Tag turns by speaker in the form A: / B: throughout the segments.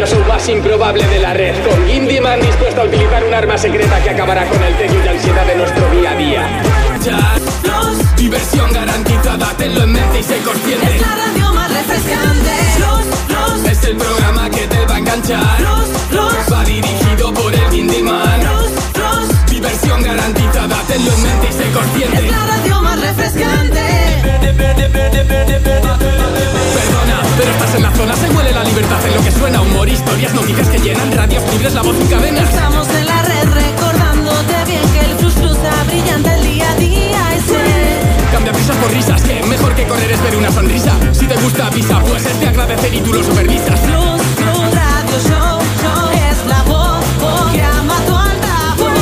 A: radio show más improbable de la red, con Gindyman dispuesto a utilizar un arma secreta que acabará con el tedio y ansiedad de nuestro día a día. Diversión garantizada, tenlo en mente y sé consciente.
B: Es la radio más refrescante.
A: Es el programa que te va a enganchar. Va dirigido por el Gindyman. Diversión garantizada, tenlo en mente y sé consciente.
B: Es la radio más refrescante.
A: Perdona, pero estás en la zona, se huele la libertad en lo que suena. Humor, historias, noticias que llenan radios libres, la voz en cadenas.
B: Estamos en la red recordándote bien que el Flux Flux está brillante el día a día.
A: Cambia prisas por risas, que mejor que correr es ver una sonrisa. Si te gusta avisa, pues es de agradecer y tú lo supervisas.
B: Flux Flux Radio Show, es la voz que ama tu altavoz.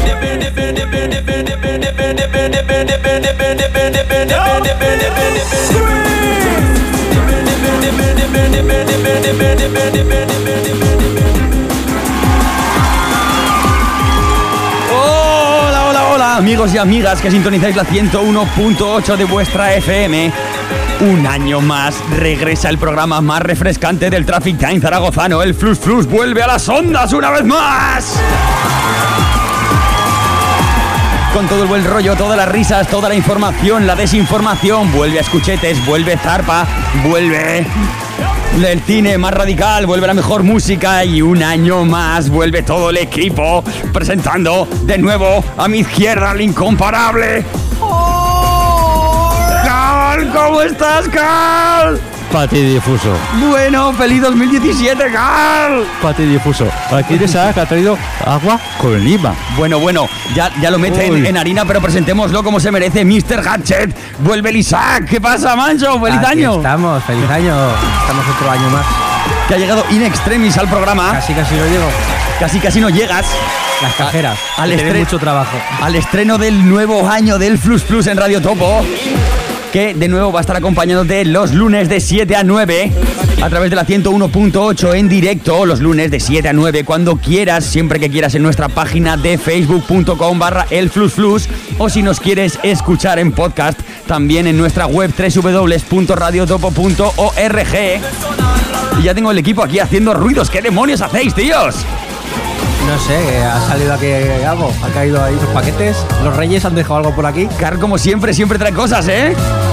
C: Hola amigos y amigas que sintonizáis la 101.8 de vuestra FM. Un año más regresa el programa más refrescante del Traffic Time zaragozano. El Flux Flux vuelve a las ondas una vez más. Con todo el buen rollo, todas las risas, toda la información, la desinformación. Vuelve a Escuchetes, vuelve Zarpa, vuelve el cine más radical, vuelve la mejor música y un año más vuelve todo el equipo presentando de nuevo a mi izquierda al incomparable. ¡Carl! ¿Cómo estás, Carl?
D: Patidifuso.
C: Bueno, feliz 2017, Carl.
D: Patidifuso. Aquí de Sara que ha traído agua con lima.
C: Bueno, ya lo meten en harina, pero presentémoslo como se merece. Mr. Gadget, vuelve el Isaac. ¿Qué pasa, Mancho? ¡Feliz
E: Aquí
C: año!
E: Estamos, feliz año. Estamos otro año más.
C: Que ha llegado in extremis al programa.
E: Casi no llego.
C: Casi no llegas.
E: Las cajeras.
C: Al
E: tienen mucho trabajo.
C: Al estreno del nuevo año del Flux Flux en Radio Topo, que de nuevo va a estar acompañándote los lunes de 7 a 9 a través de la 101.8 en directo, los lunes de 7 a 9 cuando quieras, siempre que quieras, en nuestra página de facebook.com/elfluxflux, o si nos quieres escuchar en podcast, también en nuestra web www.radiotopo.org. Y ya tengo el equipo aquí haciendo ruidos. ¿Qué demonios hacéis, tíos?
E: No sé, ha salido aquí algo. Ha caído ahí los paquetes. Los reyes han dejado algo por aquí.
C: Carl, como siempre trae cosas, ¿eh?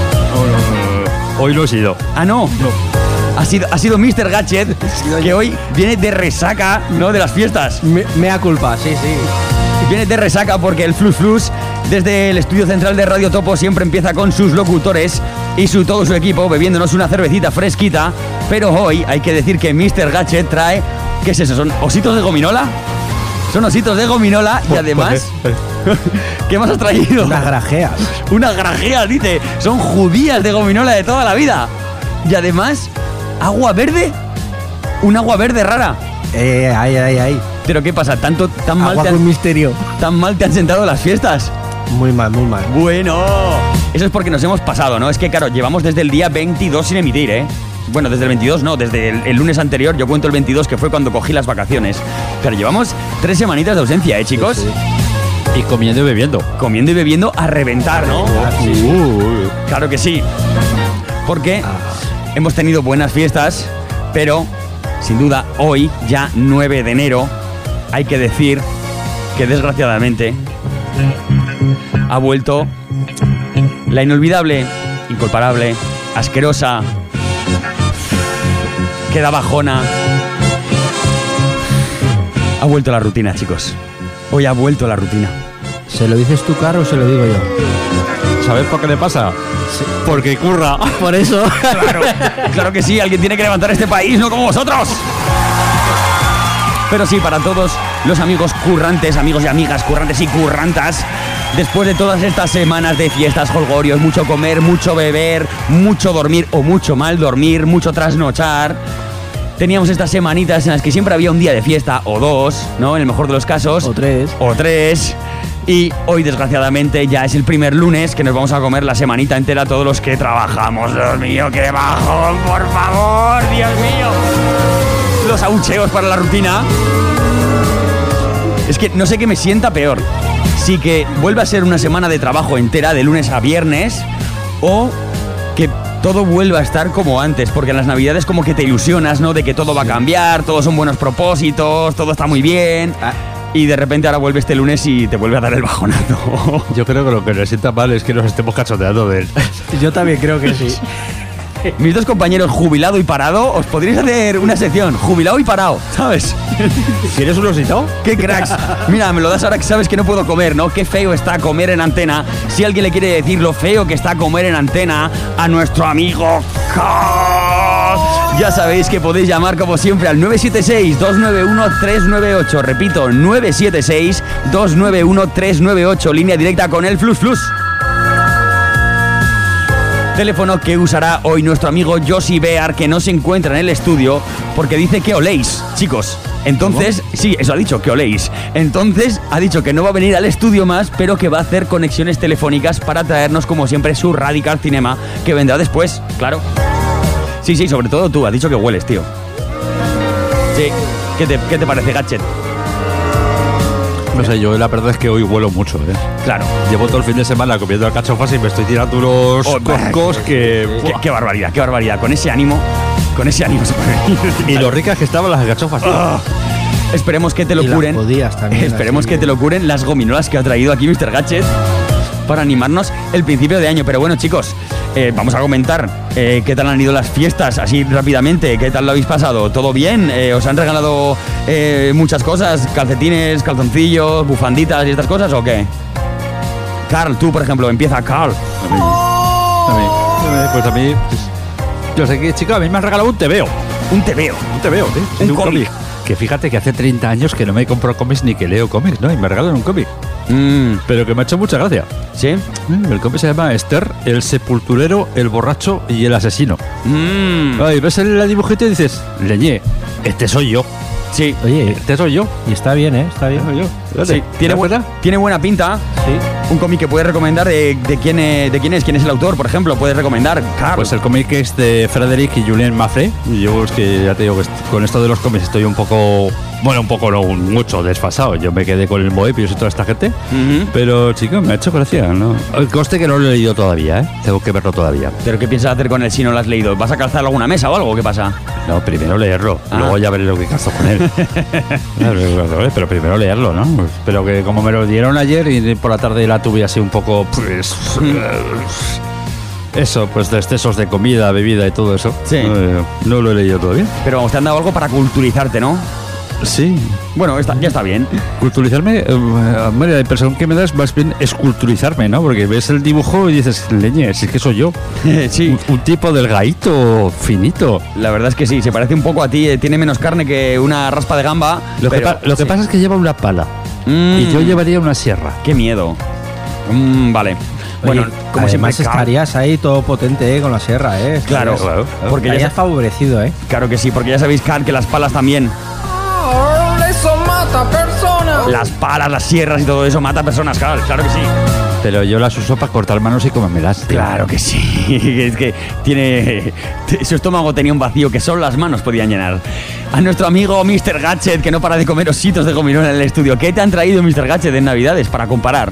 D: Hoy no he sido.
C: Ah, no. Ha sido Mr. Gadget, que hoy viene de resaca, ¿no? De las fiestas.
E: Mea culpa, sí.
C: Viene de resaca porque el Flux Flux, desde el estudio central de Radio Topo, siempre empieza con sus locutores y todo su equipo bebiéndonos una cervecita fresquita. Pero hoy hay que decir que Mr. Gadget trae... ¿Qué es eso? ¿Son ositos de gominola? Son ositos de gominola y además... ¿Qué más has traído?
E: Unas grajeas.
C: Unas grajeas, dice. Son judías de gominola de toda la vida. Y además, agua verde. Un agua verde rara.
E: Ahí.
C: ¿Pero qué pasa? ¿Tan mal
E: agua con misterio.
C: ¿Tan mal te han sentado las fiestas?
E: Muy mal.
C: Bueno, eso es porque nos hemos pasado, ¿no? Es que, claro, llevamos desde el día 22 sin emitir, ¿eh? Bueno, desde el 22 no, desde el lunes anterior. Yo cuento el 22, que fue cuando cogí las vacaciones. Pero llevamos 3 semanitas de ausencia, ¿eh, chicos?
D: Sí. Y comiendo y bebiendo.
C: Comiendo y bebiendo a reventar, ¿no?
E: Sí.
C: Claro que sí. Porque hemos tenido buenas fiestas, pero sin duda hoy, ya 9 de enero, hay que decir que desgraciadamente ha vuelto la inolvidable, incomparable, asquerosa, queda bajona. Ha vuelto la rutina, chicos. Hoy ha vuelto la rutina.
E: ¿Se lo dices tú, Caro, o se lo digo yo?
D: ¿Sabes por qué le pasa? Sí. Porque curra.
E: Por eso.
C: Claro que sí, alguien tiene que levantar este país, no como vosotros. Pero sí, para todos los amigos currantes, amigos y amigas currantes y currantas, después de todas estas semanas de fiestas, jolgorios, mucho comer, mucho beber, mucho dormir o mucho mal dormir, mucho trasnochar, teníamos estas semanitas en las que siempre había un día de fiesta o 2, ¿no? En el mejor de los casos.
E: O 3.
C: Y hoy, desgraciadamente, ya es el primer lunes que nos vamos a comer la semanita entera todos los que trabajamos. Dios mío, qué bajón, por favor, Dios mío. Los abucheos para la rutina. Es que no sé qué me sienta peor. Si que vuelva a ser una semana de trabajo entera, de lunes a viernes, o que todo vuelva a estar como antes, porque en las Navidades como que te ilusionas, ¿no? De que todo va a cambiar, todos son buenos propósitos, todo está muy bien. Y de repente ahora vuelve este lunes y te vuelve a dar el bajonazo.
D: Yo creo que lo que nos sienta mal es que nos estemos cachondeando de él.
E: Yo también creo que sí.
C: Mis dos compañeros, jubilado y parado, os podríais hacer una sección, jubilado y parado, ¿sabes?
D: ¿Quieres un osito?
C: ¡Qué cracks! Mira, me lo das ahora que sabes que no puedo comer, ¿no? Qué feo está comer en antena. Si alguien le quiere decir lo feo que está comer en antena a nuestro amigo Carl, ya sabéis que podéis llamar como siempre al 976-291-398. Repito, 976-291-398. Línea directa con el Flus Flus. Teléfono que usará hoy nuestro amigo Josi Bear, que no se encuentra en el estudio porque dice que oléis, chicos. Entonces, sí, eso ha dicho, que oléis. Entonces, ha dicho que no va a venir al estudio más, pero que va a hacer conexiones telefónicas para traernos, como siempre, su Radical Cinema, que vendrá después, claro. Sí, sobre todo tú, has dicho que hueles, tío. Sí, ¿qué te parece, Gadget?
D: No sé, yo la verdad es que hoy huelo mucho, ¿eh?
C: Claro.
D: Llevo todo el fin de semana comiendo alcachofas y me estoy tirando unos coscos que...
C: Qué barbaridad, qué barbaridad. Con ese ánimo se puede venir.
D: Y lo ricas que estaban las alcachofas, tío.
C: Esperemos que te lo curen. Esperemos que te lo curen las gominolas que ha traído aquí Mr. Gadget para animarnos el principio de año. Pero bueno, chicos, vamos a comentar qué tal han ido las fiestas, así rápidamente. ¿Qué tal lo habéis pasado? ¿Todo bien? ¿Os han regalado muchas cosas? ¿Calcetines, calzoncillos, bufanditas y estas cosas o qué? Carl, tú por ejemplo, empieza Carl.
D: Pues a mí... Yo sé que, chico, a mí me han regalado un tebeo.
C: Un tebeo,
D: tío.
C: Un cómic.
D: Que fíjate que hace 30 años que no me compro cómics ni que leo cómics, ¿no? Y me regalan un cómic. Pero que me ha hecho mucha gracia.
C: ¿Sí?
D: El cómic se llama Esther, el sepulturero, el borracho y el asesino. Y ves el dibujito y dices, leñé, este soy yo.
C: Sí.
E: Oye,
D: este soy yo.
E: Y está bien, ¿eh? Está bien.
C: Sí. Tiene buena pinta.
E: Sí.
C: Un cómic que puedes recomendar de quién es el autor, por ejemplo. Puedes recomendar, Carl.
D: Pues el cómic es de Frederick y Julien Maffrey. Yo es que ya te digo que con esto de los cómics estoy un poco, no mucho desfasado. Yo me quedé con el Moebius y toda esta gente. Pero, chico, me ha hecho gracia, ¿no? El coste que no lo he leído todavía, ¿eh? Tengo que verlo todavía.
C: ¿Pero qué piensas hacer con él si no lo has leído? ¿Vas a calzar alguna mesa o algo? ¿Qué pasa?
D: No, primero leerlo. Luego ya veré lo que calzo con él. Pero primero leerlo, ¿no? Pero que como me lo dieron ayer y por la tarde la tuve así un poco, pues... Eso, pues de excesos de comida, bebida y todo eso.
C: Sí.
D: No lo he leído todavía.
C: Pero vamos, te han dado algo para culturizarte, ¿no?
D: Sí.
C: Bueno, ya está bien.
D: Culturizarme, la impresión que me da es más bien esculturizarme, ¿no? Porque ves el dibujo y dices, leñe, si es que soy yo.
C: Sí.
D: Un tipo delgadito, finito.
C: La verdad es que sí, se parece un poco a ti. Tiene menos carne que una raspa de gamba.
D: Lo que pasa es que lleva una pala. Y yo llevaría una sierra.
C: ¡Qué miedo! Vale. Bueno,
E: oye,
C: como siempre
E: estarías ahí todo potente, con la sierra, ¿eh?
C: Claro. Porque
E: estarías favorecido, ¿eh?
C: Claro que sí, porque ya sabéis, Carl, que las palas también...
A: Eso mata personas.
C: Las palas, las sierras y todo eso mata personas, Carl, claro que sí.
D: Pero yo las uso para cortar manos y comérmelas.
C: Claro que sí. Es que su estómago tenía un vacío que solo las manos podían llenar. A nuestro amigo Mr. Gadget, que no para de comer ositos de gominola en el estudio. ¿Qué te han traído, Mr. Gadget, en Navidades para comparar?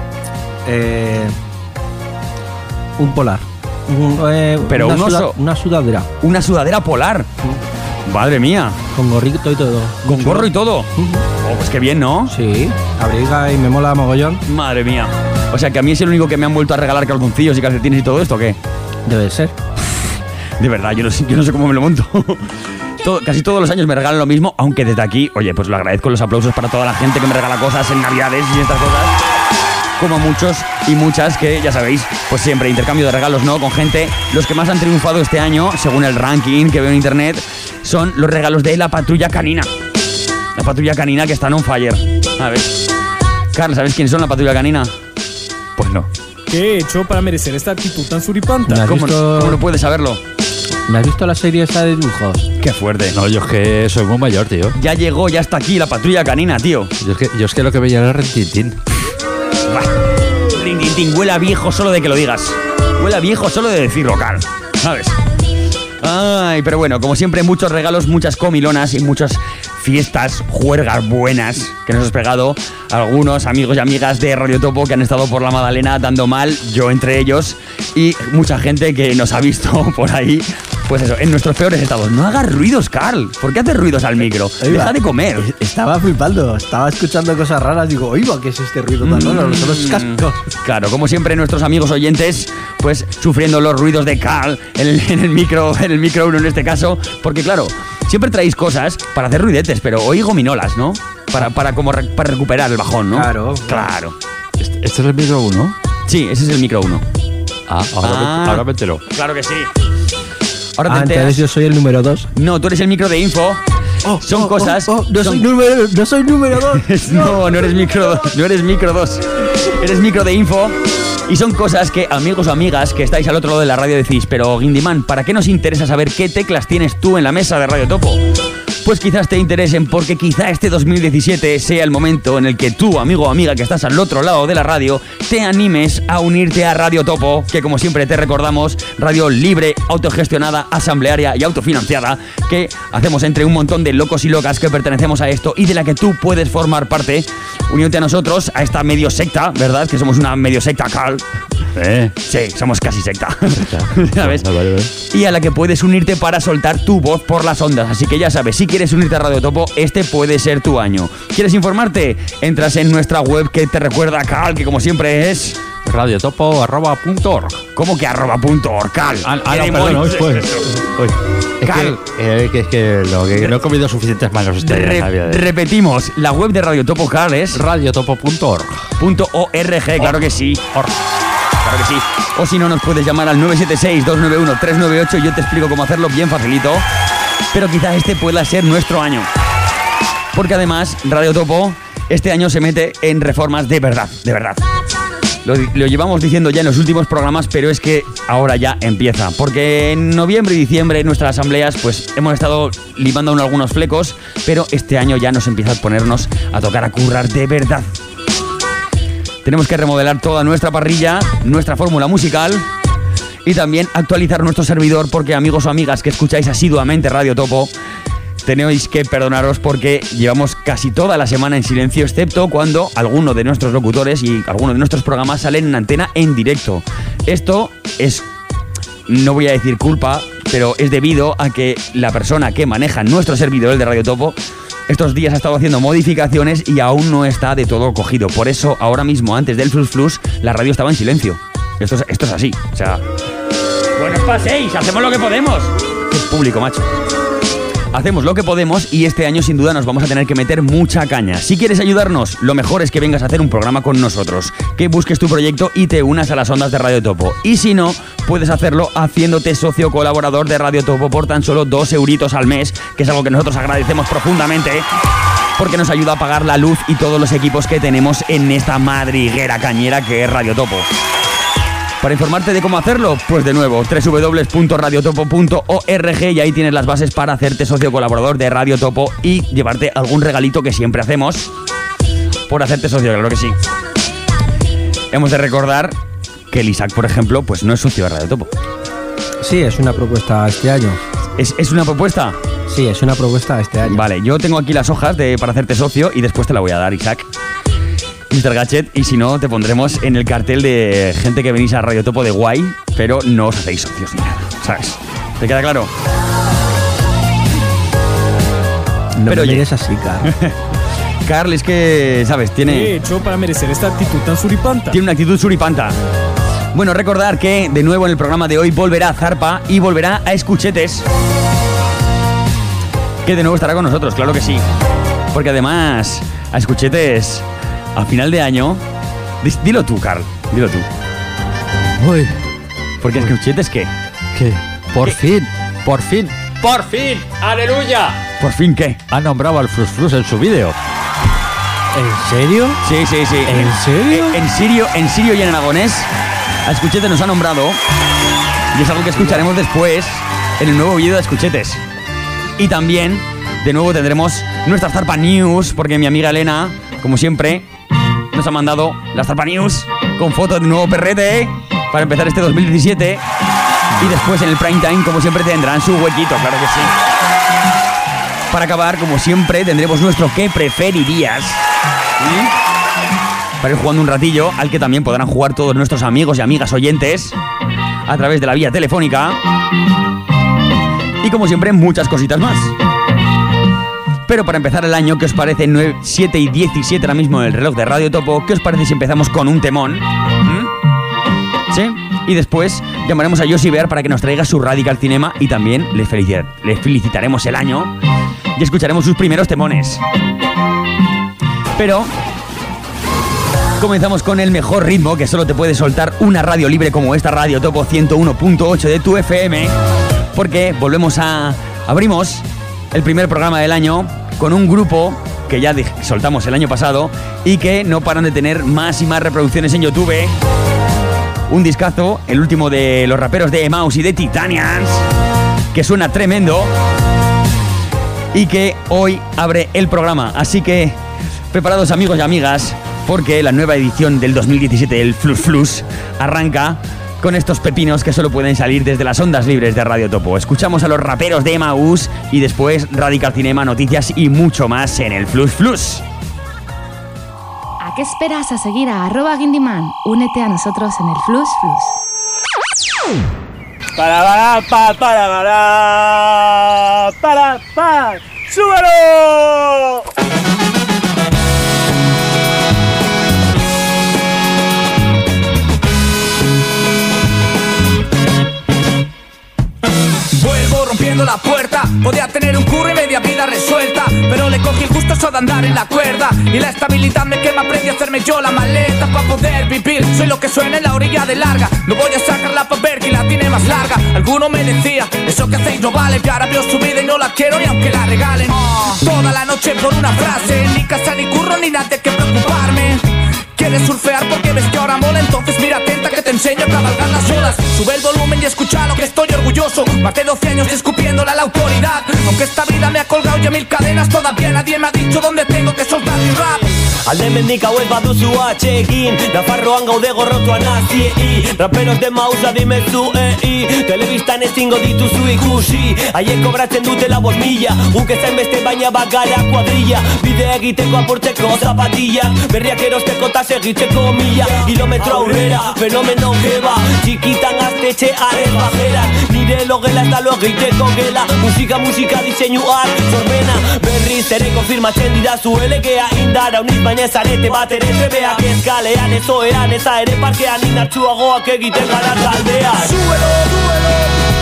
E: Un polar.
C: Pero
E: una sudadera.
C: Una sudadera polar. Madre mía.
E: Con gorrito y todo.
C: Con gorro y todo. Oh, pues qué bien, ¿no?
E: Sí. Abriga y me mola mogollón.
C: Madre mía. O sea que a mí es el único que me han vuelto a regalar calzoncillos y calcetines y todo esto, ¿o qué?
E: Debe ser.
C: De verdad, yo no sé cómo me lo monto. Casi todos los años me regalan lo mismo, aunque desde aquí, oye, pues lo agradezco, los aplausos para toda la gente que me regala cosas en Navidades y estas cosas. Como muchos y muchas que, ya sabéis, pues siempre intercambio de regalos, ¿no? Con gente. Los que más han triunfado este año, según el ranking que veo en internet, son los regalos de la Patrulla Canina. La Patrulla Canina que están on fire. A ver. Carlos, ¿sabes quiénes son la Patrulla Canina?
D: Pues no.
F: ¿Qué he hecho para merecer esta actitud tan suripanta?
C: ¿Cómo no puedes saberlo?
E: ¿Me has visto la serie esa de dibujos?
C: Qué fuerte.
D: No, yo es que soy muy mayor, tío.
C: Ya llegó, ya está aquí la Patrulla Canina, tío.
D: Yo es que lo que veía era Rintintín.
C: Rintintín, huele a viejo solo de que lo digas. Huele a viejo solo de decirlo, Carl. ¿Sabes? Ay, pero bueno, como siempre, muchos regalos, muchas comilonas y muchas fiestas, juergas buenas que nos has pegado. Algunos amigos y amigas de Radio Topo que han estado por la Madalena dando mal, yo entre ellos, y mucha gente que nos ha visto por ahí, pues eso, en nuestros peores estados. No hagas ruidos, Carl. ¿Por qué haces ruidos al micro? Deja de comer.
E: Estaba flipando, estaba escuchando cosas raras. Digo, oiga, ¿qué es este ruido tan raro? Son los cascos.
C: Claro, como siempre, nuestros amigos oyentes, pues sufriendo los ruidos de Carl en el micro 1 en este caso, porque claro, siempre traéis cosas para hacer ruidetes, pero hoy gominolas, ¿no? Para recuperar el bajón, ¿no? Claro.
D: ¿Este es el micro 1?
C: Sí, ese es el micro 1.
D: Ahora me entero.
C: Claro que sí. Ahora te enteras.
E: Entonces yo soy el número 2.
C: No, tú eres el micro de info. Son cosas.
E: No soy número 2.
C: No eres micro 2. No eres micro 2. Eres micro de info. Y son cosas que, amigos o amigas que estáis al otro lado de la radio, decís, pero Guindiman, ¿para qué nos interesa saber qué teclas tienes tú en la mesa de Radio Topo? Pues quizás te interesen porque quizá este 2017 sea el momento en el que tú, amigo o amiga que estás al otro lado de la radio, te animes a unirte a Radio Topo, que como siempre te recordamos, radio libre, autogestionada, asamblearia y autofinanciada, que hacemos entre un montón de locos y locas que pertenecemos a esto y de la que tú puedes formar parte, uniéndote a nosotros, a esta medio secta, ¿verdad? Que somos una medio secta, Carl. Sí, somos casi secta. ¿Sabes? Vale. Y a la que puedes unirte para soltar tu voz por las ondas. Así que ya sabes, si quieres unirte a Radio Topo, este puede ser tu año. ¿Quieres informarte? Entras en nuestra web que te recuerda, Carl, que como siempre es
D: radiotopo.org.
C: ¿Cómo que @.org, Carl?
D: Carl, es que no he comido suficientes manos este día.
C: Repetimos, la web de Radio Topo, Carl, es
D: radiotopo.org.
C: .org, claro que sí. Claro que sí. O si no, nos puedes llamar al 976-291-398 y yo te explico cómo hacerlo bien facilito. Pero quizá este pueda ser nuestro año. Porque además, Radio Topo este año se mete en reformas de verdad, de verdad. Lo llevamos diciendo ya en los últimos programas, pero es que ahora ya empieza. Porque en noviembre y diciembre en nuestras asambleas pues hemos estado limando aún algunos flecos, pero este año ya nos empieza a ponernos a tocar a currar de verdad. Tenemos que remodelar toda nuestra parrilla, nuestra fórmula musical y también actualizar nuestro servidor porque, amigos o amigas que escucháis asiduamente Radio Topo, tenéis que perdonaros porque llevamos casi toda la semana en silencio, excepto cuando alguno de nuestros locutores y alguno de nuestros programas salen en antena en directo. Esto es, no voy a decir culpa, pero es debido a que la persona que maneja nuestro servidor, el de Radio Topo, estos días ha estado haciendo modificaciones y aún no está de todo cogido. Por eso, ahora mismo, antes del Flux, la radio estaba en silencio. Esto es así. O sea, bueno, os paséis, hacemos lo que podemos. Es público, macho. Hacemos lo que podemos y este año sin duda nos vamos a tener que meter mucha caña. Si quieres ayudarnos, lo mejor es que vengas a hacer un programa con nosotros, que busques tu proyecto y te unas a las ondas de Radio Topo. Y si no, puedes hacerlo haciéndote socio colaborador de Radio Topo por tan solo 2 euritos al mes, que es algo que nosotros agradecemos profundamente, porque nos ayuda a pagar la luz y todos los equipos que tenemos en esta madriguera cañera que es Radio Topo. Para informarte de cómo hacerlo, pues de nuevo, www.radiotopo.org y ahí tienes las bases para hacerte socio colaborador de Radio Topo y llevarte algún regalito que siempre hacemos por hacerte socio, claro que sí. Hemos de recordar que el Isaac, por ejemplo, pues no es socio de Radio Topo.
E: Sí, es una propuesta este año.
C: ¿Es una propuesta?
E: Sí, es una propuesta este año.
C: Vale, yo tengo aquí las hojas para hacerte socio y después te la voy a dar, Isaac. Mr. Gadget, y si no, te pondremos en el cartel de gente que venís a Radio Topo de guay, pero no os hacéis socios ni nada, ¿sabes? ¿Te queda claro?
E: No pero me mires así, Carl.
C: Carl, es que, ¿sabes?
F: ¿Qué he hecho para merecer esta actitud tan suripanta?
C: Tiene una actitud suripanta. Bueno, recordar que, de nuevo, en el programa de hoy volverá Zarpa y volverá a Escuchetes, que de nuevo estará con nosotros, claro que sí. Porque además, a Escuchetes, a final de año... Dilo tú, Carl, dilo tú.
D: Uy.
C: Porque Escuchetes, ¿qué?
D: ¿Qué? Por fin. ¡Aleluya!
C: ¿Por fin qué?
D: Ha nombrado al Flux en su vídeo.
E: ¿En serio?
C: Sí.
E: ¿En serio?
C: En sirio y en aragonés, a Escuchetes nos ha nombrado y es algo que escucharemos después en el nuevo vídeo de Escuchetes. Y también, de nuevo, tendremos nuestras Zarpa News, porque mi amiga Elena, como siempre, nos ha mandado las Zarpa News con fotos de un nuevo perrete para empezar este 2017. Y después en el prime time, como siempre, tendrán su huequito, claro que sí. Para acabar, como siempre, tendremos nuestro ¿qué preferirías? Para ir jugando un ratillo, al que también podrán jugar todos nuestros amigos y amigas oyentes a través de la vía telefónica. Y como siempre, muchas cositas más. Pero para empezar el año, ¿qué os parece? 7 y 17 ahora mismo en el reloj de Radio Topo. ¿Qué os parece si empezamos con un temón? ¿Sí? Y después llamaremos a Yoshi Bear para que nos traiga su Radical Cinema y también les felicitaremos el año y escucharemos sus primeros temones. Pero comenzamos con el mejor ritmo que solo te puede soltar una radio libre como esta Radio Topo 101.8 de tu FM, porque abrimos el primer programa del año con un grupo que ya soltamos el año pasado y que no paran de tener más y más reproducciones en YouTube. Un discazo, el último de los raperos de Emmaus y de Titanians, que suena tremendo y que hoy abre el programa. Así que preparados, amigos y amigas, porque la nueva edición del 2017 del Flus Flus arranca con estos pepinos que solo pueden salir desde las ondas libres de Radio Topo. Escuchamos a los raperos de Emmaus y después Radical Cinema, noticias y mucho más en el Flus Flus.
G: ¿A qué esperas a seguir a @Guindyman? Únete a nosotros en el Flus Flus.
H: Para, ¡súbelo!
A: Vuelvo rompiendo la puerta. Podía tener un curro y media vida resuelta, pero le cogí el gusto eso de andar en la cuerda. Y la estabilidad me quema, aprendí a hacerme yo la maleta para poder vivir. Soy lo que suena en la orilla de larga. No voy a sacarla pa' ver que la tiene más larga. Alguno me decía, eso que hacéis no vale. Y ahora veo su vida y no la quiero ni aunque la regalen. Toda la noche por una frase. Ni casa, ni curro, ni nada que preocuparme. ¿Quieres surfear porque ves que ahora mola? Entonces mira atenta que te enseño a cabalgar las olas. Sube el volumen y escucha lo que estoy orgulloso. Más de 12 años escupiéndole a la autoridad. Aunque esta vida me ha colgado ya 1000 cadenas, todavía nadie me ha dicho dónde tengo que soltar mi rap.
H: Alde mendika hauek baduzu atxekin Nafarroan gaude gorrotuan naziei Raperos de mauza dimezu Telebistan ezingo dituzu ikusi Haiek kobratzen dutela 5.000 Guk ezain beste baina bagara kuadrilla Bide egiteko aporteko zapatillak Berriak erosteko eta segitzeko 1000 Kilometro aurrera, fenomeno geba Txikitan gaztetxearen bajerak Nire logela eta lo egiteko gela Musika diseinuak sormena Berriz ere konfirmatzen didazu elegea indara uniz baina ez arete bat ere trebeak ez kalean ez oean ez ere parkean indartsuagoak egiten gara taldea. Súbelo, súbelo.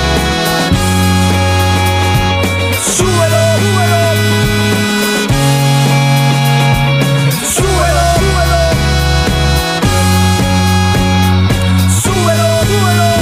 H: Súbelo, súbelo. Súbelo, súbelo. Súbelo, súbelo.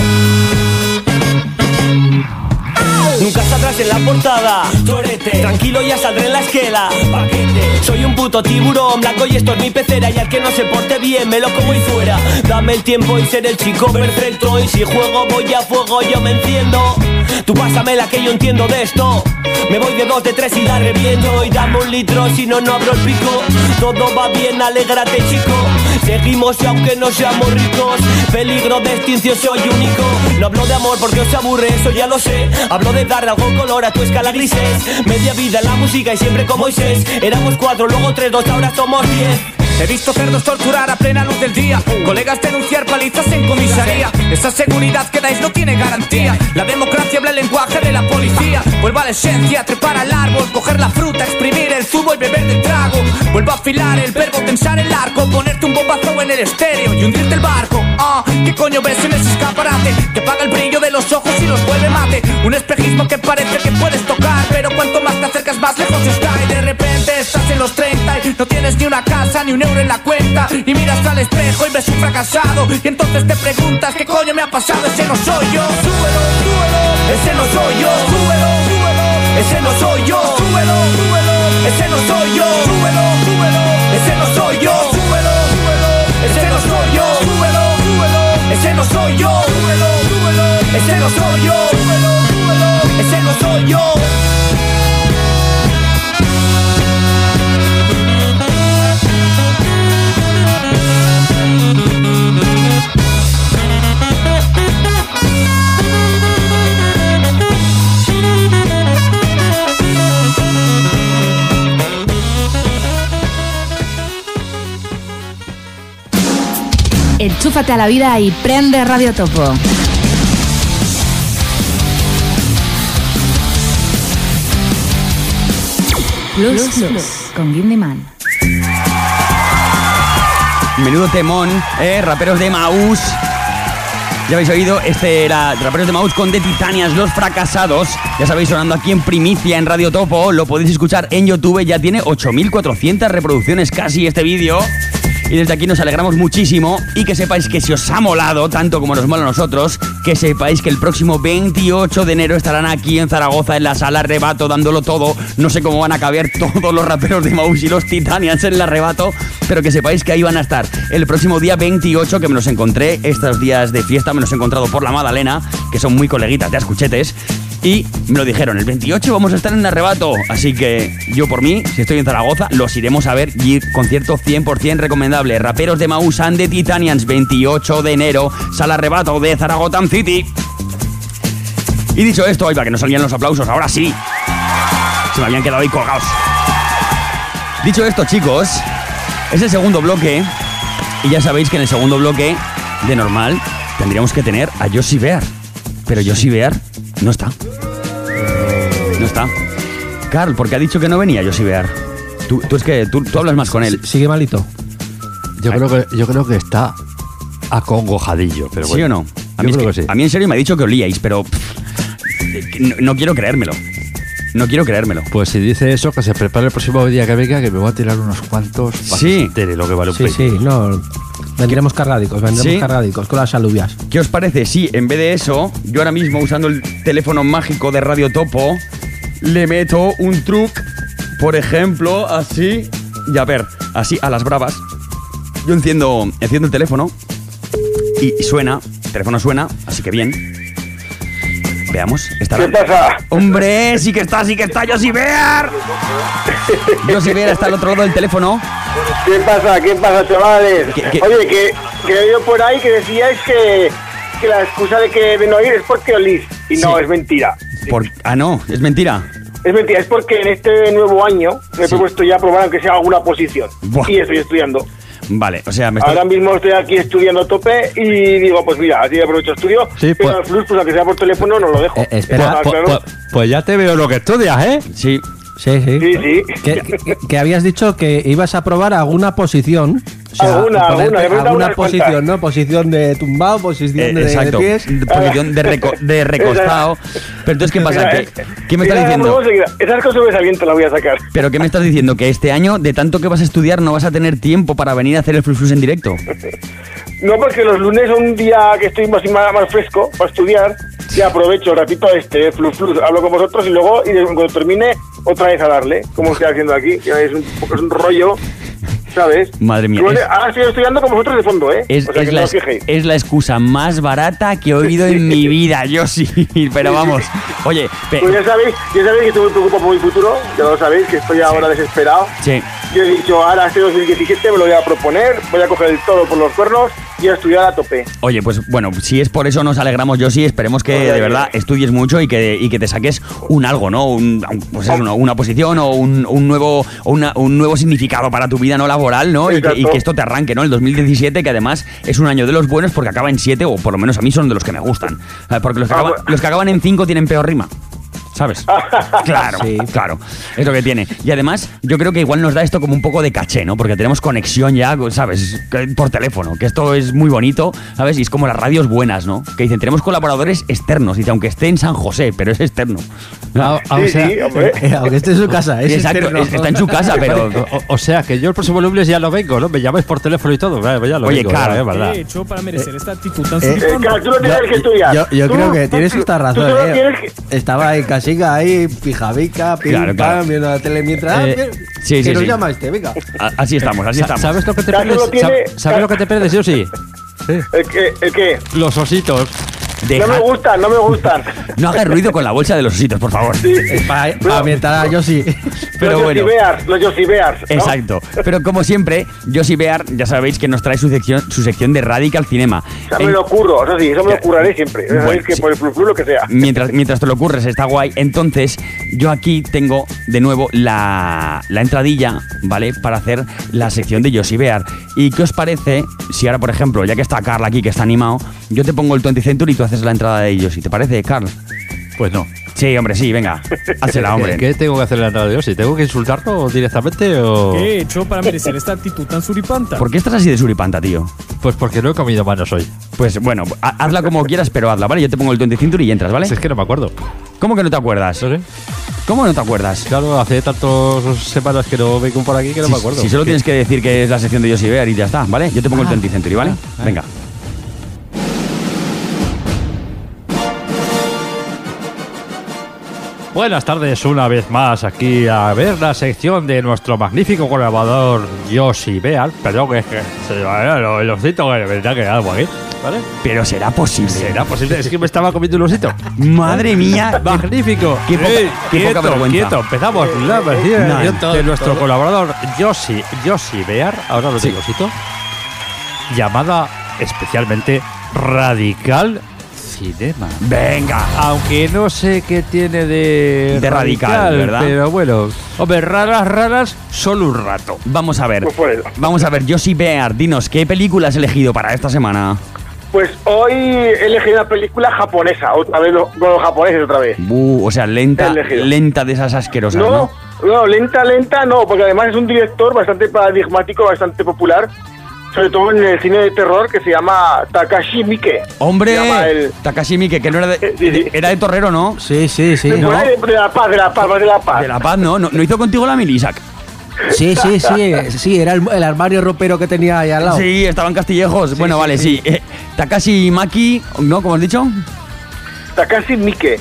H: Nunca saldrás en la portada, torete. Tranquilo, ya saldré en la esquela, paquete. Soy un puto tiburón blanco y esto es mi pecera. Y al que no se porte bien me lo como y fuera. Dame el tiempo y seré el chico perfecto. Y si juego voy a fuego yo me enciendo. Tú pásamela que yo entiendo de esto. Me voy de 2, de 3 y la reviento. Y dame 1 litro, si no, no abro el pico. Todo va bien, alégrate chico. Seguimos y aunque no seamos ricos. Peligro de extinción, soy único. No hablo de amor porque os aburre, eso ya lo sé. Hablo de darle algo color a tu escala grises. Media vida en la música y siempre como Moisés. Éramos 4, luego 3, 2, ahora somos 10. He visto cerdos torturar a plena luz del día. Colegas denunciar palizas en comisaría. Esa seguridad que dais no tiene garantía. La democracia habla el lenguaje de la policía. Vuelvo a la esencia, trepar al árbol, coger la fruta, exprimir el zumo y beber del trago. Vuelvo a afilar el verbo, tensar el arco, ponerte un bombazo en el estéreo y hundirte el barco. ¿Qué coño ves en ese escaparate? Que apaga el brillo de los ojos y los vuelve mate. Un espejismo que parece que puedes tocar, pero cuanto más te acercas más lejos está. Y de repente estás en los 30 y no tienes ni una casa ni un euro en la cuenta. Y miras al espejo y ves un fracasado. Y entonces te preguntas ¿qué coño me ha pasado? Ese no soy yo. Súbelo, súbelo. Ese no soy yo. Súbelo, súbelo. Ese no soy yo. Súbelo, súbelo. Ese no soy yo. Súbelo, súbelo. Ese no soy yo. Súbelo, súbelo. Ese no soy yo. Súbelo, súbelo. Ese no soy yo. Súbelo, súbelo. Ese no soy yo. Súbelo, súbelo. Ese no soy yo.
G: Enchúfate a la vida y prende Radio Topo. Plus, con Gindiman.
C: Menudo temón, raperos de Maús. Ya habéis oído, este era Raperos de Maús con The Titanians, Los Fracasados. Ya sabéis, sonando aquí en primicia en Radio Topo. Lo podéis escuchar en YouTube, ya tiene 8.400 reproducciones casi este vídeo. Y desde aquí nos alegramos muchísimo. Y que sepáis que si os ha molado tanto como nos mola a nosotros, que sepáis que el próximo 28 de enero estarán aquí en Zaragoza en la sala Arrebato dándolo todo. No sé cómo van a caber todos los raperos de Maús y los Titanians en el Arrebato, pero que sepáis que ahí van a estar el próximo día 28, que me los encontré estos días de fiesta, me los he encontrado por la Madalena, que son muy coleguitas de Ascuchetes. Y me lo dijeron, el 28 vamos a estar en el Arrebato. Así que yo por mí, si estoy en Zaragoza, los iremos a ver. Y concierto 100% recomendable. Raperos de Maús and The Titanians, 28 de enero, sala Arrebato de Zaragoza City. Y dicho esto, ahí va, que no salían los aplausos, ahora sí. Se me habían quedado ahí colgados. Dicho esto, chicos, es el segundo bloque. Y ya sabéis que en el segundo bloque, de normal, tendríamos que tener a Josie Bear. Pero Josie Bear no está. No está. Carl, ¿por qué ha dicho que no venía Josie Bear? Tú hablas más con él.
E: ¿Sigue malito?
D: Yo creo que está acongojadillo, pero bueno.
C: ¿Sí o no?
D: Creo que sí.
C: A mí en serio me ha dicho que olíais, pero no quiero creérmelo. No quiero creérmelo.
D: Pues si dice eso, que se prepare el próximo día que venga, que me voy a tirar unos cuantos.
C: Sí.
D: Lo que vale un
E: Sí, sí, no. Vendremos cargadicos con las alubias.
C: ¿Qué os parece? Sí, en vez de eso, yo ahora mismo usando el teléfono mágico de Radio Topo, le meto un truc, por ejemplo, así, y a ver, así a las bravas. Yo enciendo el teléfono y suena, el teléfono suena, así que bien. Veamos, estará.
I: ¿Qué pasa?
C: ¡Hombre! ¡Sí que está Josie Bear! Josie Bear está al otro lado del teléfono.
I: ¿Qué pasa, chavales?
C: ¿Qué?
I: Oye, que he oído por ahí que decíais que la excusa de que de no ir es porque olís. Y no,
C: Sí.
I: es mentira.
C: No, es mentira.
I: Es mentira, es porque en este nuevo año me he propuesto ya probar aunque sea alguna posición.
C: Buah.
I: Y estoy estudiando.
C: Vale, o sea,
I: Ahora mismo estoy aquí estudiando a tope y digo, pues mira, así aprovecho estudio.
E: Sí,
I: pero
E: pues-
I: el flux, pues aunque sea por teléfono, no lo dejo.
E: Espera,
I: Claro.
D: Pues ya te veo lo que estudias, ¿eh?
C: Sí.
E: Sí.
I: Sí.
E: Que habías dicho que ibas a probar alguna posición. O sea,
I: Alguna,
E: ponerte
I: he preguntado
E: alguna
I: unas
E: posición,
I: cuantas.
E: ¿no? Posición de tumbado, posición de
C: Exacto.
E: pies.
C: Posición de recostado. Pero entonces, ¿qué pasa? ¿Qué me estás diciendo?
I: Esas cosas sobresalientes las voy a sacar.
C: ¿Pero qué me estás diciendo? ¿Que este año, de tanto que vas a estudiar, no vas a tener tiempo para venir a hacer el Flux en directo?
I: No, porque los lunes son un día que estoy más fresco para estudiar y aprovecho, repito, flux, hablo con vosotros y luego, cuando termine, otra vez a darle, como estoy haciendo aquí, que es un rollo, ¿sabes?
C: Madre mía.
I: Ahora estoy estudiando con vosotros de fondo, ¿eh?
C: Es,
I: o sea,
C: es
I: que
C: la,
I: no os quejéis.
C: es la excusa más barata que he oído en mi vida, yo sí. Pero vamos, oye,
I: Pues ya sabéis que estoy muy preocupado por mi futuro, ya lo sabéis, que estoy ahora desesperado.
C: sí.
I: Yo he dicho, ahora este 2017 me lo voy a proponer, voy a coger el toro por los cuernos y a estudiar a tope.
C: Oye, pues bueno, si es por eso nos alegramos, yo sí, esperemos que
I: Oye,
C: de verdad estudies mucho y que te saques un algo, ¿no? Pues eso, ¿no? Una posición o un nuevo significado para tu vida no laboral, ¿no? Y
I: Exacto.
C: que esto te arranque, ¿no? El 2017, que además es un año de los buenos porque acaba en 7, o por lo menos a mí son de los que me gustan. Porque los que acaban en 5 tienen peor rima. ¿Sabes? Claro,
E: Sí.
C: claro. Es lo que tiene. Y además, yo creo que igual nos da esto como un poco de caché, ¿no? Porque tenemos conexión ya, ¿sabes? Por teléfono. Que esto es muy bonito, ¿sabes? Y es como las radios buenas, ¿no? Que dicen, tenemos colaboradores externos. Dice, aunque esté en San José, pero es externo.
I: Sí, hombre.
E: Aunque esté en su casa. Es
C: Exacto,
E: externo.
C: está en su casa, pero...
D: O sea, que yo el próximo lunes ya lo vengo, ¿no? Me llamáis por teléfono y todo. Pues ya lo
C: Oye,
D: vengo,
C: claro.
D: ¿eh? ¿Verdad?
F: ¿Qué he hecho para merecer esta actitud tan suripanta?
I: Claro, tú no tienes que estudiar.
E: Yo
I: Tú-
E: creo que tienes
I: tú-
E: esta
I: tú
E: razón,
I: solo tienes que-
E: Estaba ahí casica, ahí, pijavica, pim,
C: Claro, claro.
E: pam, viendo la tele mientras.
C: sí,
E: que nos
C: sí.
E: llama venga.
C: Así estamos, así estamos.
D: ¿Sabes lo que te
I: Carlos
D: pierdes?
I: lo tiene-
D: ¿Sabes lo que te pierdes, yo sí?
I: ¿El qué?
D: Los ositos.
C: Deja-
I: No me gustan.
C: no hagas ruido con la bolsa de los ositos, por favor.
E: Para mientras yo sí.
C: Pero
I: los
C: bueno.
I: Los Josie Bears, ¿no?
C: Exacto. Pero como siempre, Josie Bear, ya sabéis que nos trae su sección de Radical Cinema.
I: O sea, me lo ocurro, eso sí, eso me lo curraré siempre. Ya
C: Bueno,
I: sabéis que
C: sí.
I: por el flux lo que sea.
C: Mientras te lo ocurres, está guay. Entonces, yo aquí tengo de nuevo la entradilla, ¿vale? Para hacer la sección de Josie Bear. ¿Y qué os parece si ahora, por ejemplo, ya que está Carl aquí, que está animado, yo te pongo el 20 Century y tú haces la entrada de ellos? ¿Y te parece, Carl?
D: Pues no.
C: Sí, hombre, sí, venga. Hazla, hombre.
D: ¿Qué tengo que hacer en la entrada de Yoshi? ¿Tengo que insultarlo directamente o...?
F: ¿Qué he hecho para merecer esta actitud tan suripanta?
C: ¿Por qué estás así de suripanta, tío?
D: Pues porque no he comido manos hoy.
C: Pues bueno, hazla como quieras, pero hazla, ¿vale? Yo te pongo el 20 Century y entras, ¿vale?
D: Si es que no me acuerdo.
C: ¿Cómo que no te acuerdas?
D: No sé.
C: ¿Cómo no te acuerdas?
D: Claro, hace tantos semanas que no vengo por aquí que no me acuerdo.
C: Si solo tienes que decir que es la sección de Yoshi Bear y ya está, ¿vale? Yo te pongo el 20 Century, ¿vale? Venga.
D: Buenas tardes una vez más aquí a ver la sección de nuestro magnífico colaborador Yoshi Bear. Perdón, que se el osito que vendrá que algo aquí, ¿vale?
C: Pero será posible.
D: ¿Será posible? Es que me estaba comiendo un osito.
C: Madre mía.
D: Magnífico.
C: Qué poca vergüenza.
D: Quieto. Empezamos la versión de nuestro colaborador Yoshi Bear. Ahora lo digo, osito. Llamada especialmente Radical Cinema.
C: Venga.
D: Aunque no sé qué tiene de
C: radical, ¿verdad?
D: Pero bueno, hombre, raras, solo un rato.
C: Vamos a ver.
I: Pues
C: Yoshi Bear, dinos, ¿qué película has elegido para esta semana?
I: Pues hoy he elegido una película japonesa, otra vez con los japoneses otra vez.
C: O sea, lenta de esas asquerosas, ¿no?
I: No, lenta no, porque además es un director bastante paradigmático, bastante popular, sobre todo en el cine de terror, que se llama Takashi Miike.
C: ¡Hombre! Takashi Miike, que no era de... Era de Torrero, ¿no?
E: Sí.
C: ¿No?
I: De La Paz.
C: De La Paz, ¿no? ¿No hizo contigo la mili, Isaac?
E: Sí, era el armario ropero que tenía ahí al lado.
C: Sí, estaban castillejos. Bueno, vale, sí. Takashi Maki, ¿no? ¿Cómo has dicho?
I: Takashi Miike.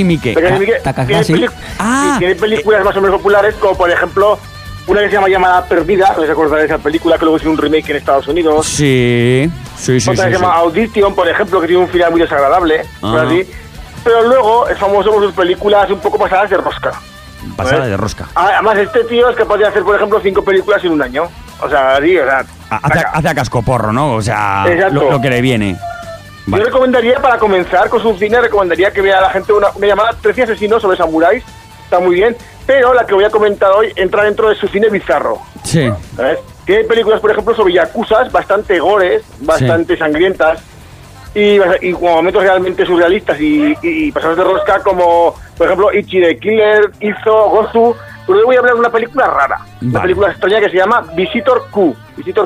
I: Tiene películas más o menos populares, como por ejemplo una que se llama Llamada Perdida, no se acordará de esa película, que luego hizo un remake en Estados Unidos.
C: Sí.
I: Otra que se llama Audition, por ejemplo, que tiene un final muy desagradable, así. Pero luego es famoso por sus películas un poco pasadas de rosca.
C: Pasada de rosca.
I: Además, este tío es capaz de hacer, por ejemplo, 5 películas en un año. O sea, sí, o sea...
C: Hace a cascoporro, ¿no? O sea, lo que le viene.
I: Vale. Yo recomendaría, para comenzar con su cine, recomendaría que vea a la gente una llamada 13 asesinos sobre samuráis. Está muy bien. Pero la que voy a comentar hoy entra dentro de su cine bizarro.
C: Sí.
I: ¿Sabes? Tiene películas, por ejemplo, sobre yakuzas, bastante gores, bastante sangrientas. Y con momentos realmente surrealistas y pasados de rosca, como por ejemplo Ichi the Killer, Izo, Gozu. Pero hoy voy a hablar de una película rara, una película extraña que se llama Visitor Q.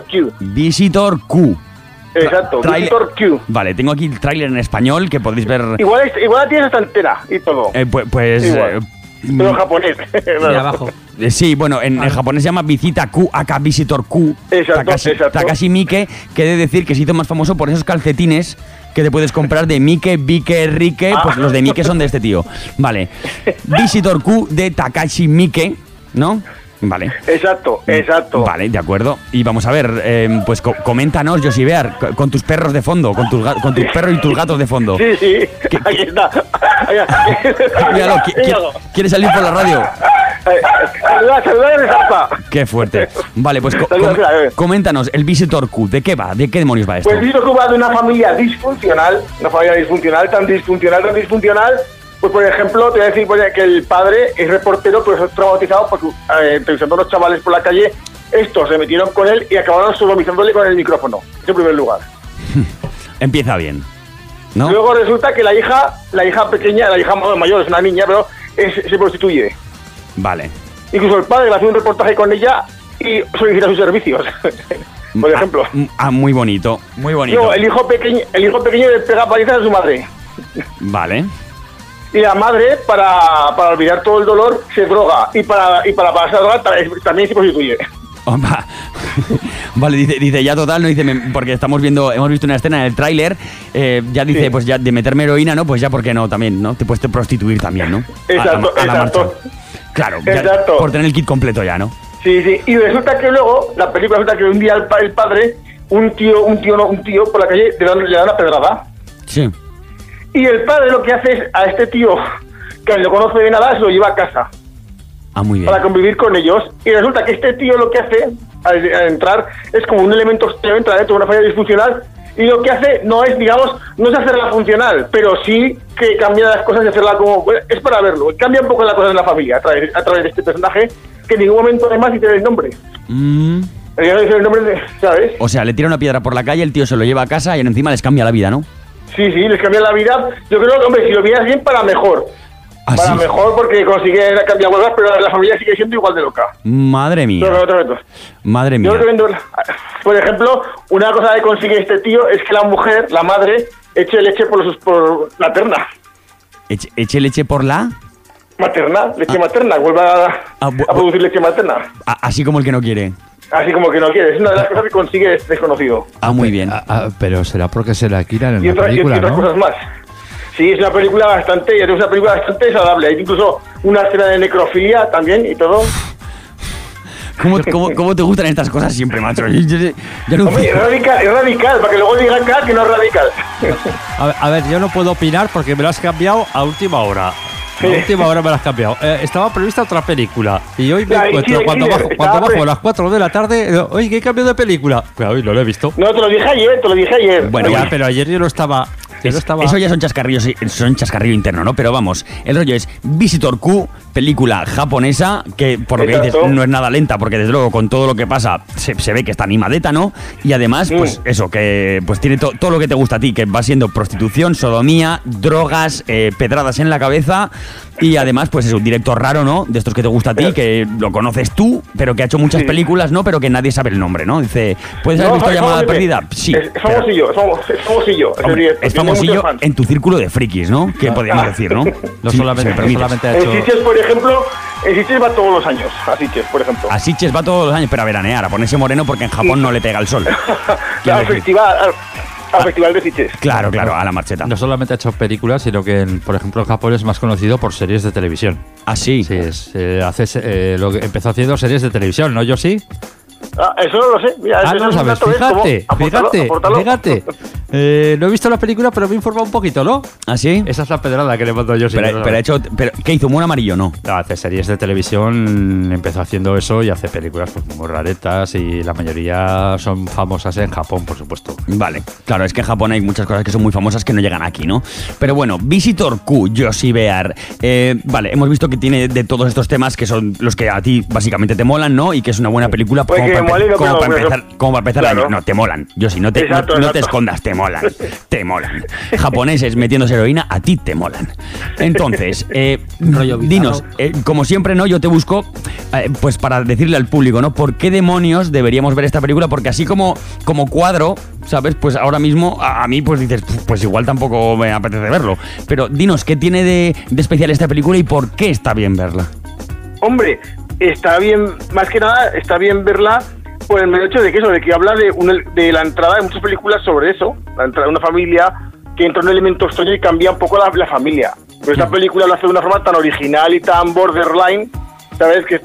I: Exacto, Visitor Q.
C: Vale, tengo aquí el tráiler en español que podéis ver.
I: Igual la tienes hasta entera y todo.
C: Pues
I: pero en japonés.
E: Mira abajo.
C: Sí, bueno, en japonés se llama Visita Q, acá Visitor Q.
I: Exacto.
C: Takashi Miike, que he de decir que se hizo más famoso por esos calcetines que te puedes comprar de Miike, Vique, Rique, pues los de Miike son de este tío. Vale. Visitor Q de Takashi Miike, ¿no? Vale.
I: Exacto.
C: Vale, de acuerdo. Y vamos a ver, pues coméntanos, Yoshi Bear, con tus perros de fondo, con tus perros y tus gatos de fondo.
I: Sí, aquí está.
C: Míralo, ¿quieres salir por la radio?
I: Saluda de Zapa.
C: Qué fuerte. Vale, pues coméntanos, el Visitor Q, ¿de qué va? ¿De qué demonios va esto?
I: Pues Visitor Q va de una familia disfuncional, tan disfuncional. Pues por ejemplo, te voy a decir que el padre es reportero, pero es traumatizado porque entrevistando a unos chavales por la calle, estos se metieron con él y acabaron sodomizándole con el micrófono. En primer lugar.
C: Empieza bien, ¿no?
I: Luego resulta que la hija pequeña, la hija mayor es una niña, pero se prostituye.
C: Vale.
I: Incluso el padre hace un reportaje con ella y solicita sus servicios. Por ejemplo.
C: Muy bonito.
I: Luego, el hijo pequeño le pega palizas a su madre.
C: Vale.
I: Y la madre, para olvidar todo el dolor, se droga. Y para pasar droga también se prostituye.
C: Vale, dice ya total, no dice, porque hemos visto una escena en el tráiler, ya dice, pues ya de meterme heroína, ¿no? Pues ya, ¿por qué no? También, ¿no? Te puedes prostituir también, ¿no?
I: Exacto.
C: Claro, ya, por tener el kit completo ya, ¿no?
I: Sí. Y resulta que luego, la película resulta que un día el padre, un tío por la calle le da una pedrada.
C: Sí.
I: Y el padre lo que hace es a este tío, que no conoce de nada, se lo lleva a casa.
C: Muy bien.
I: Para convivir con ellos. Y resulta que este tío lo que hace al entrar es como un elemento extraño, entra dentro de una familia disfuncional, y lo que hace no es hacerla funcional, pero sí que cambia las cosas y hacerla como... Bueno, es para verlo, cambia un poco las cosas en la familia a través de este personaje, que en ningún momento además dice el nombre. Ya no dice el nombre, ¿sabes?
C: O sea, le tira una piedra por la calle, el tío se lo lleva a casa y encima les cambia la vida, ¿no?
I: Sí, les cambia la vida. Yo creo que, hombre, si lo miras bien, para mejor.
C: ¿Ah,
I: para
C: sí?
I: mejor porque consigue cambiar cosas, pero la familia sigue siendo igual de loca.
C: Madre mía. Madre mía.
I: Yo recomiendo, por ejemplo, una cosa que consigue este tío es que la mujer, la madre, eche leche por la terna.
C: ¿Eche leche por la...?
I: Materna, leche materna, vuelva a producir leche materna.
C: Así como el que no quiere.
I: Así como que no quiere, es una de las cosas que consigue este desconocido.
C: Muy bien.
D: Pero será porque se la quitan en
I: Y
D: la película,
I: otras
D: ¿no?
I: cosas más. Sí, es una película bastante desagradable. Hay incluso una escena de necrofilia también y todo.
C: ¿Cómo te gustan estas cosas siempre, macho? Yo no
I: Hombre, es radical, para que luego digan que no es radical.
D: A ver, yo no puedo opinar porque me lo has cambiado a última hora. A última hora me lo has cambiado. Estaba prevista otra película y hoy me encuentro cuando bajo a las 4 de la tarde. Oye, ¿qué cambio de película? Pues hoy no lo he visto.
I: No, te lo dije ayer.
C: Bueno,
D: ya, pero ayer yo no estaba.
C: Eso ya son chascarrillo interno, ¿no? Pero vamos, el rollo es Visitor Q, película japonesa, que por lo que dices no es nada lenta, porque desde luego con todo lo que pasa se ve que está animadeta, ¿no? Y además, pues eso, que pues tiene todo lo que te gusta a ti, que va siendo prostitución, sodomía, drogas, pedradas en la cabeza. Y además, pues es un director raro, ¿no? De estos que te gusta a ti, que lo conoces tú, pero que ha hecho muchas películas, ¿no? Pero que nadie sabe el nombre, ¿no? Dice, ¿puedes haber visto Llamada Perdida? Sí.
I: Es famosillo.
C: Hombre, es famosillo en tu círculo de frikis, ¿no? Que podríamos decir, ¿no?
D: No solamente ha hecho...
I: En Sitges, por ejemplo, va todos los años. A Sitges, por ejemplo.
C: A Sitges va todos los años, pero a veranear, a ponerse moreno porque en Japón no le pega el sol.
I: Al festival de Sitges.
C: Claro, a la marcheta.
D: No solamente ha hecho películas, sino que, por ejemplo, en Japón es más conocido por series de televisión.
C: ¿Ah, sí?
D: Sí, empezó haciendo series de televisión, ¿no, Yoshi?
I: Eso no lo sé. Mira,
D: no lo sabes. Fíjate. No he visto la película, pero me he informado un poquito, ¿no?
C: ¿Ah, sí?
D: Esa es la pedrada que le mando yo.
C: Pero ¿qué hizo? ¿Muy amarillo no?
D: Hace series de televisión, empezó haciendo eso y hace películas pues, muy raretas y la mayoría son famosas en Japón, por supuesto.
C: Vale, claro, es que en Japón hay muchas cosas que son muy famosas que no llegan aquí, ¿no? Pero bueno, Visitor Q, Yoshi Bear. Vale, hemos visto que tiene de todos estos temas que son los que a ti básicamente te molan, ¿no? Y que es una buena película como para empezar el año. No, te molan. Yoshi, no te escondas, te molan. Japoneses metiéndose heroína, a ti te molan. Entonces, dinos, como siempre, ¿no? Yo te busco, pues para decirle al público, ¿no? ¿Por qué demonios deberíamos ver esta película? Porque así como cuadro, ¿sabes? Pues ahora mismo a mí pues dices, pues igual tampoco me apetece verlo. Pero dinos, ¿qué tiene de especial esta película y por qué está bien verla?
I: Hombre, está bien, más que nada, está bien verla por el hecho de que habla de la entrada de muchas películas sobre eso, la entrada de una familia que entra en un elemento extraño y cambia un poco la familia. Pero esta película lo hace de una forma tan original y tan borderline, ¿sabes? Que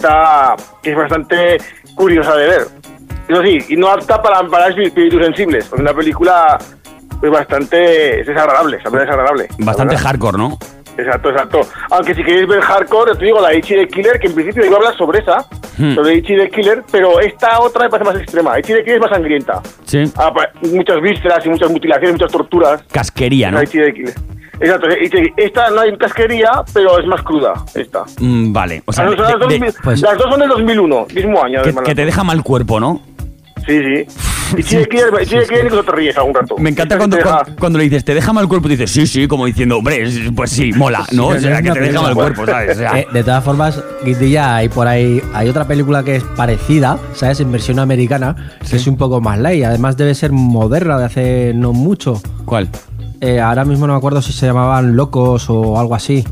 I: es bastante curiosa de ver. Eso sí, y no apta para espíritus sensibles, porque una película pues bastante desagradable.
C: Bastante hardcore, ¿no?
I: Exacto. Aunque si queréis ver hardcore, te digo, la Ichi the Killer, que en principio iba a hablar sobre esa, sobre Ichi the Killer, pero esta otra me parece más extrema. Ichi the Killer es más sangrienta.
C: Sí.
I: Muchas vísceras y muchas mutilaciones, muchas torturas.
C: Casquería, ¿no?
I: Ichi the Killer. Exacto. Esta no hay casquería, pero es más cruda, esta.
C: Vale. O sea,
I: las dos son del 2001, mismo año.
C: Que te deja mal cuerpo, ¿no?
I: Sí. Ichi the Killer, incluso te ríes algún rato.
C: Me encanta cuando le dices, te deja mal cuerpo, dices, sí, como diciendo, hombre, pues sí, mola, ¿no? O sea, que te deja mal cuerpo, ¿sabes? O sea,
E: de todas formas, Guindilla, hay por ahí, hay otra película que es parecida, ¿sabes? En versión americana, que es un poco más light, además debe ser moderna, de hace no mucho.
C: ¿Cuál?
E: Ahora mismo no me acuerdo si se llamaban Locos o algo así.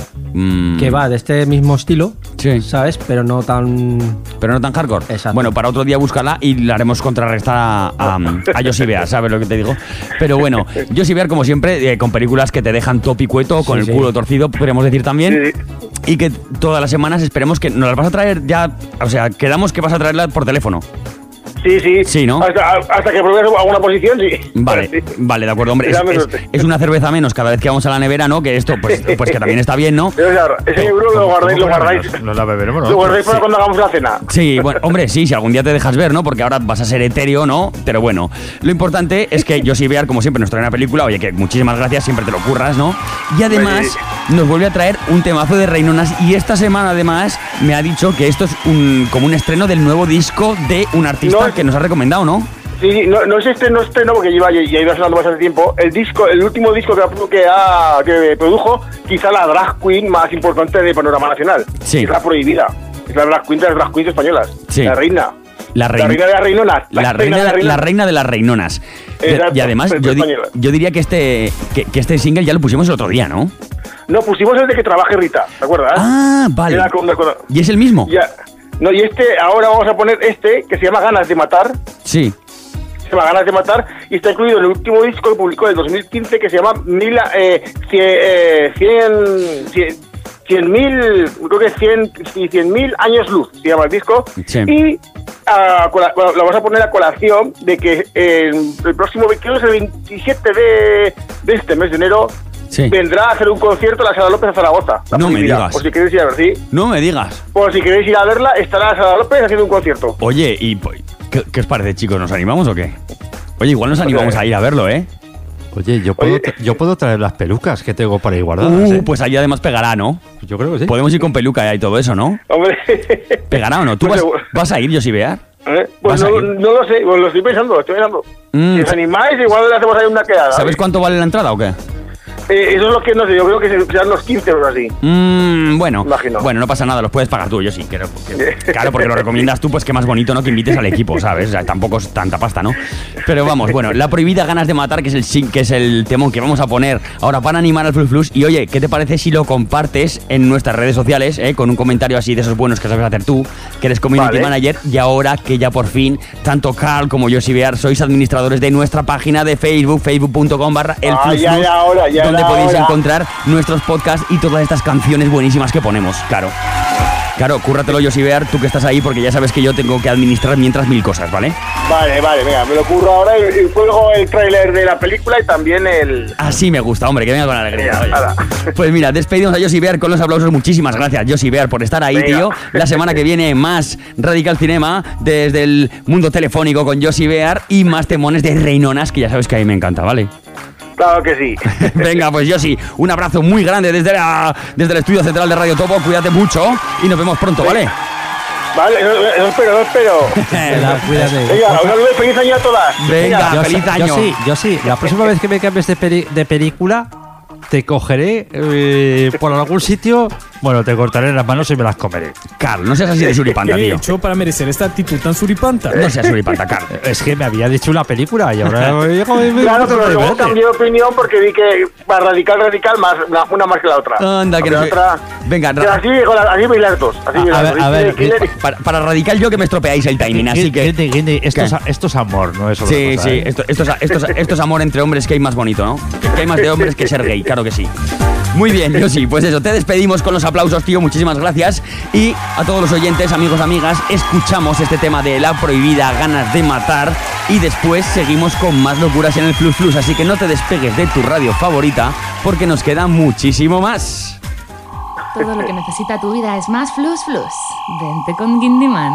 E: Que va de este mismo estilo,
C: sí,
E: ¿sabes? Pero no tan
C: hardcore.
E: Exacto.
C: Bueno, para otro día búscala y la haremos contrarrestar a Yoshi Bear, ¿sabes lo que te digo? Pero bueno, Yoshi Bear, como siempre, con películas que te dejan top y cueto, con el culo torcido, podríamos decir también. Sí. Y que todas las semanas esperemos que nos las vas a traer ya, o sea, quedamos que vas a traerla por teléfono.
I: Sí,
C: ¿no?
I: Hasta que pruebes alguna posición, sí.
C: Vale, de acuerdo, hombre. Es una cerveza menos cada vez que vamos a la nevera, ¿no? Que esto, pues que también está bien, ¿no?
I: Ese euro lo guardáis.
D: No la beberemos, ¿no?
I: Lo guardáis para cuando hagamos la cena.
C: Sí, bueno, hombre, sí, si algún día te dejas ver, ¿no? Porque ahora vas a ser etéreo, ¿no? Pero bueno, lo importante es que Yoshi Bear, como siempre, nos trae una película. Oye, que muchísimas gracias, siempre te lo curras, ¿no? Y además nos vuelve a traer un temazo de Reinonas. Y esta semana, además, me ha dicho que esto es como un estreno del nuevo disco de un artista que nos has recomendado, ¿no?
I: Sí, no es estreno, porque ya iba sonando bastante tiempo. El último disco que produjo, quizá la drag queen más importante del panorama nacional.
C: Sí.
I: Es La Prohibida. Es la drag queen de las drag queens españolas.
C: Sí.
I: La reina.
C: La reina
I: de las reinonas.
C: La reina de las reinonas.
I: Exacto,
C: y además, yo diría que este single ya lo pusimos el otro día, ¿no?
I: No, pusimos el de Que Trabaje Rita, ¿te acuerdas?
C: Ah, vale. ¿Y es el mismo?
I: Ya. No, y ahora vamos a poner que se llama Ganas de Matar.
C: Sí.
I: Se llama Ganas de Matar y está incluido en el último disco que publicó en el 2015 que se llama 100.000 años luz, se llama el disco.
C: Sí.
I: Y lo vamos a poner a colación de que el próximo 22, el 27 de este mes de enero,
C: sí,
I: vendrá a hacer un concierto en la Sala López a Zaragoza.
C: No me digas.
I: Por si queréis ir a ver, ¿sí?
C: No me digas.
I: Por si queréis ir a verla, estará en la Sala López haciendo un concierto.
C: Oye, ¿y qué os parece, chicos? ¿Nos animamos o qué? Oye, igual nos animamos a ir a verlo, ¿eh?
D: Oye, yo puedo traer las pelucas que tengo por ahí guardadas.
C: Pues allí además pegará, ¿no?
D: Yo creo que sí.
C: Podemos ir con peluca y todo eso, ¿no?
I: Hombre.
C: ¿Pegará o no? ¿Tú vas a ir, Josie Bear?
I: Pues no lo sé, pues lo estoy pensando. Si os animáis, igual le hacemos ahí una quedada.
C: ¿Sabes cuánto vale la entrada o qué?
I: Eso es lo que no sé, yo creo que serán los 15 euros así.
C: Bueno,
I: imagino.
C: Bueno, no pasa nada, los puedes pagar tú, yo sí. Claro, porque lo recomiendas tú, pues qué más bonito, ¿no? Que invites al equipo, ¿sabes? O sea, tampoco es tanta pasta, ¿no? Pero vamos, bueno, La Prohibida, Ganas de Matar, que es el temón que vamos a poner ahora para animar al Flux Flux. Y oye, ¿qué te parece si lo compartes en nuestras redes sociales, con un comentario así de esos buenos que sabes hacer tú, que eres community manager, y ahora que ya por fin, tanto Carl como Josie Bear sois administradores de nuestra página de Facebook, facebook.com/elfluxflux, donde podéis encontrar nuestros podcasts y todas estas canciones buenísimas que ponemos, claro. Claro, cúrratelo, Josie Bear, tú que estás ahí, porque ya sabes que yo tengo que administrar mientras 1000 cosas, ¿vale?
I: Vale, venga, me lo curro ahora y juego el tráiler de la película y también el...
C: Así me gusta, hombre, que venga con alegría. Pues mira, despedimos a Josie Bear con los aplausos. Muchísimas gracias, Josie Bear, por estar ahí, tío. La semana que viene más Radical Cinema desde el mundo telefónico con Josie Bear y más temones de reinonas, que ya sabes que a mí me encanta, ¿vale?
I: Claro que sí.
C: Venga, pues Josie, un abrazo muy grande desde el estudio central de Radio Topo. Cuídate mucho y nos vemos pronto, ¿vale?
I: Vale, lo espero.
E: Cuídate.
I: Venga, un saludo y feliz año a todas.
C: Venga, feliz año.
E: Yo sí. La próxima vez que me cambies de película, te cogeré por algún sitio. Bueno, te cortaré las manos y me las comeré.
C: Carl, no seas así de suripanta,
F: ¿Qué he
C: tío.
F: hecho para merecer esta actitud tan suripanta?
C: No seas suripanta, Carl.
E: Es que me había dicho una película y ahora...
I: Claro, pero luego cambié de opinión porque vi que para radical, una más que la otra.
C: Anda, que no sé. Venga,
I: así veis las dos.
E: A ver,
C: para radical yo que me estropeáis el timing, así que...
E: Esto es amor, no es otra
C: Sí,
E: cosa,
C: sí, esto es amor entre hombres, que hay más bonito, ¿no? Que hay más de hombres que ser gay, claro que sí. Muy bien, Josie, pues eso, te despedimos con los aplausos, tío, muchísimas gracias. Y a todos los oyentes, amigos, amigas, escuchamos este tema de La Prohibida, Ganas de Matar, y después seguimos con más locuras en el Flux Flux, así que no te despegues de tu radio favorita, porque nos queda muchísimo más.
G: Todo lo que necesita tu vida es más Flux Flux. Vente con Guindyman.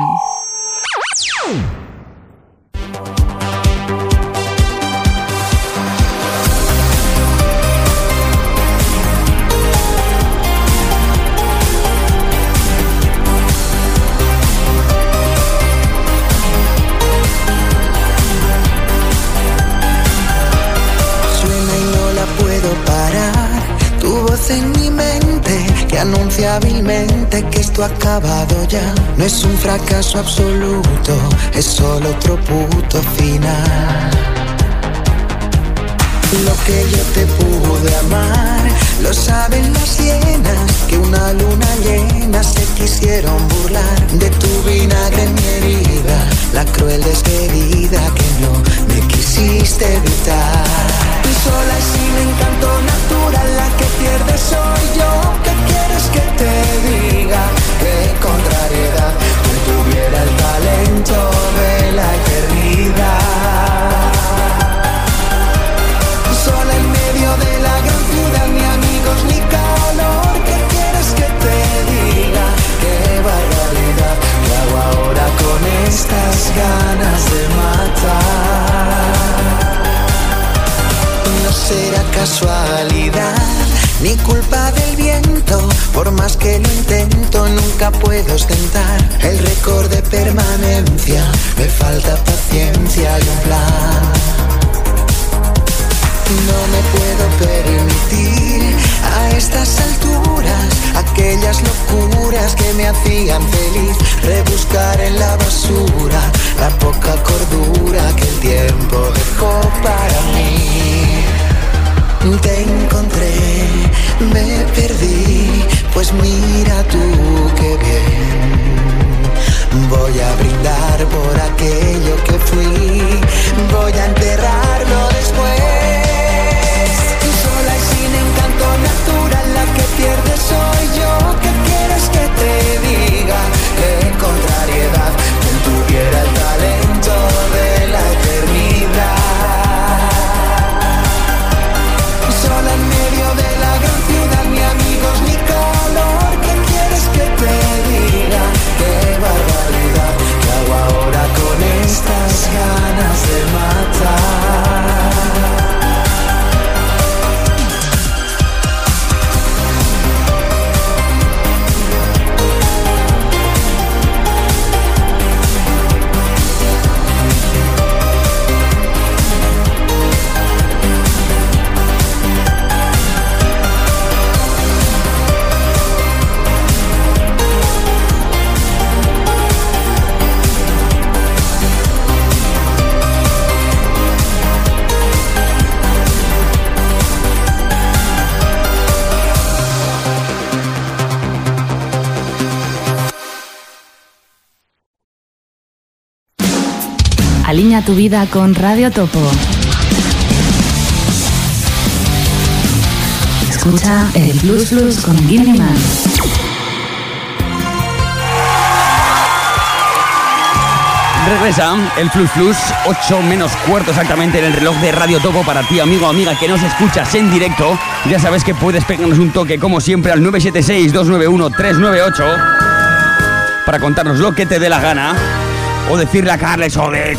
J: En mi mente que anuncia hábilmente que esto ha acabado ya. No es un fracaso absoluto, es solo otro puto final. Lo que yo te pude amar, lo saben las hienas, que una luna llena se quisieron burlar de tu vinagre en mi herida, la cruel despedida que no me quisiste evitar. Sola y sin encanto natural, la que pierde soy yo. ¿Qué quieres que te diga? Qué contrariedad, que tuviera el talento de la eternidad. Sola en medio de la gran ciudad, ni amigos ni calor. ¿Qué quieres que te diga? Qué barbaridad, ¿qué hago ahora con estas ganas de matar? No será casualidad, ni culpa del viento, Por más que lo intento, nunca puedo ostentar el récord de permanencia. Me falta paciencia y un plan. No me puedo permitir a estas alturas aquellas locuras que me hacían feliz. Rebuscar en la basura la poca cordura que el tiempo dejó para mí. Te encontré, me perdí, pues mira tú qué bien. Voy a brindar por aquello que fui, voy a enterrarlo después. Sola y sin encanto natural, la que pierde soy yo. ¿Qué quieres que te diga? Qué contrariedad, quien tuviera el talento de la eternidad. Sola en medio de la gran ciudad, ni amigos ni calor. ¿Qué quieres que te diga? Qué barbaridad, ¿qué hago ahora con estas ganas de matar?
G: Alinea tu vida con Radio Topo. Escucha el Blues Blues con Guinea.
C: Regresa el Flus Flus, 8 menos cuarto exactamente en el reloj de Radio Topo para ti, amigo o amiga que nos escuchas en directo. Ya sabes que puedes pegarnos un toque como siempre al 976-291-398 para contarnos lo que te dé la gana o decirle a Carles o de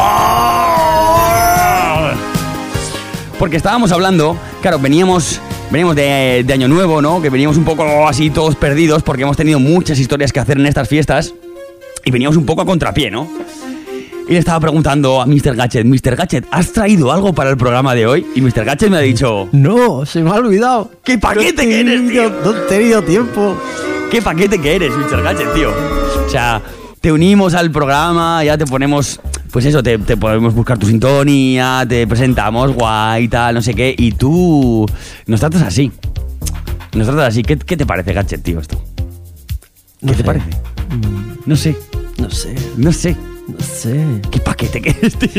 C: porque estábamos hablando, claro, veníamos de Año Nuevo, ¿no? Que veníamos un poco así todos perdidos porque hemos tenido muchas historias que hacer en estas fiestas y veníamos un poco a contrapié, ¿no? Y le estaba preguntando a Mr. Gadget, ¿has traído algo para el programa de hoy? Y Mr. Gadget me ha dicho...
E: No, se me ha olvidado.
C: ¿Qué paquete que eres, tío?
E: No he tenido tiempo.
C: ¿Qué paquete que eres, Mr. Gadget, tío? O sea, te unimos al programa, ya te ponemos... Pues eso, te podemos buscar tu sintonía, te presentamos, guay y tal, no sé qué. Y tú nos tratas así. ¿Qué te parece, Gadget, tío, esto? ¿Qué te parece? No sé. ¿Qué paquete que eres, tío?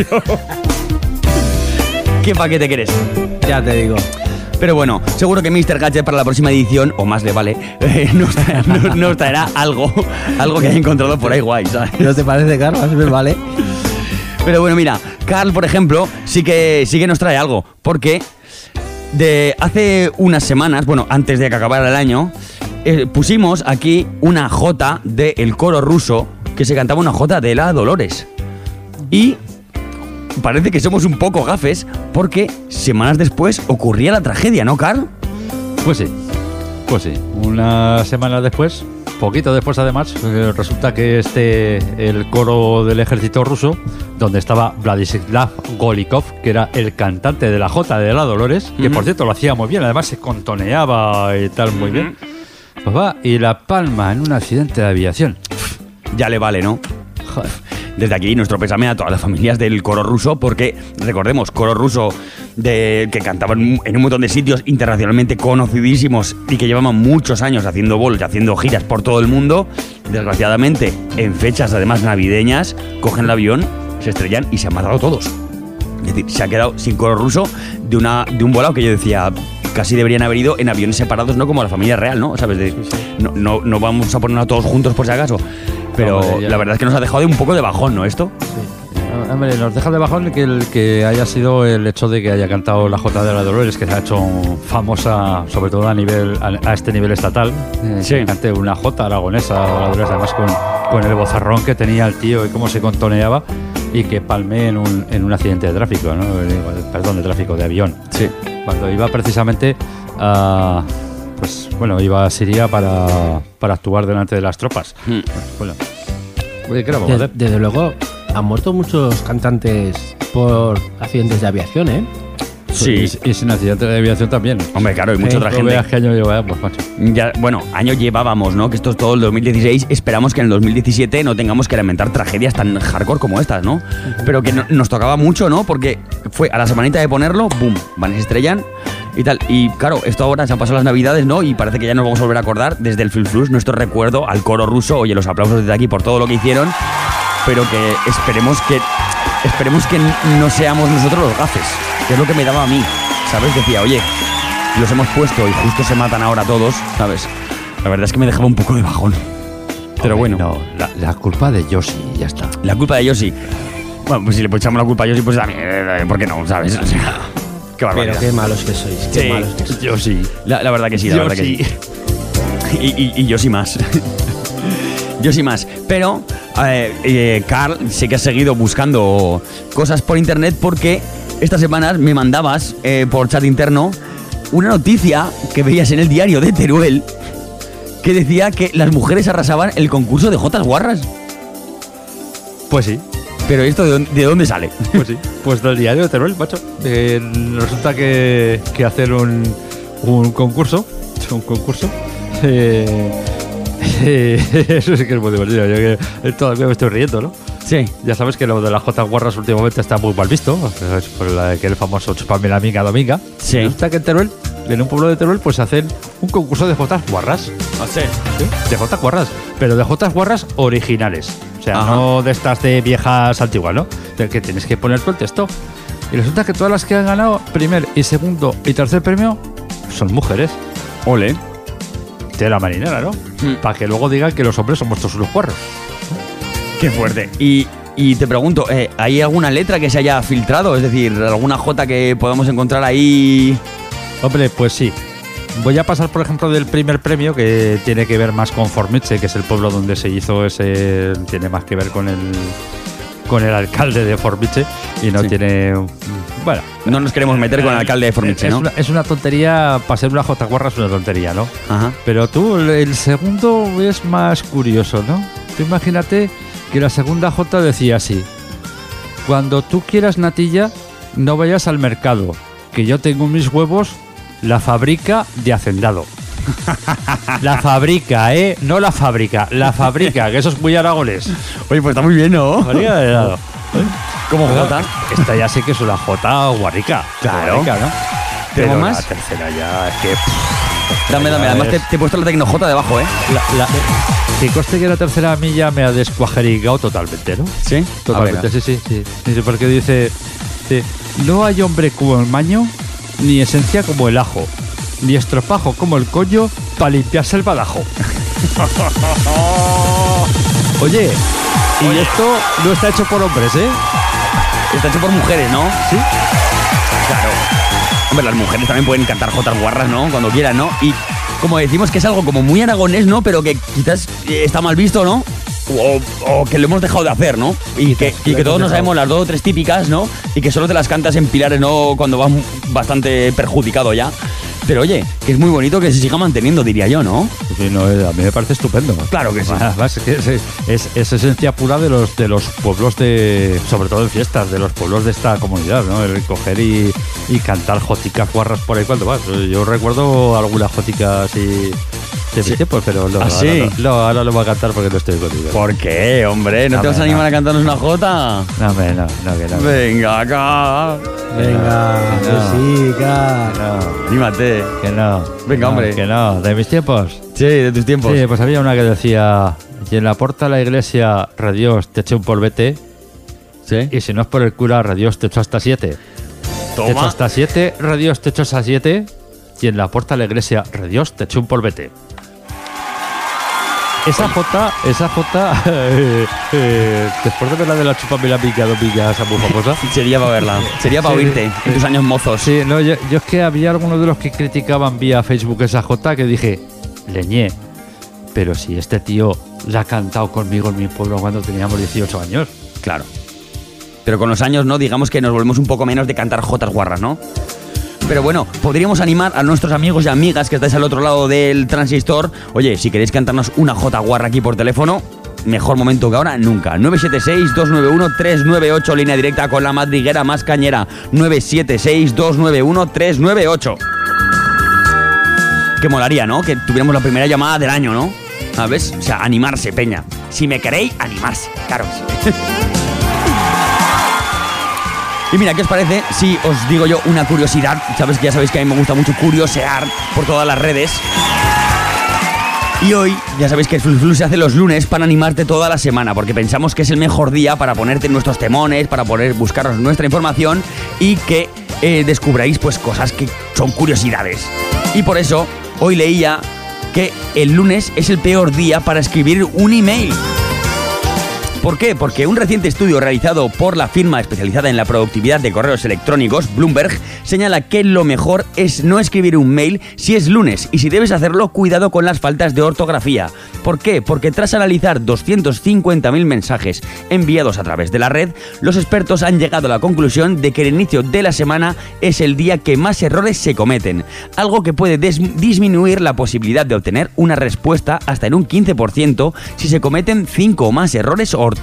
C: ¿Qué paquete que eres?
E: Ya te digo.
C: Pero bueno, seguro que Mr. Gadget para la próxima edición, o más le vale, nos traerá algo que haya encontrado por ahí guay, ¿sabes?
E: ¿No te parece, Carlos? Me vale.
C: Pero bueno, mira, Carl, por ejemplo, sí que nos trae algo, porque de hace unas semanas, bueno, antes de que acabara el año, pusimos aquí una jota del coro ruso, que se cantaba una jota de la Dolores. Y parece que somos un poco gafes, porque semanas después ocurría la tragedia, ¿no, Carl?
D: Pues sí. Unas semanas después, poquito después además, resulta que el coro del ejército ruso, donde estaba Vladislav Golikov, que era el cantante de la jota de la Dolores, que por cierto lo hacía muy bien, además se contoneaba y tal muy bien, pues va y la palma en un accidente de aviación.
C: Ya le vale, ¿no? Joder. Desde aquí nuestro pésame a todas las familias del coro ruso, porque recordemos, coro ruso que cantaban en un montón de sitios internacionalmente conocidísimos y que llevaban muchos años haciendo bolos y haciendo giras por todo el mundo. Desgraciadamente, en fechas además navideñas, cogen el avión, se estrellan y se han matado todos. Es decir, se ha quedado sin coro ruso de un volado que yo decía... Casi deberían haber ido en aviones separados, no como la familia real, ¿no? ¿Sabes? No vamos a ponernos a todos juntos por si acaso. Pero no, la verdad es que nos ha dejado un poco de bajón, ¿no? Esto.
D: Sí. Hombre, nos deja de bajón que haya sido el hecho de que haya cantado la Jota de la Dolores, que se ha hecho famosa, sobre todo a este nivel estatal.
C: Sí.
D: Cante una Jota aragonesa, la Dolores, además con el vozarrón que tenía el tío y cómo se contoneaba, y que palmé en un accidente de tráfico, ¿no? Perdón, de tráfico, de avión.
C: Sí.
D: Cuando iba precisamente pues bueno, iba a Siria para actuar delante de las tropas. Bueno, oye, ¿qué era, Bogader?
E: Desde luego, han muerto muchos cantantes por accidentes de aviación, ¿eh?
C: Sí.
D: Y sin accidente de aviación también.
C: Hombre, claro, hay mucha otra
D: No
C: gente.
D: veas qué año llevábamos, macho.
C: Ya, bueno, años llevábamos, ¿no? Que esto es todo el 2016. Esperamos que en el 2017 no tengamos que lamentar tragedias tan hardcore como estas, ¿no? Pero que nos tocaba mucho, ¿no? Porque fue a la semanita de ponerlo, ¡boom! Van y se estrellan y tal. Y claro, esto ahora se han pasado las navidades, ¿no? Y parece que ya nos vamos a volver a acordar desde el Flush Flush nuestro recuerdo al coro ruso. Oye, los aplausos desde aquí por todo lo que hicieron. Pero que esperemos que no seamos nosotros los gafes. Que es lo que me daba a mí, ¿sabes? Decía, oye, los hemos puesto y justo se matan ahora todos, ¿sabes? La verdad es que me dejaba un poco de bajón. Pero bueno.
D: No, la culpa de Yoshi, ya está.
C: La culpa de Yoshi. Bueno, pues si le echamos la culpa a Yoshi, pues también, ¿por qué no? ¿Sabes? O sea, qué barbaridad.
E: Pero qué malos que sois, qué malos que sois.
D: Yoshi.
C: La verdad que sí, la verdad que sí. Y Yoshi más. Yoshi más. Pero Carl, sé que has seguido buscando cosas por internet porque estas semanas me mandabas por chat interno una noticia que veías en el diario de Teruel que decía que las mujeres arrasaban el concurso de Jotas Guarras.
D: Pues sí.
C: Pero ¿esto de dónde sale?
D: Pues sí, pues del diario de Teruel, macho. Resulta que hacen un concurso. Eso sí que es muy divertido. Yo que todavía me estoy riendo, ¿no?
C: Sí.
D: Ya sabes que lo de las Jotas Guarras últimamente está muy mal visto. Es por que el famoso chupame la amiga dominga.
C: Sí.
D: Resulta que en Teruel, en un pueblo de Teruel, pues hacen un concurso de Jotas Guarras.
C: ¿Ah, sí?
D: ¿Sí? De Jotas Guarras. Pero de Jotas Guarras originales. O sea,
C: Ajá.
D: no de estas de viejas antiguas, ¿no? De que tienes que poner tú el texto. Y resulta que todas las que han ganado primer y segundo y tercer premio son mujeres.
C: Ole.
D: De la marinera, ¿no? Para que luego digan que los hombres somos todos unos guarros.
C: Qué fuerte. Y te pregunto, ¿hay alguna letra que se haya filtrado? Es decir, ¿alguna jota que podamos encontrar ahí?
D: Hombre, pues sí. Voy a pasar, por ejemplo, del primer premio, que tiene que ver más con Formiche, que es el pueblo donde se hizo ese... Tiene más que ver con el alcalde de Formiche y no tiene... Bueno,
C: no nos queremos meter con el alcalde de Formiche, ¿no?
D: Es una tontería, para ser una jotaguarra es una tontería, ¿no?
C: Ajá.
D: Pero tú, el segundo es más curioso, ¿no? Tú imagínate que la segunda jota decía así: cuando tú quieras natilla, no vayas al mercado, que yo tengo mis huevos, la fábrica de Hacendado. La fábrica, no la fábrica, la fábrica, que eso es muy aragonés.
C: Oye, pues está muy bien, ¿no?
D: Fábrica de helado.
C: Como jota.
D: Esta ya sí que es una jota guarrica.
C: Claro.
D: Guarrica, ¿no?
C: ¿Tenemos
D: Pero
C: más?
D: la tercera ya es que...
C: Dame. Además te he puesto la tecnojota debajo, ¿eh?
D: Que conste que la tercera milla me ha descuajericado totalmente, ¿no?
C: ¿Sí?
D: Totalmente, sí. Dice, porque dice, no hay hombre como el maño, ni esencia como el ajo, ni estropajo como el coño para limpiarse el badajo. Oye, esto no está hecho por hombres, ¿eh?
C: Está hecho por mujeres, ¿no?
D: Sí.
C: Claro. Hombre, las mujeres también pueden cantar jotas guarras, ¿no? Cuando quieran, ¿no? Y como decimos que es algo como muy aragonés, ¿no? Pero que quizás está mal visto, ¿no? O que lo hemos dejado de hacer, ¿no? Y que todos nos sabemos las 2 o 3 típicas, ¿no? Y que solo te las cantas en pilares, ¿no? Cuando vas bastante perjudicado ya. Pero oye, que es muy bonito que se siga manteniendo, diría yo, ¿no?
D: Sí, no, a mí me parece estupendo.
C: Claro que sí.
D: Además, es esencia pura de los pueblos de... Sobre todo en fiestas, de los pueblos de esta comunidad, ¿no? El coger y cantar joticas guarras por ahí cuando vas. Yo recuerdo algunas joticas y... de mis tiempos, pero no, ahora lo voy a cantar porque no estoy contigo.
C: ¿Por qué, hombre? ¿No te vas a animar a cantarnos una jota?
D: No, que no.
C: Venga, acá.
E: Venga, música.
D: No,
C: anímate.
D: que no.
C: Venga, hombre.
D: Que no, de mis tiempos.
C: Sí, de tus tiempos.
D: Sí, pues había una que decía: y en la puerta de la iglesia, rediós, te eché un polvete.
C: Sí.
D: Y si no es por el cura, rediós, te echo hasta 7.
C: Toma.
D: Te echo hasta 7, rediós, te echo hasta 7. Y en la puerta de la iglesia, rediós, te eché un polvete. Esa jota, después de ver la de la chupa la pica dominga, esa muy famosa.
C: Sería para verla, sería para oírte en tus años mozos.
D: Sí, no, yo es que había algunos de los que criticaban vía Facebook esa jota que dije, leñé, pero si este tío la ha cantado conmigo en mi pueblo cuando teníamos 18 años.
C: Claro. Pero con los años, ¿no? Digamos que nos volvemos un poco menos de cantar jotas guarras, ¿no? Pero bueno, podríamos animar a nuestros amigos y amigas que estáis al otro lado del transistor. Oye, si queréis cantarnos una jota guarra aquí por teléfono, mejor momento que ahora, nunca. 976-291-398, línea directa con la madriguera más cañera. 976-291-398. Que molaría, ¿no? Que tuviéramos la primera llamada del año, ¿no? ¿Sabes? O sea, animarse, peña. Si me queréis, animarse. Claro que sí. Y mira, ¿qué os parece si os digo yo una curiosidad? ¿Sabes? Ya sabéis que a mí me gusta mucho curiosear por todas las redes. Y hoy, ya sabéis que el Flu se hace los lunes para animarte toda la semana, porque pensamos que es el mejor día para ponerte nuestros temones, para poder buscaros nuestra información y que descubráis pues cosas que son curiosidades. Y por eso, hoy leía que el lunes es el peor día para escribir un email. ¿Por qué? Porque un reciente estudio realizado por la firma especializada en la productividad de correos electrónicos, Bloomberg, señala que lo mejor es no escribir un mail si es lunes, y si debes hacerlo, cuidado con las faltas de ortografía. ¿Por qué? Porque tras analizar 250.000 mensajes enviados a través de la red, los expertos han llegado a la conclusión de que el inicio de la semana es el día que más errores se cometen, algo que puede disminuir la posibilidad de obtener una respuesta hasta en un 15% si se cometen 5 o más errores ortográficos.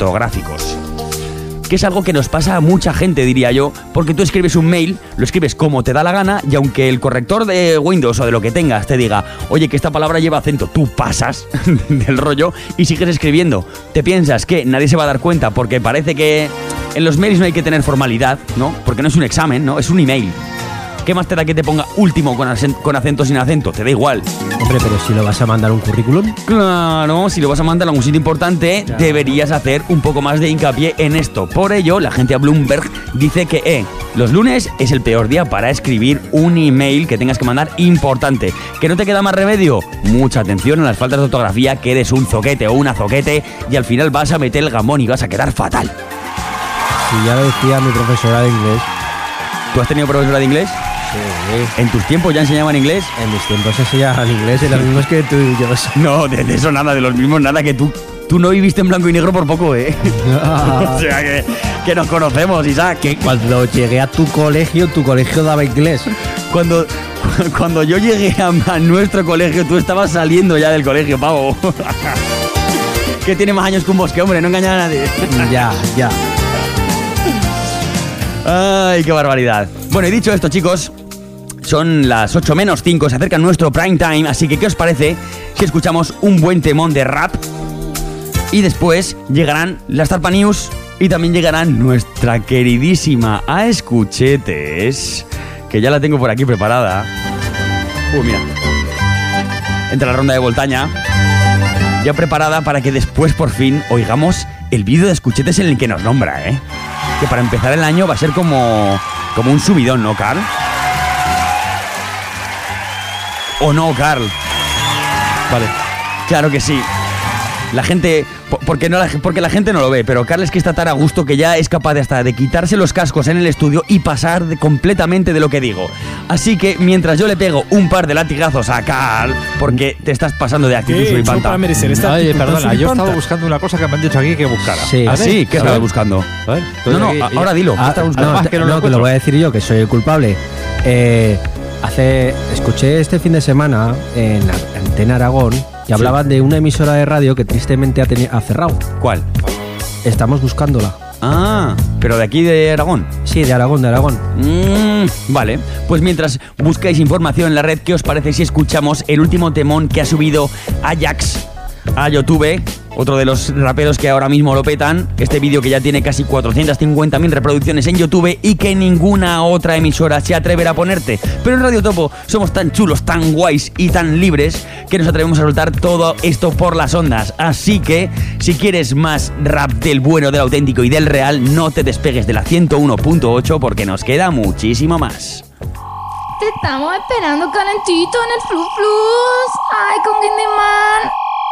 C: Que es algo que nos pasa a mucha gente, diría yo, porque tú escribes un mail, lo escribes como te da la gana, y aunque el corrector de Windows o de lo que tengas te diga, oye, que esta palabra lleva acento, tú pasas del rollo y sigues escribiendo. Te piensas que nadie se va a dar cuenta porque parece que en los mails no hay que tener formalidad, ¿no? Porque no es un examen, ¿no? Es un email. ¿Qué más te da que te ponga último con acento sin acento? Te da igual.
E: Hombre, pero si lo vas a mandar un currículum.
C: Claro, si lo vas a mandar a un sitio importante, ya deberías hacer un poco más de hincapié en esto. Por ello, la agencia Bloomberg dice que los lunes es el peor día para escribir un email que tengas que mandar importante. ¿Que no te queda más remedio? Mucha atención a las faltas de ortografía, que eres un zoquete o una zoquete y al final vas a meter el gamón y vas a quedar fatal.
E: Sí, ya lo decía mi profesora de inglés.
C: ¿Tú has tenido profesora de inglés?
E: Sí.
C: ¿En tus tiempos ya enseñaban inglés?
E: En mis tiempos enseñaban inglés, eran los mismos que tú y yo.
C: No, de eso nada, de los mismos nada, que tú no viviste en blanco y negro por poco, ¿eh? O sea, que nos conocemos, Isaac.
E: Que cuando llegué a tu colegio daba inglés.
C: Cuando yo llegué a nuestro colegio, tú estabas saliendo ya del colegio, pavo. Que tiene más años que un bosque, hombre, no engañar a nadie.
E: Ya.
C: Ay, qué barbaridad. Bueno, y dicho esto, chicos, son las 8 menos 5, se acerca nuestro prime time, así que ¿qué os parece si escuchamos un buen temón de rap? Y después llegarán las Zarpa News y también llegarán nuestra queridísima A Escuchetes, que ya la tengo por aquí preparada. Mira. Entra la ronda de Voltaña, ya preparada para que después por fin oigamos el vídeo de Escuchetes en el que nos nombra, ¿eh? Que para empezar el año va a ser como un subidón, ¿no, Carl? ¿O no, Carl? Vale. Claro que sí. La gente... Porque la gente no lo ve, pero Carl es que está tan a gusto que ya es capaz de quitarse los cascos en el estudio y pasar completamente de lo que digo. Así que mientras yo le pego un par de latigazos a Carl, porque te estás pasando de actitud suripanta.
F: Para merecer esta
D: Oye, perdona, yo estaba buscando una cosa que me han dicho aquí que buscara.
E: Sí.
C: ¿Ah, sí? ¿Qué estabas buscando? No, ahora dilo.
E: Que lo voy a decir yo, que soy el culpable. Escuché este fin de semana en Antena Aragón y hablaban de una emisora de radio que tristemente ha cerrado.
C: ¿Cuál?
E: Estamos buscándola.
C: Ah, ¿pero de aquí de Aragón?
E: Sí, de Aragón.
C: Vale, pues mientras buscáis información en la red, ¿qué os parece si escuchamos el último temón que ha subido Ajax a YouTube? Otro de los raperos que ahora mismo lo petan. Este vídeo que ya tiene casi 450.000 reproducciones en YouTube y que ninguna otra emisora se atreverá a ponerte. Pero en Radio Topo somos tan chulos, tan guays y tan libres que nos atrevemos a soltar todo esto por las ondas. Así que, si quieres más rap del bueno, del auténtico y del real, no te despegues de la 101.8 porque nos queda muchísimo más.
G: Te estamos esperando calentito en el Flu Flus. Ay, con Guindyman.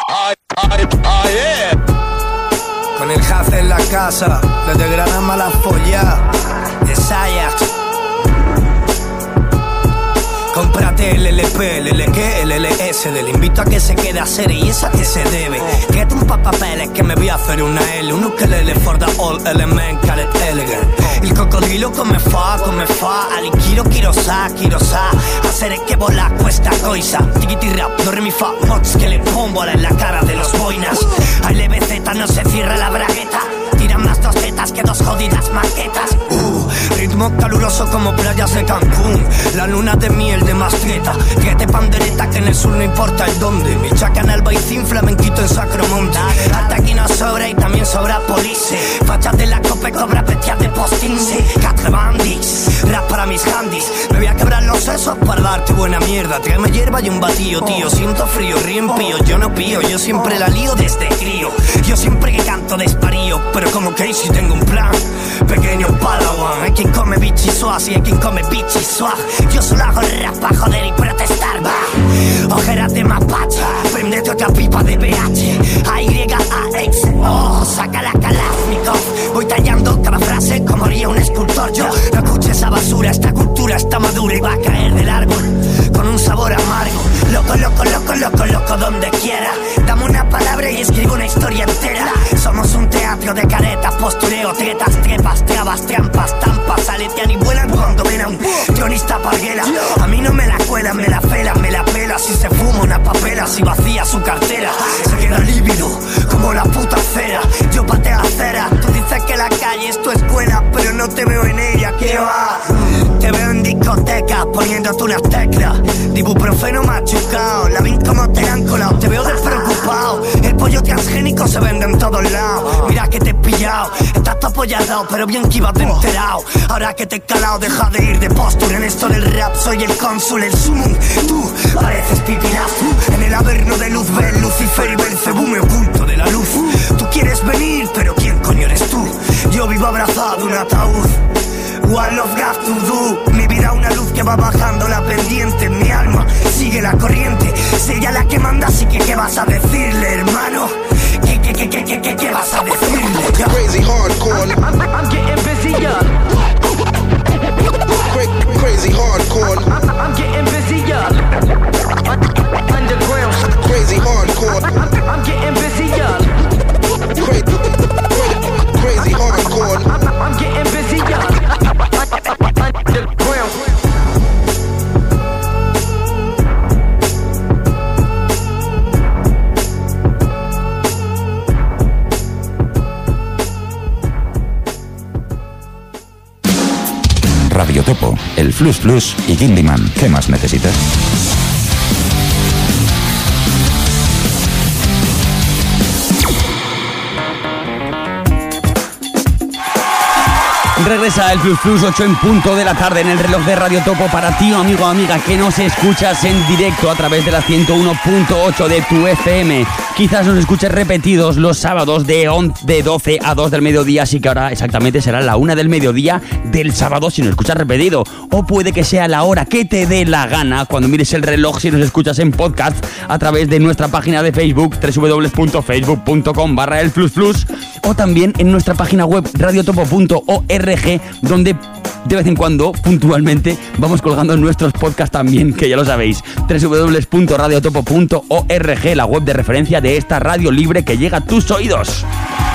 K: Con el Hace en la casa, desde Granama la folla, es Ajax. Cómprate el LP, el LQ, el LS. Le invito a que se quede a serie y esa que se debe. Quédate un pa' papeles che mi voy a fare una L. Un ukulele for the all element, caret elegant. Il coccodrillo come fa? All'inchiro chi sa. Hacer che vola questa cosa. Tiquiti rap, do re mi fa. Mods que le pómbola en la cara de los boinas. Ay, le beceta, no se cierra la bragueta. Tiran más dos tetas que dos jodidas maquetas. Ritmo caluroso como playas de Cancún. La luna de miel de Maastrichta. Tráete pandereta que en el sur no importa el dónde. Mi chaca en Albaicín, flamenquito en Sacromonte. Hasta aquí no sobra y también sobra police. Fachas de la cope, cobra bestias de postín. Quatre bandits, rap para mis handys. Me voy a quebrar los sesos para darte buena mierda. Tráeme hierba y un batido, tío. Siento frío, río pío, yo no pío. Yo siempre la lío desde crío. Yo siempre que canto desparío. Pero como Casey tengo un plan. Pequeño padawan. Hay quien come bichisuas y hay quien come bichisuas. Yo solo hago rap para joder y protestar, va. Ojeras de mapacha. Prendete otra pipa de BH. A-Y-A-X-O. Saca la Kalashnikov. Voy tallando cada frase como haría un escultor. Yo no escuché esa basura. Esta cultura está madura y va a caer del árbol con un sabor amargo. Loco, loco, loco, loco, loco, donde quiera. Dame una palabra y escribo una historia entera. Somos un teatro de caretas, postureo, tretas, trepas, trabas, trampas, tampas, aletean y vuelan cuando ven a un guionista parguela. A mí no me la cuelan, me la pelan, me la pela. Si se fuma una papela, si vacía su cartera, se queda lívido como la puta cera. Yo pateo acera, tú dices que la calle es tu escuela, pero no te veo en ella, ¿qué va? Te veo en discotecas poniéndote unas teclas. Ibuprofeno machucao, la ven como te han colado. Te veo despreocupado, el pollo transgénico se vende en todos lados. Mira que te he pillado, estás todo apoyado, pero bien que ibas de enterado. Ahora que te he calado, deja de ir de postura. En esto del rap soy el cónsul, el sumum. Tú pareces Pipinazu, en el averno de luz ven Lucifer y Belcebú, me oculto de la luz. Tú quieres venir, pero ¿quién coño eres tú? Yo vivo abrazado a un ataúd. What love got to do. Mi vida una luz que va bajando la pendiente. Mi alma sigue la corriente. Es ella la que manda, así que ¿qué vas a decirle, hermano? ¿Qué vas a decirle?
L: Crazy hardcore.
K: I'm getting busy, yeah.
L: Crazy hardcore.
K: I'm getting busy, yeah. Underground.
L: Crazy hardcore.
K: I'm getting busy, yeah.
L: Crazy hardcore.
K: I'm getting busy, yeah.
M: Radio Topo, el Flus Flus y Kindyman. ¿Qué más necesitas?
C: Regresa el Flus Flus, 8 en punto de la tarde en el reloj de Radio Topo para ti, amigo o amiga, que nos escuchas en directo a través de la 101.8 de tu FM. Quizás nos escuches repetidos los sábados de 12 a 2 del mediodía, así que ahora exactamente será la 1 del mediodía del sábado si nos escuchas repetido. O puede que sea la hora que te dé la gana cuando mires el reloj si nos escuchas en podcast a través de nuestra página de Facebook, www.facebook.com/elflusflus, o también en nuestra página web radiotopo.org, donde de vez en cuando, puntualmente, vamos colgando nuestros podcasts también, que ya lo sabéis. www.radiotopo.org, la web de referencia de esta radio libre que llega a tus oídos.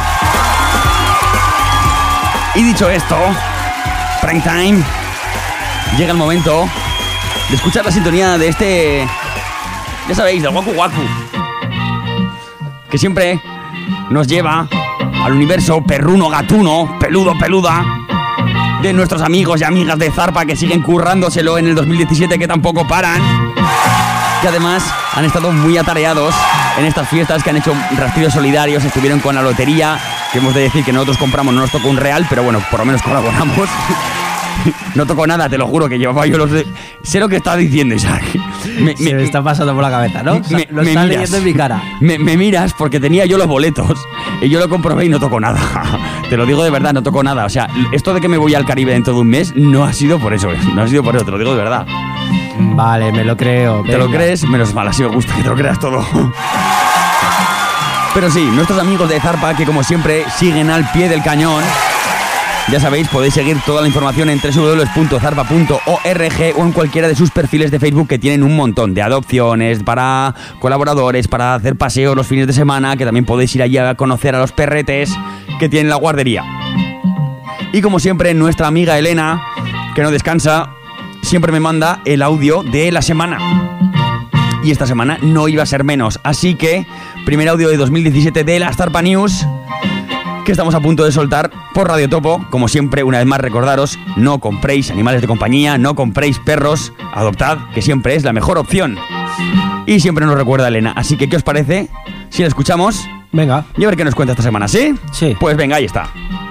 C: Y dicho esto, prime time, llega el momento de escuchar la sintonía de este, ya sabéis, del Waku Waku, que siempre nos lleva al universo perruno, gatuno, peludo, peluda, de nuestros amigos y amigas de Zarpa que siguen currándoselo en el 2017, que tampoco paran, que además han estado muy atareados en estas fiestas, que han hecho rastrillos solidarios, estuvieron con la lotería, que hemos de decir que nosotros compramos, no nos tocó un real, pero bueno, por lo menos colaboramos. No tocó nada, te lo juro, que llevaba yo los de... Sé lo que estás diciendo, Isaac.
E: Se me está pasando por la cabeza, ¿no? Lo estás leyendo en mi cara.
C: Me miras porque tenía yo los boletos y yo lo comprobé y no tocó nada. Te lo digo de verdad, no tocó nada. O sea, esto de que me voy al Caribe dentro de un mes no ha sido por eso, no ha sido por eso, te lo digo de verdad.
E: Vale, me lo creo.
C: ¿Te lo crees? Menos mal, así me gusta que te lo creas todo. Pero sí, nuestros amigos de Zarpa, que como siempre siguen al pie del cañón, Ya sabéis, podéis seguir toda la información en www.zarpa.org o en cualquiera de sus perfiles de Facebook, que tienen un montón de adopciones para colaboradores, para hacer paseos los fines de semana, que también podéis ir allí a conocer a los perretes que tienen la guardería. Y como siempre, nuestra amiga Elena, que no descansa, siempre me manda el audio de la semana. Y esta semana no iba a ser menos, así que primer audio de 2017 de las Zarpa News, que estamos a punto de soltar por Radio Topo. Como siempre, una vez más recordaros, no compréis animales de compañía, no compréis perros, adoptad, que siempre es la mejor opción. Y siempre nos recuerda Elena, así que ¿qué os parece si la escuchamos?
E: Venga.
C: Y a ver qué nos cuenta esta semana, ¿sí?
E: Sí.
C: Pues venga, ahí está.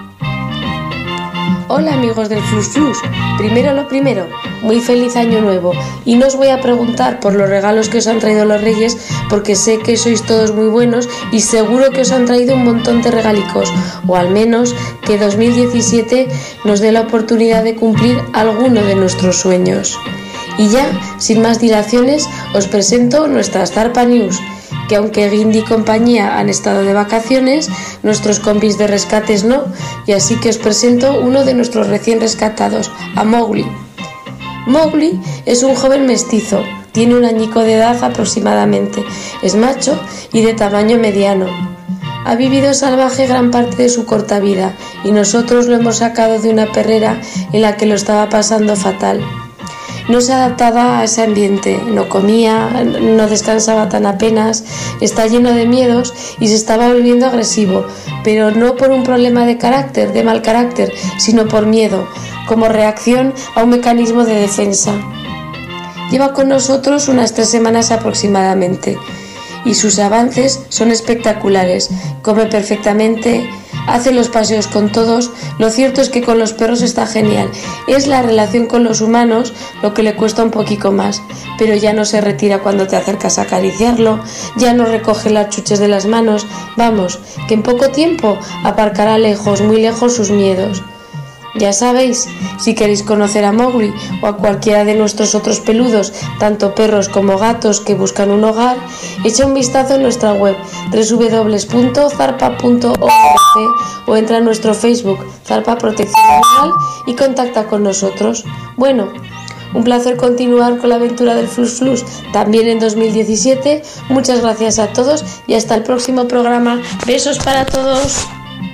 N: Hola amigos del Flus Flus, primero lo primero, muy feliz año nuevo, y no os voy a preguntar por los regalos que os han traído los reyes, porque sé que sois todos muy buenos y seguro que os han traído un montón de regalicos, o al menos que 2017 nos dé la oportunidad de cumplir alguno de nuestros sueños. Y ya, sin más dilaciones, os presento nuestras Zarpa News, que aunque Guindy y compañía han estado de vacaciones, nuestros compis de rescates no, y así que os presento uno de nuestros recién rescatados, a Mowgli. Mowgli es un joven mestizo, tiene un añico de edad aproximadamente, es macho y de tamaño mediano. Ha vivido salvaje gran parte de su corta vida y nosotros lo hemos sacado de una perrera en la que lo estaba pasando fatal. No se adaptaba a ese ambiente, no comía, no descansaba tan apenas, está lleno de miedos y se estaba volviendo agresivo, pero no por un problema de carácter, de mal carácter, sino por miedo, como reacción a un mecanismo de defensa. Lleva con nosotros unas 3 semanas aproximadamente y sus avances son espectaculares, come perfectamente, hace los paseos con todos. Lo cierto es que con los perros está genial. Es la relación con los humanos lo que le cuesta un poquito más, pero ya no se retira cuando te acercas a acariciarlo, ya no recoge las chuches de las manos. Vamos, que en poco tiempo aparcará lejos, muy lejos sus miedos. Ya sabéis, si queréis conocer a Mowgli o a cualquiera de nuestros otros peludos, tanto perros como gatos que buscan un hogar, echa un vistazo en nuestra web www.zarpa.org o entra en nuestro Facebook Zarpa Protección Animal y contacta con nosotros. Bueno, un placer continuar con la aventura del Flus Flus también en 2017. Muchas gracias a todos y hasta el próximo programa. Besos para todos.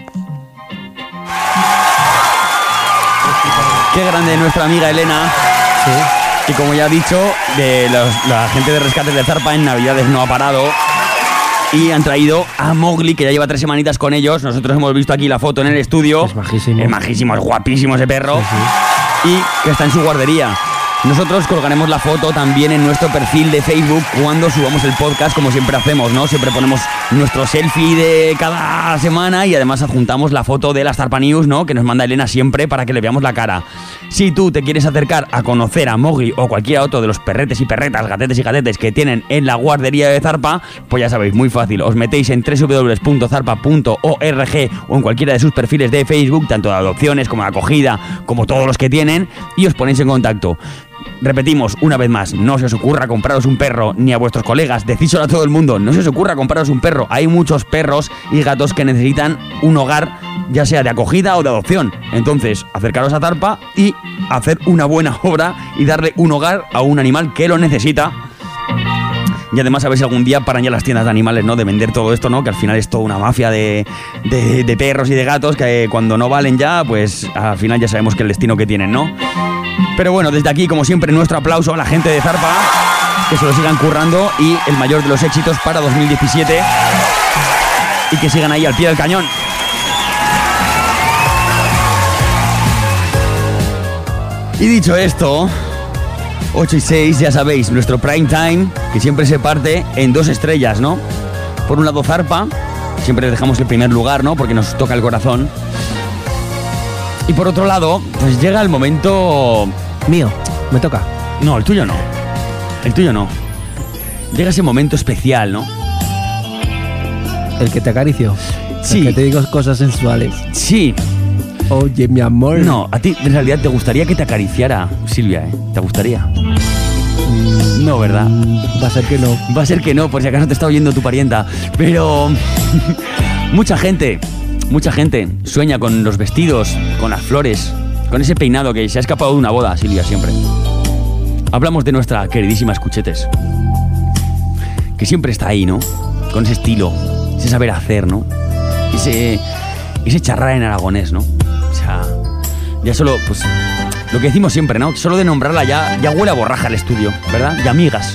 C: Qué grande nuestra amiga Elena. Sí. Y como ya he dicho, la gente de rescates de Zarpa en Navidades no ha parado. Y han traído a Mowgli, que ya lleva 3 semanitas con ellos. Nosotros hemos visto aquí la foto en el estudio.
E: Es majísimo.
C: Es majísimo, es guapísimo ese perro. Sí, sí. Y que está en su guardería. Nosotros colgaremos la foto también en nuestro perfil de Facebook cuando subamos el podcast, como siempre hacemos, ¿no? Siempre ponemos nuestro selfie de cada semana y además adjuntamos la foto de las Zarpa News, ¿no? Que nos manda Elena siempre para que le veamos la cara. Si tú te quieres acercar a conocer a Mowgli o cualquier otro de los perretes y perretas, gatetes y gatetes que tienen en la guardería de Zarpa, pues ya sabéis, muy fácil. Os metéis en www.zarpa.org o en cualquiera de sus perfiles de Facebook, tanto de adopciones como de acogida, como todos los que tienen, y os ponéis en contacto. Repetimos una vez más, no se os ocurra compraros un perro ni a vuestros colegas, decídselo a todo el mundo, no se os ocurra compraros un perro. Hay muchos perros y gatos que necesitan un hogar, ya sea de acogida o de adopción. Entonces, acercaros a Zarpa y hacer una buena obra y darle un hogar a un animal que lo necesita. Y además a ver si algún día paran ya las tiendas de animales, ¿no? De vender todo esto, ¿no? Que al final es toda una mafia de perros y de gatos que cuando no valen ya, pues al final ya sabemos que el destino que tienen, ¿no? Pero bueno, desde aquí, como siempre, nuestro aplauso a la gente de Zarpa, que se lo sigan currando y el mayor de los éxitos para 2017 y que sigan ahí al pie del cañón. Y dicho esto, 8 y 6, ya sabéis, nuestro prime time, que siempre se parte en 2 estrellas, ¿no? Por un lado Zarpa, siempre dejamos el primer lugar, ¿no? Porque nos toca el corazón. Y por otro lado, pues llega el momento...
E: Mío, me toca.
C: No, el tuyo no. El tuyo no. Llega ese momento especial, ¿no?
E: El que te acaricio.
C: Sí.
E: El que te digo cosas sensuales.
C: Sí.
E: Oye, mi amor.
C: No, a ti en realidad te gustaría que te acariciara Silvia, ¿eh? ¿Te gustaría? No, ¿verdad?
E: Va a ser que no.
C: Va a ser que no, por si acaso te está oyendo tu parienta. Pero mucha gente mucha gente sueña con los vestidos, con las flores, con ese peinado que se ha escapado de una boda, Silvia, siempre. Hablamos de nuestra queridísima Escuchetes, que siempre está ahí, ¿no? Con ese estilo, ese saber hacer, ¿no? Ese charrar en aragonés, ¿no? O sea, ya solo, pues, lo que decimos siempre, ¿no? Solo de nombrarla ya huele a borraja el estudio, ¿verdad? Y amigas.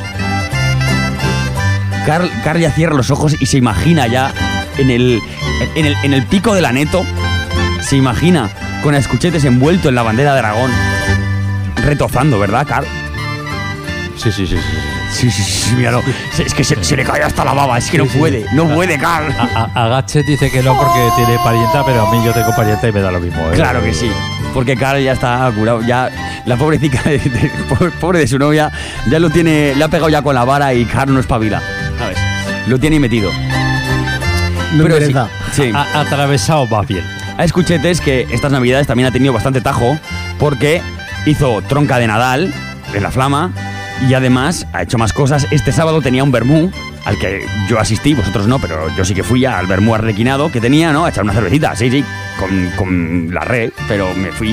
C: Carl ya cierra los ojos y se imagina ya en el pico del Aneto, se imagina con a Escuchetes envuelto en la bandera de Aragón, retozando, ¿verdad, Carl?
D: Sí.
C: Sí, míralo. Es que se le cae hasta la baba, es que no puede, Carl.
D: A Gatchet dice que no porque tiene parienta, pero a mí yo tengo parienta y me da lo mismo, ¿eh?
C: Claro que sí, porque Carl ya está curado, ya la pobrecita, pobre de su novia, ya lo tiene, le ha pegado ya con la vara y Carl no espabila, ¿sabes? Lo tiene ahí metido.
E: No
C: pero
E: sí.
D: Ha atravesado más bien.
C: A Escuchetes, que estas navidades también ha tenido bastante tajo, porque hizo tronca de Nadal en la Flama y además ha hecho más cosas. Este sábado tenía un vermú al que yo asistí, vosotros no, pero yo sí que fui al vermú arlequinado que tenía, ¿no? A echar una cervecita, sí, con la red, pero me fui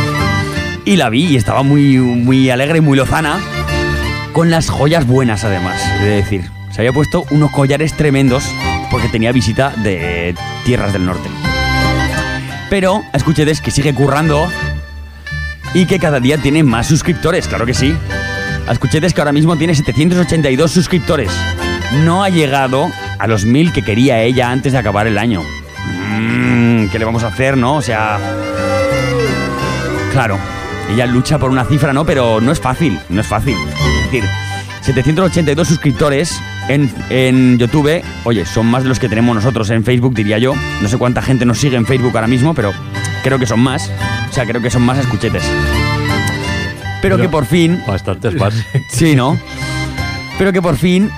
C: y la vi y estaba muy alegre y muy lozana, con las joyas buenas además, he de decir. Se había puesto unos collares tremendos porque tenía visita de tierras del norte. Pero a Escuchetes, que sigue currando y que cada día tiene más suscriptores, claro que sí. A Escuchetes, que ahora mismo tiene 782 suscriptores. No ha llegado a los 1000 que quería ella antes de acabar el año. ¿Qué le vamos a hacer, no? O sea, claro, ella lucha por una cifra, ¿no? Pero no es fácil. Es decir, 782 suscriptores en YouTube, oye, son más de los que tenemos nosotros en Facebook, diría yo. No sé cuánta gente nos sigue en Facebook ahora mismo, pero creo que son más. O sea, creo que son más Escuchetes. Pero que por fin...
D: Bastantes más.
C: Sí, ¿no? Pero que por fin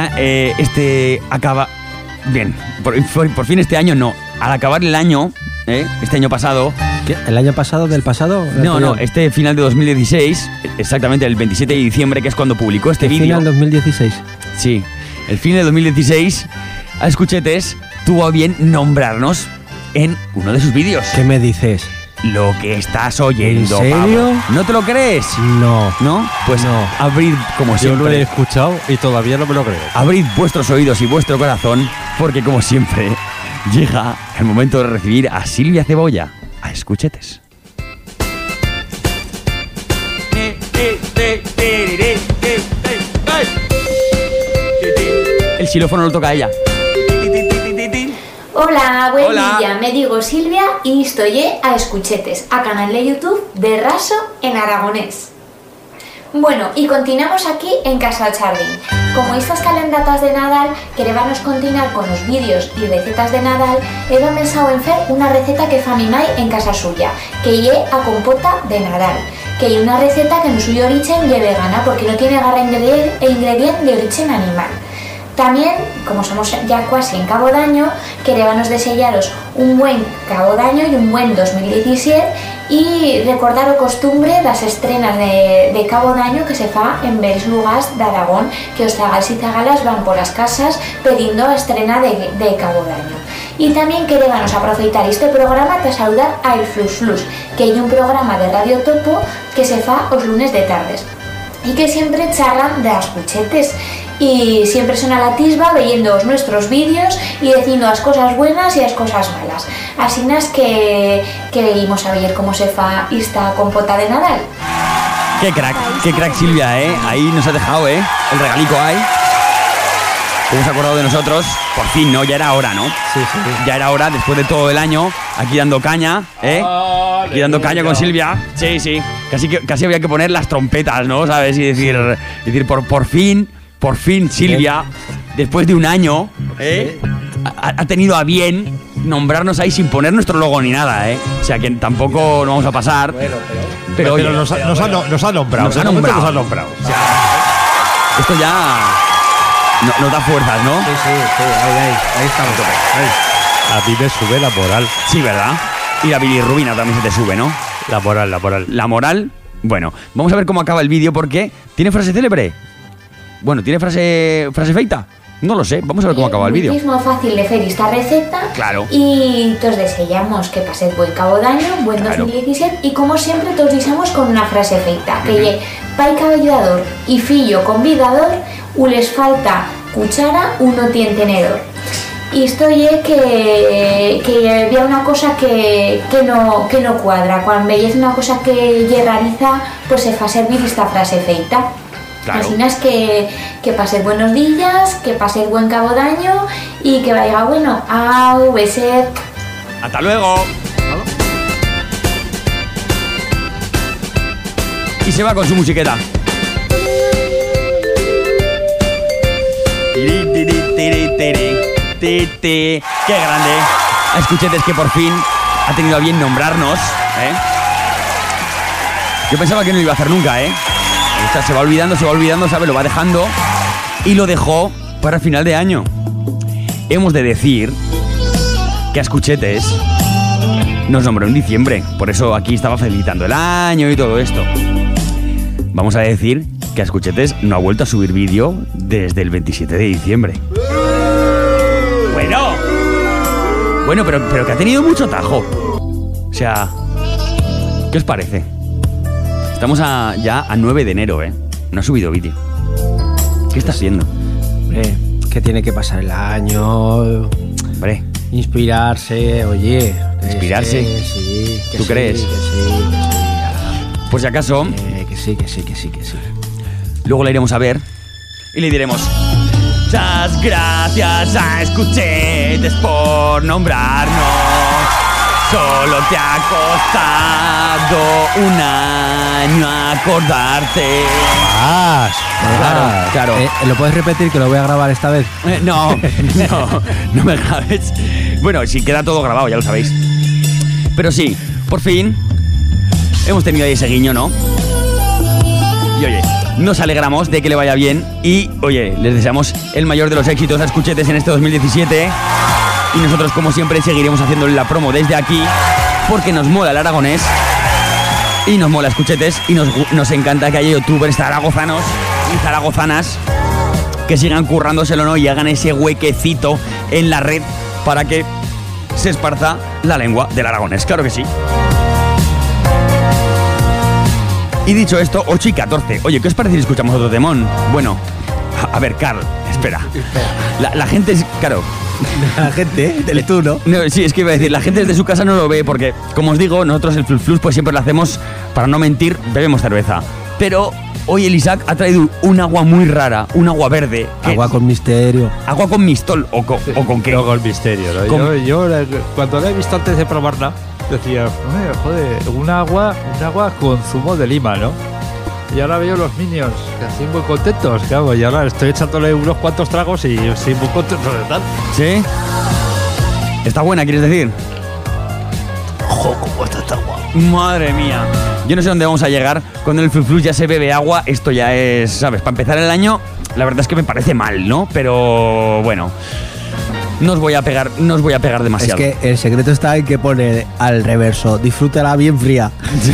C: este acaba... Bien, por fin este año no. Al acabar el año, este año pasado...
E: ¿Qué? ¿El año pasado del pasado?
C: No, este final de 2016, exactamente el 27 de diciembre, que es cuando publicó este vídeo.
E: ¿Final 2016?
C: Sí, el fin de 2016, a Escuchetes tuvo a bien nombrarnos en uno de sus vídeos.
E: ¿Qué me dices?
C: Lo que estás oyendo,
E: ¿En serio?
C: Pablo. ¿No te lo crees?
E: No.
C: ¿No? Pues
E: no.
C: Abrid, como siempre.
D: Yo lo he escuchado y todavía no me lo creo.
C: Abrid vuestros oídos y vuestro corazón, porque como siempre, llega el momento de recibir a Silvia Cebolla, a Escuchetes. El xilófono lo toca ella.
O: Hola, buen día, me digo Silvia y estoy a Escuchetes, a canal de YouTube de Raso en aragonés. Bueno, y continuamos aquí en Casa del Jardín. Como estas calendatas de Nadal, queremos continuar con los vídeos y recetas de Nadal, he pensado en hacer una receta que fa mi mai en casa suya, que lle a compota de Nadal, que hay una receta que en suyo origen lle vegana porque no tiene garra ingrediente de origen animal. También, como somos ya casi en Cabo d'Año, queremos desearos un buen Cabo d'Año y un buen 2017 y recordar o costumbre las estrenas de Cabo d'Año que se fa en varios lugares de Aragón, que os zagals y zagalas van por las casas pidiendo estrena de Cabo d'Año. Y también queremos aprovechar este programa para saludar a El Flux Flux, que hay un programa de Radio Topo que se fa los lunes de tardes y que siempre charlan de las Escuchetes y siempre son a la tisba viendo nuestros vídeos y diciendo las cosas buenas y las cosas malas. Así es que veímos a ver cómo se fa esta compota de Nadal.
C: Qué crack Silvia, ahí nos ha dejado, el regalico ahí. Hemos acordado de nosotros, por fin, ¿no? Ya era hora, ¿no?
E: Sí.
C: Ya era hora, después de todo el año, aquí dando caña, Aquí dando caña con Silvia. Sí. Casi había que poner las trompetas, ¿no? ¿Sabes? Y decir por fin, Silvia, después de un año, ha tenido a bien nombrarnos ahí sin poner nuestro logo ni nada, O sea, que tampoco nos vamos a pasar. Pero
D: nos ha nombrado.
C: Nos ha nombrado. O sea, esto ya nos da fuerzas, ¿no?
E: Sí, ahí estamos.
D: A ti me sube la moral.
C: Sí, ¿verdad? Y la bilirrubina también se te sube, ¿no?
D: La moral.
C: La moral. Bueno, vamos a ver cómo acaba el vídeo porque tiene frase célebre. Bueno, tiene frase feita. No lo sé, vamos a ver cómo acaba el vídeo.
O: Es muy fácil de hacer esta receta.
C: Claro.
O: Y todos deseamos que paséis buen cabo d'año, buen 2017. Y como siempre, todos deseamos con una frase feita. Que lle, pai cabellador y fillo convidador, u les falta cuchara, uno tiene tenedor. Y esto es que había una cosa que no cuadra. Cuando veis una cosa que lle realiza, pues se fa servir esta frase feita.
C: Claro.
O: Así es que paséis buenos días, que paséis buen cabo d'año y que vaya bueno. Au, beset.
C: ¡Hasta luego! Y se va con su musiqueta. ¡Qué grande! A Escuchetes, que por fin ha tenido a bien nombrarnos, ¿eh? Yo pensaba que no lo iba a hacer nunca, ¿eh? O sea, se va olvidando, ¿sabes? Lo va dejando y lo dejó para final de año. Hemos de decir que a Escuchetes nos nombró en diciembre, por eso aquí estaba felicitando el año y todo esto. Vamos a decir que a Escuchetes no ha vuelto a subir vídeo desde el 27 de diciembre. Bueno, pero que ha tenido mucho tajo. O sea, ¿qué os parece? Estamos ya a 9 de enero, ¿eh? No ha subido vídeo. ¿Qué está haciendo?
E: Que tiene que pasar el año.
C: Hombre.
E: Inspirarse, oye.
C: ¿Inspirarse?
E: Sí.
C: ¿Tú crees?
E: Que sí.
C: Por si acaso.
E: Que sí.
C: Luego la iremos a ver y le diremos: muchas gracias a Escuchetes por nombrarnos. Solo te ha costado un año acordarte. Claro.
E: ¿Lo puedes repetir, que lo voy a grabar esta vez?
C: No me grabes. Bueno, si queda todo grabado, ya lo sabéis. Pero sí, por fin hemos tenido ahí ese guiño, ¿no? Y oye, nos alegramos de que le vaya bien. Y oye, les deseamos el mayor de los éxitos a Escuchetes en este 2017. Y nosotros, como siempre, seguiremos haciéndole la promo desde aquí, porque nos mola el aragonés y nos mola Escuchetes, y nos encanta que haya youtubers zaragozanos y zaragozanas que sigan currándoselo, ¿no? Y hagan ese huequecito en la red para que se esparza la lengua del aragonés. Claro que sí. Y dicho esto, 8:14. Oye, ¿qué os parece si escuchamos otro temón? Bueno, a ver, Carl, espera. La gente es... Claro.
E: La gente del turno.
C: No, sí, es que iba a decir, la gente desde su casa no lo ve porque, como os digo, nosotros el Flus Flus pues siempre lo hacemos, para no mentir, bebemos cerveza. Pero hoy el Isaac ha traído un agua muy rara, un agua verde.
E: Agua con misterio.
C: Agua con mistol o con qué.
D: No, con misterio, ¿no? Yo cuando la he visto antes de probarla, decía, joder, un agua con zumo de lima, ¿no? Y ahora veo los Minions, que así muy contentos, claro, y ahora estoy echándole unos cuantos tragos y sí, muy contento de tal.
C: ¿Sí? ¿Está buena, quieres decir?
D: ¡Ojo, cómo está esta agua!
C: Madre mía. Yo no sé dónde vamos a llegar. Cuando el Flus Flus ya se bebe agua, esto ya es, ¿sabes? Para empezar el año, la verdad es que me parece mal, ¿no? Pero bueno, no os voy a pegar demasiado.
E: Es que el secreto está en que pone al reverso: disfrútala bien fría.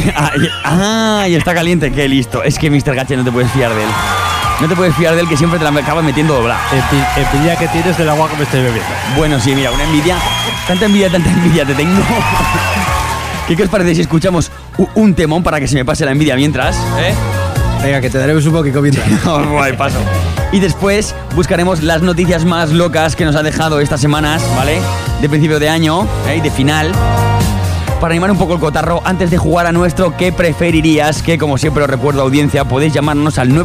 C: Y está caliente, qué listo. Es que Mr. Gache no te puedes fiar de él. No te puedes fiar de él, que siempre te la acabas metiendo doblada.
D: Envidia que tienes del agua que me estoy bebiendo.
C: Bueno, sí, mira, una envidia. Tanta envidia te tengo. ¿Qué os parece si escuchamos un temón para que se me pase la envidia mientras?
E: Venga, que te daremos un poquito mientras.
C: Bueno, paso. Y después buscaremos las noticias más locas que nos ha dejado estas semanas, ¿vale? De principio de año, y de final. Para animar un poco el cotarro, antes de jugar a nuestro ¿qué preferirías? Que, como siempre os recuerdo, audiencia, podéis llamarnos al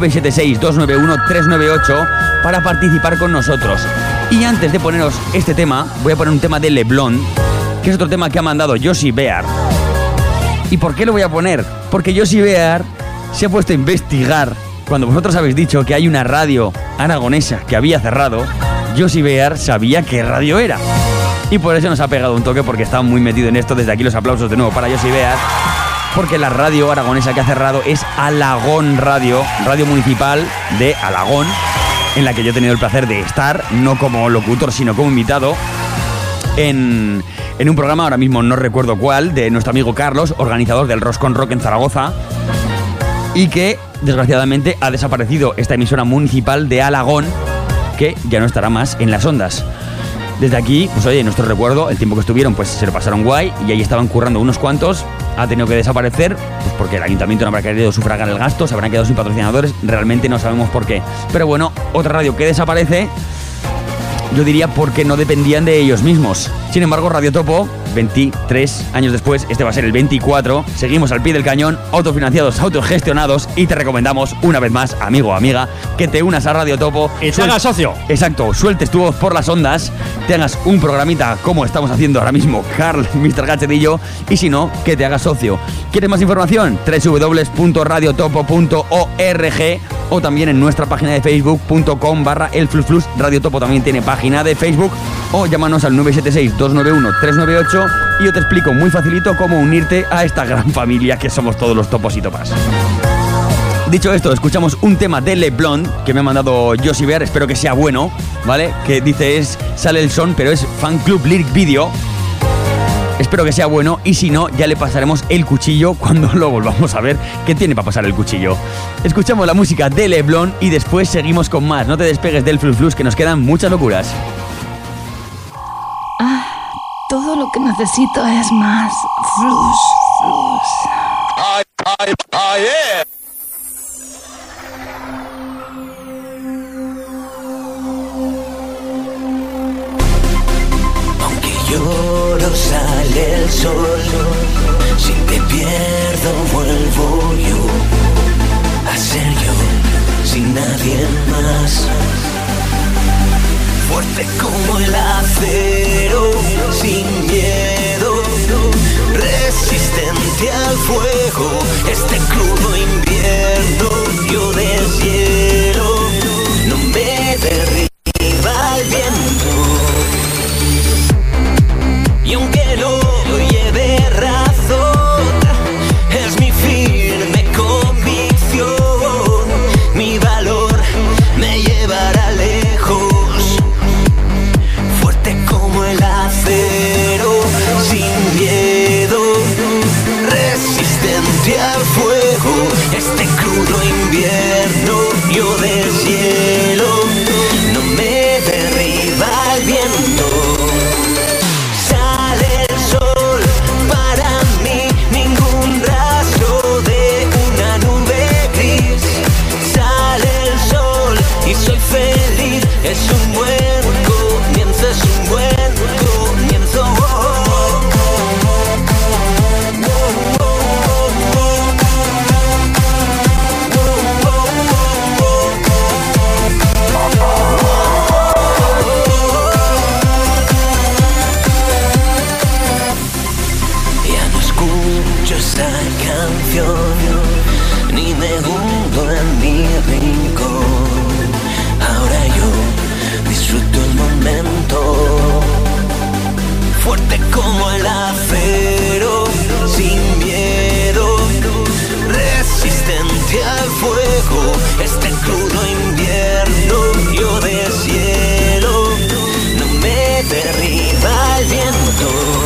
C: 976-291-398 para participar con nosotros. Y antes de poneros este tema, voy a poner un tema de Leblon, que es otro tema que ha mandado Josie Bear. ¿Y por qué lo voy a poner? Porque Josie Bear se ha puesto a investigar. Cuando vosotros habéis dicho que hay una radio aragonesa que había cerrado, Josie Bear sabía qué radio era. Y por eso nos ha pegado un toque, porque estaba muy metido en esto. Desde aquí los aplausos de nuevo para Josie Bear, porque la radio aragonesa que ha cerrado es Alagón Radio, radio municipal de Alagón, en la que yo he tenido el placer de estar, no como locutor, sino como invitado, en un programa, ahora mismo no recuerdo cuál, de nuestro amigo Carlos, organizador del Roscón Rock en Zaragoza, y que, desgraciadamente, ha desaparecido esta emisora municipal de Alagón, que ya no estará más en las ondas. Desde aquí, pues oye, nuestro recuerdo, el tiempo que estuvieron, pues se lo pasaron guay y ahí estaban currando unos cuantos. Ha tenido que desaparecer, pues porque el ayuntamiento no habrá querido sufragar el gasto, se habrán quedado sin patrocinadores, realmente no sabemos por qué. Pero bueno, otra radio que desaparece, yo diría porque no dependían de ellos mismos. Sin embargo, Radio Topo, 23 años después, este va a ser el 24, seguimos al pie del cañón, autofinanciados, autogestionados, y te recomendamos una vez más, amigo o amiga, que te unas a Radio Topo.
D: Y te hagas socio.
C: Exacto, sueltes tu voz por las ondas, te hagas un programita como estamos haciendo ahora mismo Carl, Mr. Gachetillo, y si no, que te hagas socio. ¿Quieres más información? www.radiotopo.org o también en nuestra página de facebook.com/elflusflus. Radio Topo también tiene página de Facebook, o llámanos al 976-291-398 y yo te explico muy facilito cómo unirte a esta gran familia que somos todos los topos y topas. Dicho esto, escuchamos un tema de Le Blonde que me ha mandado Josie Bear, espero que sea bueno, ¿vale? Que dice sale el son, pero es Fan Club Lyric Video. Espero que sea bueno y si no, ya le pasaremos el cuchillo cuando lo volvamos a ver, que tiene para pasar el cuchillo. Escuchamos la música de Le Blonde y después seguimos con más. No te despegues del Flus Flus, que nos quedan muchas locuras.
G: Todo lo que necesito es más Flus Flus.
L: Yeah.
J: Aunque lloro sale el sol, si te pierdo vuelvo yo a ser yo, sin nadie más. Fuerte como el acero, sin miedo, resistente al fuego, este crudo invierno, yo deshielo, no me derriba el viento. Y aunque no lleve razón, es mi firme convicción, mi valor me llevará lejos. Fuerte como el acero, sin miedo, resistente al fuego, este crudo invierno, yo deshielo, no me derriba el viento. Es un buen comienzo, es un buen comienzo. Ya no escucho esa canción, ni me hundo en mi rincón. Ahora yo disfruto el momento, fuerte como el acero, sin miedo, resistente al fuego, este crudo invierno, yo deshielo, no me derriba el viento.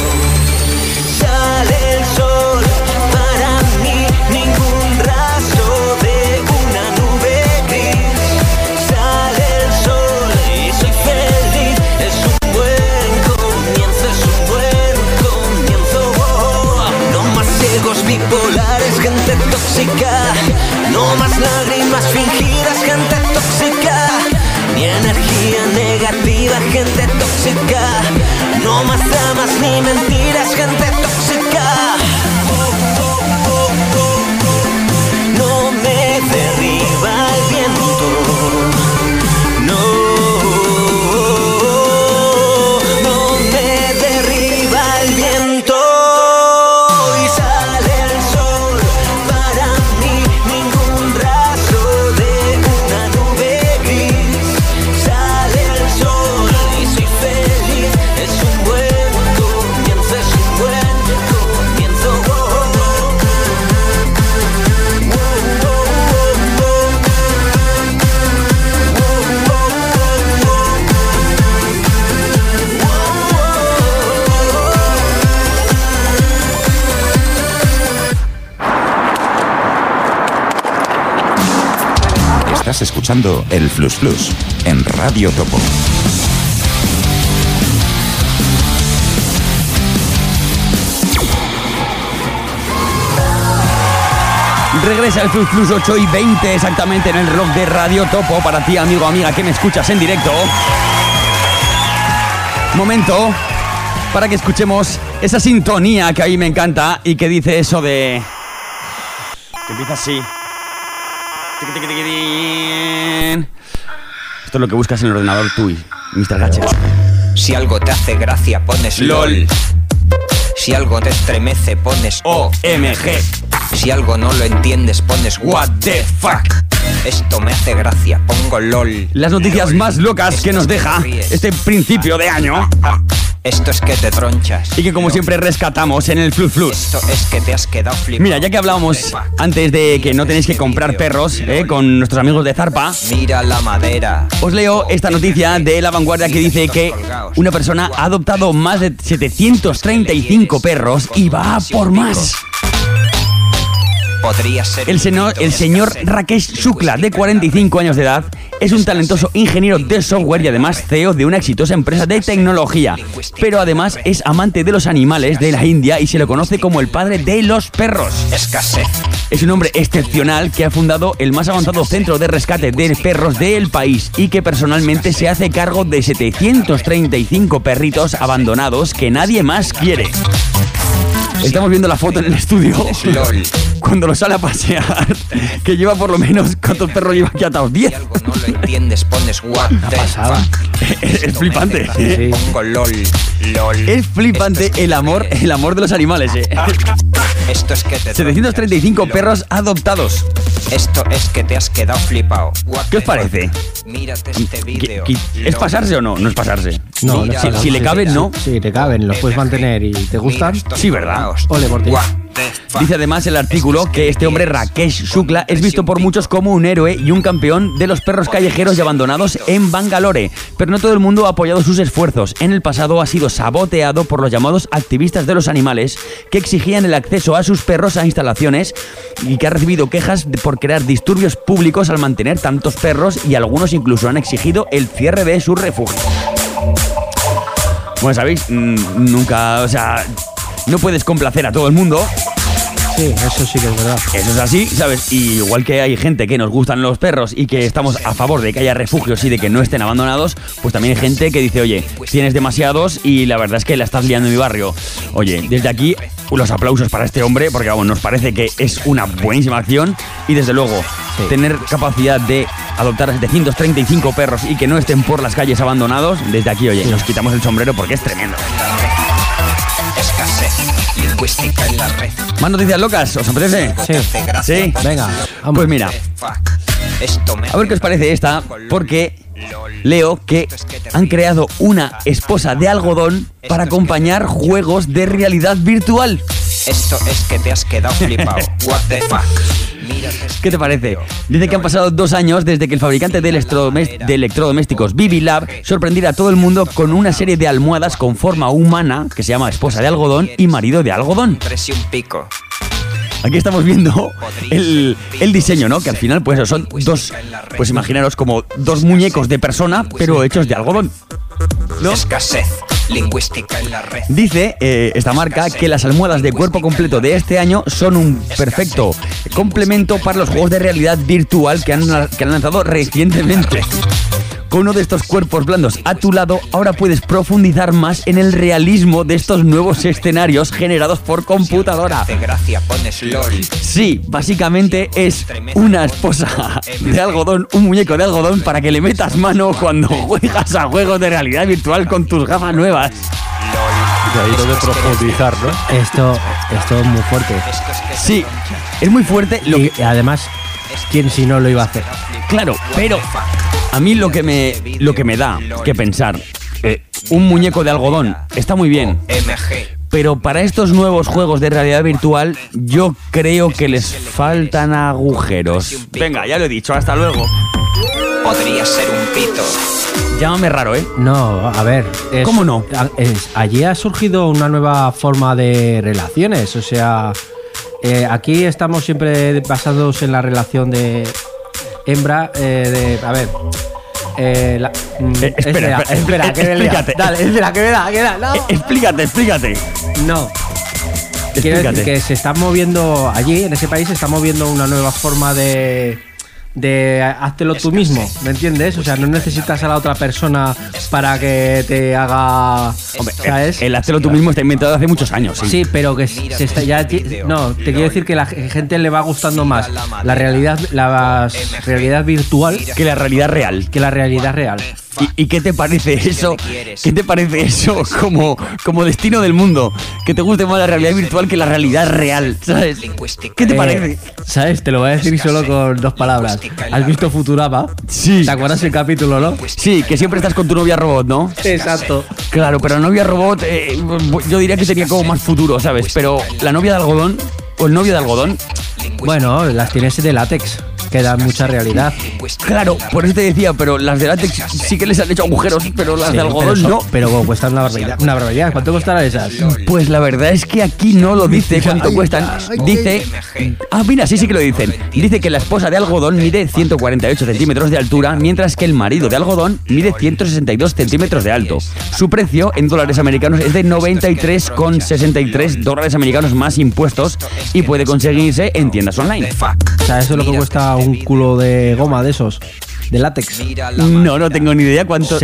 J: Sale el sol, para mí ningún rastro de una nube gris. Sale el sol y soy feliz, es un buen comienzo, es un buen comienzo. No más ciegos bipolares, gente tóxica, no más lágrimas fingidas, gente tóxica, ni energía negativa, gente tóxica, no más dramas ni mentiras, gente tóxica. No me derriba el viento, no me derriba el viento. Y sale el sol, para mí ningún rastro de una nube gris. Sale el sol y soy feliz, es un buen comienzo, es un buen comienzo.
M: Estás escuchando el Flus Flus en Radio Topo.
C: Regresa el Flus Flus 8:20 exactamente en el reloj de Radio Topo. Para ti, amigo o amiga que me escuchas en directo. Momento para que escuchemos esa sintonía que a mí me encanta y que dice eso de... que empieza así. Esto es lo que buscas en el ordenador tú, Mr. Gadget.
P: Si algo te hace gracia, pones LOL. Si algo te estremece, pones OMG. Si algo no lo entiendes, pones What the fuck. Esto me hace gracia, pongo LOL.
C: Las noticias más locas que nos deja este principio de año.
P: Esto es que te tronchas.
C: Y que como siempre rescatamos en el Flus Flus.
P: Esto es que te has quedado flipado.
C: Mira, ya que hablábamos antes de que no tenéis que comprar perros con nuestros amigos de Zarpa,
P: mira la madera.
C: Os leo esta noticia de La Vanguardia que dice que una persona ha adoptado más de 735 perros y va a por más. El señor Rakesh Shukla, de 45 años de edad, es un talentoso ingeniero de software y además CEO de una exitosa empresa de tecnología. Pero además es amante de los animales de la India y se lo conoce como el padre de los perros.
P: Escasez.
C: Es un hombre excepcional que ha fundado el más avanzado centro de rescate de perros del país y que personalmente se hace cargo de 735 perritos abandonados que nadie más quiere. Estamos viendo la foto en el estudio cuando lo sale a pasear, que lleva por lo menos, ¿cuántos perros lleva aquí atados? 10.
P: Si algo no lo entiendes, pones what the fuck.
C: Es flipante.
P: Sí. Pongo LOL.
C: Es flipante el amor de los animales.
P: Esto es que te
C: 735 perros adoptados.
P: Esto es que te has quedado flipado.
C: ¿Qué os parece?
P: Mírate este vídeo.
C: ¿Es pasarse o no? No es pasarse.
E: No,
C: si le caben, no.
E: Sí, te caben, los puedes mantener y te gustan.
C: Sí, ¿verdad?
E: Ole por ti.
C: Dice además el artículo que este hombre, Rakesh Shukla, es visto por muchos como un héroe y un campeón de los perros callejeros y abandonados en Bangalore. Pero no todo el mundo ha apoyado sus esfuerzos. En el pasado ha sido saboteado por los llamados activistas de los animales que exigían el acceso a sus perros a instalaciones y que ha recibido quejas por crear disturbios públicos al mantener tantos perros y algunos incluso han exigido el cierre de su refugio. Bueno, ¿sabéis? Nunca, o sea, no puedes complacer a todo el mundo.
E: Sí, eso sí que es verdad.
C: Eso es así, ¿sabes? Y igual que hay gente que nos gustan los perros y que estamos a favor de que haya refugios y de que no estén abandonados, pues también hay gente que dice, oye, tienes demasiados y la verdad es que la estás liando en mi barrio. Oye, desde aquí, los aplausos para este hombre, porque vamos, nos parece que es una buenísima acción y desde luego, tener capacidad de adoptar a 735 perros y que no estén por las calles abandonados, desde aquí, oye, nos quitamos el sombrero porque es tremendo.
P: Escasez lingüística en la red.
C: ¿Más noticias locas? ¿Os apetece?
E: Sí. Venga, vamos.
C: Pues mira, a ver qué os parece esta, porque leo que han creado una esposa de algodón para acompañar juegos de realidad virtual.
P: Esto es que te has quedado flipado. What the fuck.
C: ¿Qué te parece? Dice que han pasado 2 años desde que el fabricante de electrodomésticos BB Lab sorprendiera a todo el mundo con una serie de almohadas con forma humana que se llama esposa de algodón y marido de algodón. Aquí estamos viendo el diseño, ¿no? Que al final pues son dos, pues imaginaros como 2 muñecos de persona pero hechos de algodón, ¿no?
P: Escasez lingüística en la red.
C: Dice esta marca que las almohadas de cuerpo completo de este año son un perfecto complemento para los juegos de realidad virtual que han lanzado recientemente. Con uno de estos cuerpos blandos a tu lado, ahora puedes profundizar más en el realismo de estos nuevos escenarios generados por computadora. Sí, básicamente es una esposa de algodón, un muñeco de algodón para que le metas mano cuando juegas a juegos de realidad virtual con tus gafas nuevas.
D: Y ahí lo de profundizar, ¿no?
E: Esto es muy fuerte.
C: Sí, es muy fuerte.
E: Y además, ¿quién si no lo iba a hacer?
C: Claro, pero a mí lo que me da que pensar, un muñeco de algodón está muy bien, pero para estos nuevos juegos de realidad virtual yo creo que les faltan agujeros. Venga, ya lo he dicho, hasta luego.
P: Podría ser un pito.
C: Llámame raro, ¿eh?
E: No, a ver.
C: ¿Cómo no?
E: Allí ha surgido una nueva forma de relaciones, o sea, aquí estamos siempre basados en la relación de hembra a ver.
C: Espera,
E: que me lía.
C: explícate.
E: Dale, espera, que me da. No.
C: Explícate.
E: No. Quiero decir que se está moviendo allí, en ese país, se está moviendo una nueva forma de háztelo tú mismo, ¿me entiendes? O sea, no necesitas a la otra persona para que te haga...
C: Hombre,
E: ¿sabes?
C: el háztelo tú mismo está inventado hace muchos años.
E: Sí, pero que se está ya... No, te quiero decir que a la gente le va gustando más la realidad virtual
C: que la realidad real. ¿Y qué te parece eso? ¿Qué te parece eso como destino del mundo? Que te guste más la realidad virtual que la realidad real, ¿sabes? ¿Qué te parece?
E: ¿Sabes? Te lo voy a decir solo con 2 palabras. ¿Has visto Futurama?
C: Sí.
E: ¿Te acuerdas el capítulo, no?
C: Sí, que siempre estás con tu novia robot, ¿no?
E: Exacto.
C: Claro, pero la novia robot, yo diría que tenía como más futuro, ¿sabes? Pero la novia de algodón o el novio de algodón...
E: Bueno, las tienes de látex, que dan mucha realidad.
C: Claro, por eso te decía, pero las de látex sí que les han hecho agujeros, pero las de algodón no.
E: Pero cuestan una barbaridad. ¿Cuánto costarán esas?
C: Pues la verdad es que aquí no lo dice cuánto cuestan. Dice... Ah, mira, sí que lo dicen. Dice que la esposa de algodón mide 148 centímetros de altura, mientras que el marido de algodón mide 162 centímetros de alto. Su precio en dólares americanos es de $93,63 más impuestos y puede conseguirse en tiendas online.
E: ¿Sabes eso es lo que cuesta un culo de goma de esos? De látex.
C: No tengo ni idea cuánto.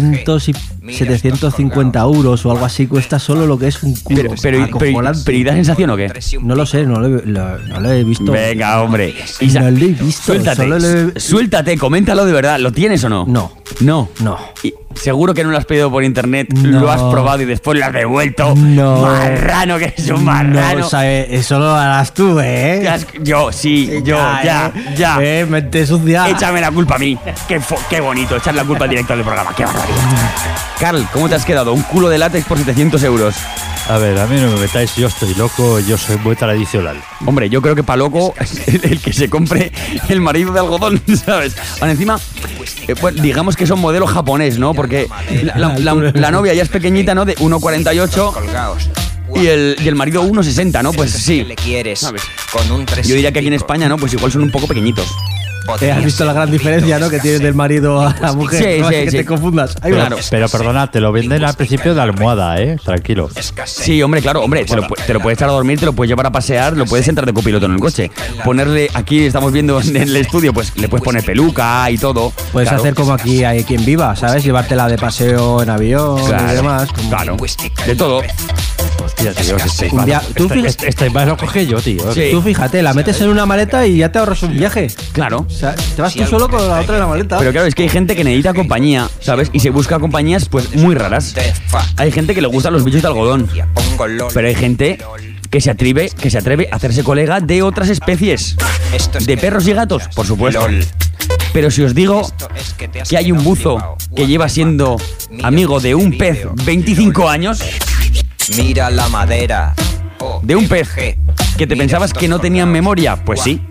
E: 750 euros o algo así cuesta solo lo que es un culo.
C: Pero ¿y da sensación o qué?
E: No lo sé, no lo he visto.
C: Venga, hombre.
E: No lo he visto.
C: Suéltate, coméntalo de verdad. ¿Lo tienes o no?
E: No.
C: Y seguro que no lo has pedido por internet,
E: No.
C: lo has probado y después lo has devuelto.
E: No.
C: Marrano, que es un marrano.
E: No, o sea, eso lo harás tú, ¿eh?
C: Yo, ya.
E: Mente sucia.
C: Échame la culpa a mí. Qué bonito, echar la culpa al director del programa. Qué barbaridad. Carl, ¿cómo te has quedado? Un culo de látex por 700 euros.
D: A ver, a mí no me metáis, yo estoy loco, yo soy muy tradicional.
C: Hombre, yo creo que para loco el que se compre el marido de algodón, ¿sabes? Ahora encima, bueno, digamos que son modelo japonés, ¿no? Porque la novia ya es pequeñita, ¿no? De 1,48 y el marido 1,60, ¿no? Pues sí. ¿Sabes? Yo diría que aquí en España, ¿no? Pues igual son un poco pequeñitos.
E: ¿Has visto la gran diferencia, no? Que tiene del marido a la mujer.
C: Sí,
E: que te confundas.
C: Claro.
D: Pero perdona, te lo venden al principio de almohada, tranquilo.
C: Sí, hombre, claro, te lo puedes echar a dormir, te lo puedes llevar a pasear, lo puedes entrar de copiloto en el coche. Ponerle, aquí estamos viendo en el estudio, pues le puedes poner peluca y todo.
E: Puedes hacer como aquí hay quien viva, ¿sabes? Llevártela de paseo en avión y demás.
C: Claro, de todo.
D: Hostia, tío,
E: estáis
D: más locos que yo, tío.
C: Sí.
E: Tú fíjate, la metes en una maleta y ya te ahorras un viaje.
C: Claro.
E: O sea, te vas tú solo con la otra en la maleta.
C: Pero claro, es que hay gente que necesita compañía, ¿sabes? Y se busca compañías pues muy raras. Hay gente que le gustan los bichos de algodón. Pero hay gente que se atreve a hacerse colega de otras especies. De perros y gatos, por supuesto. Pero si os digo que hay un buzo que lleva siendo amigo de un pez 25 años...
P: Mira la madera.
C: De un pez que te pensabas que no tenían memoria, pues sí.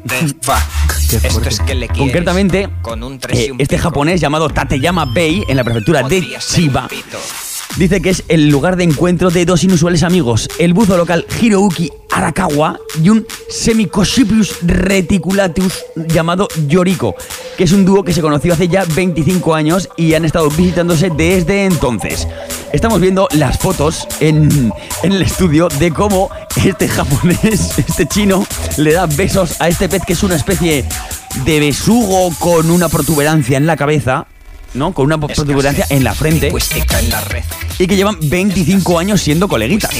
C: Concretamente, este japonés llamado Tateyama Bay, en la prefectura de Chiba, dice que es el lugar de encuentro de dos inusuales amigos, el buzo local Hirouki Arakawa y un Semicoscipius reticulatus llamado Yoriko, que es un dúo que se conoció hace ya 25 años y han estado visitándose desde entonces. Estamos viendo las fotos en el estudio de cómo este japonés, este chino, le da besos a este pez que es una especie de besugo con una protuberancia en la cabeza, ¿no? Con una protuberancia en la frente y que llevan 25 años siendo coleguitas.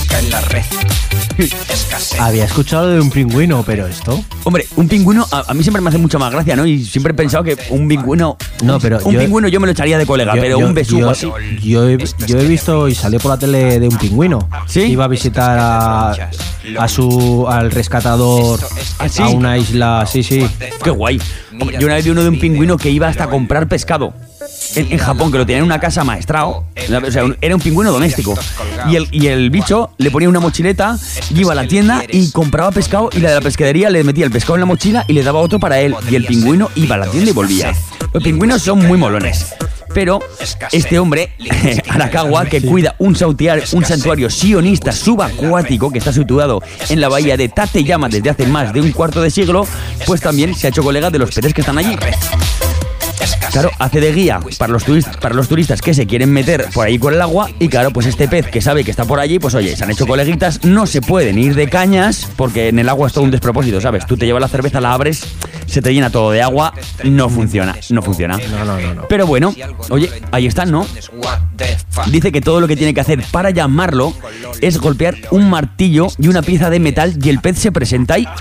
E: Había escuchado de un pingüino, pero esto...
C: Hombre, un pingüino a mí siempre me hace mucha más gracia, ¿no? Y siempre he pensado que un pingüino...
E: No, pero
C: un pingüino yo me lo echaría de colega, pero un besugo así...
E: Yo he visto y salió por la tele de un pingüino.
C: ¿Sí?
E: Iba a visitar al rescatador
C: ¿Sí?
E: a una isla... Sí.
C: Qué guay. Hombre, yo una vez vi uno de un pingüino que iba hasta a comprar pescado. En Japón, que lo tenía en una casa maestrao. O sea, era un pingüino doméstico. Y el bicho le ponía una mochileta, iba a la tienda y compraba pescado, y la de la pescadería le metía el pescado en la mochila y le daba otro para él. Y el pingüino iba a la tienda y volvía. Los pingüinos son muy molones. Pero este hombre, Arakawa, que cuida un santuario sionista subacuático que está situado en la bahía de Tateyama desde hace más de un cuarto de siglo, pues también se ha hecho colega de los peces que están allí. Claro, hace de guía para los turistas que se quieren meter por ahí con el agua. Y claro, pues este pez que sabe que está por allí, pues oye, se han hecho coleguitas. No se pueden ir de cañas porque en el agua es todo un despropósito, ¿sabes? Tú te llevas la cerveza, la abres, se te llena todo de agua. No funciona.
E: No.
C: Pero bueno, oye, ahí están, ¿no? Dice que todo lo que tiene que hacer para llamarlo es golpear un martillo y una pieza de metal y el pez se presenta ahí.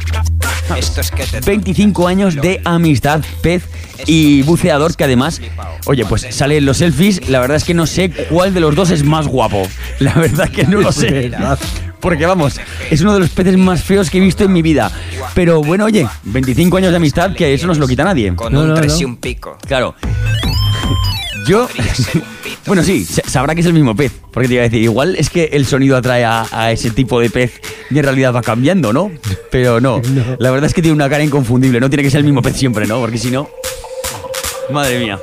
C: 25 años de amistad, pez y buceador, que además, oye, pues sale en los selfies. La verdad es que no sé cuál de los dos es más guapo. La verdad que no lo sé. Porque vamos, es uno de los peces más feos que he visto en mi vida. Pero bueno, oye, 25 años de amistad, que eso no se lo quita nadie.
P: Con un 3 y un pico.
C: Claro. Yo... Bueno, sí, sabrá que es el mismo pez. Porque te iba a decir, igual es que el sonido atrae a ese tipo de pez y en realidad va cambiando, ¿no? Pero no. La verdad es que tiene una cara inconfundible. No tiene que ser el mismo pez siempre, ¿no? Porque si no... Madre mía.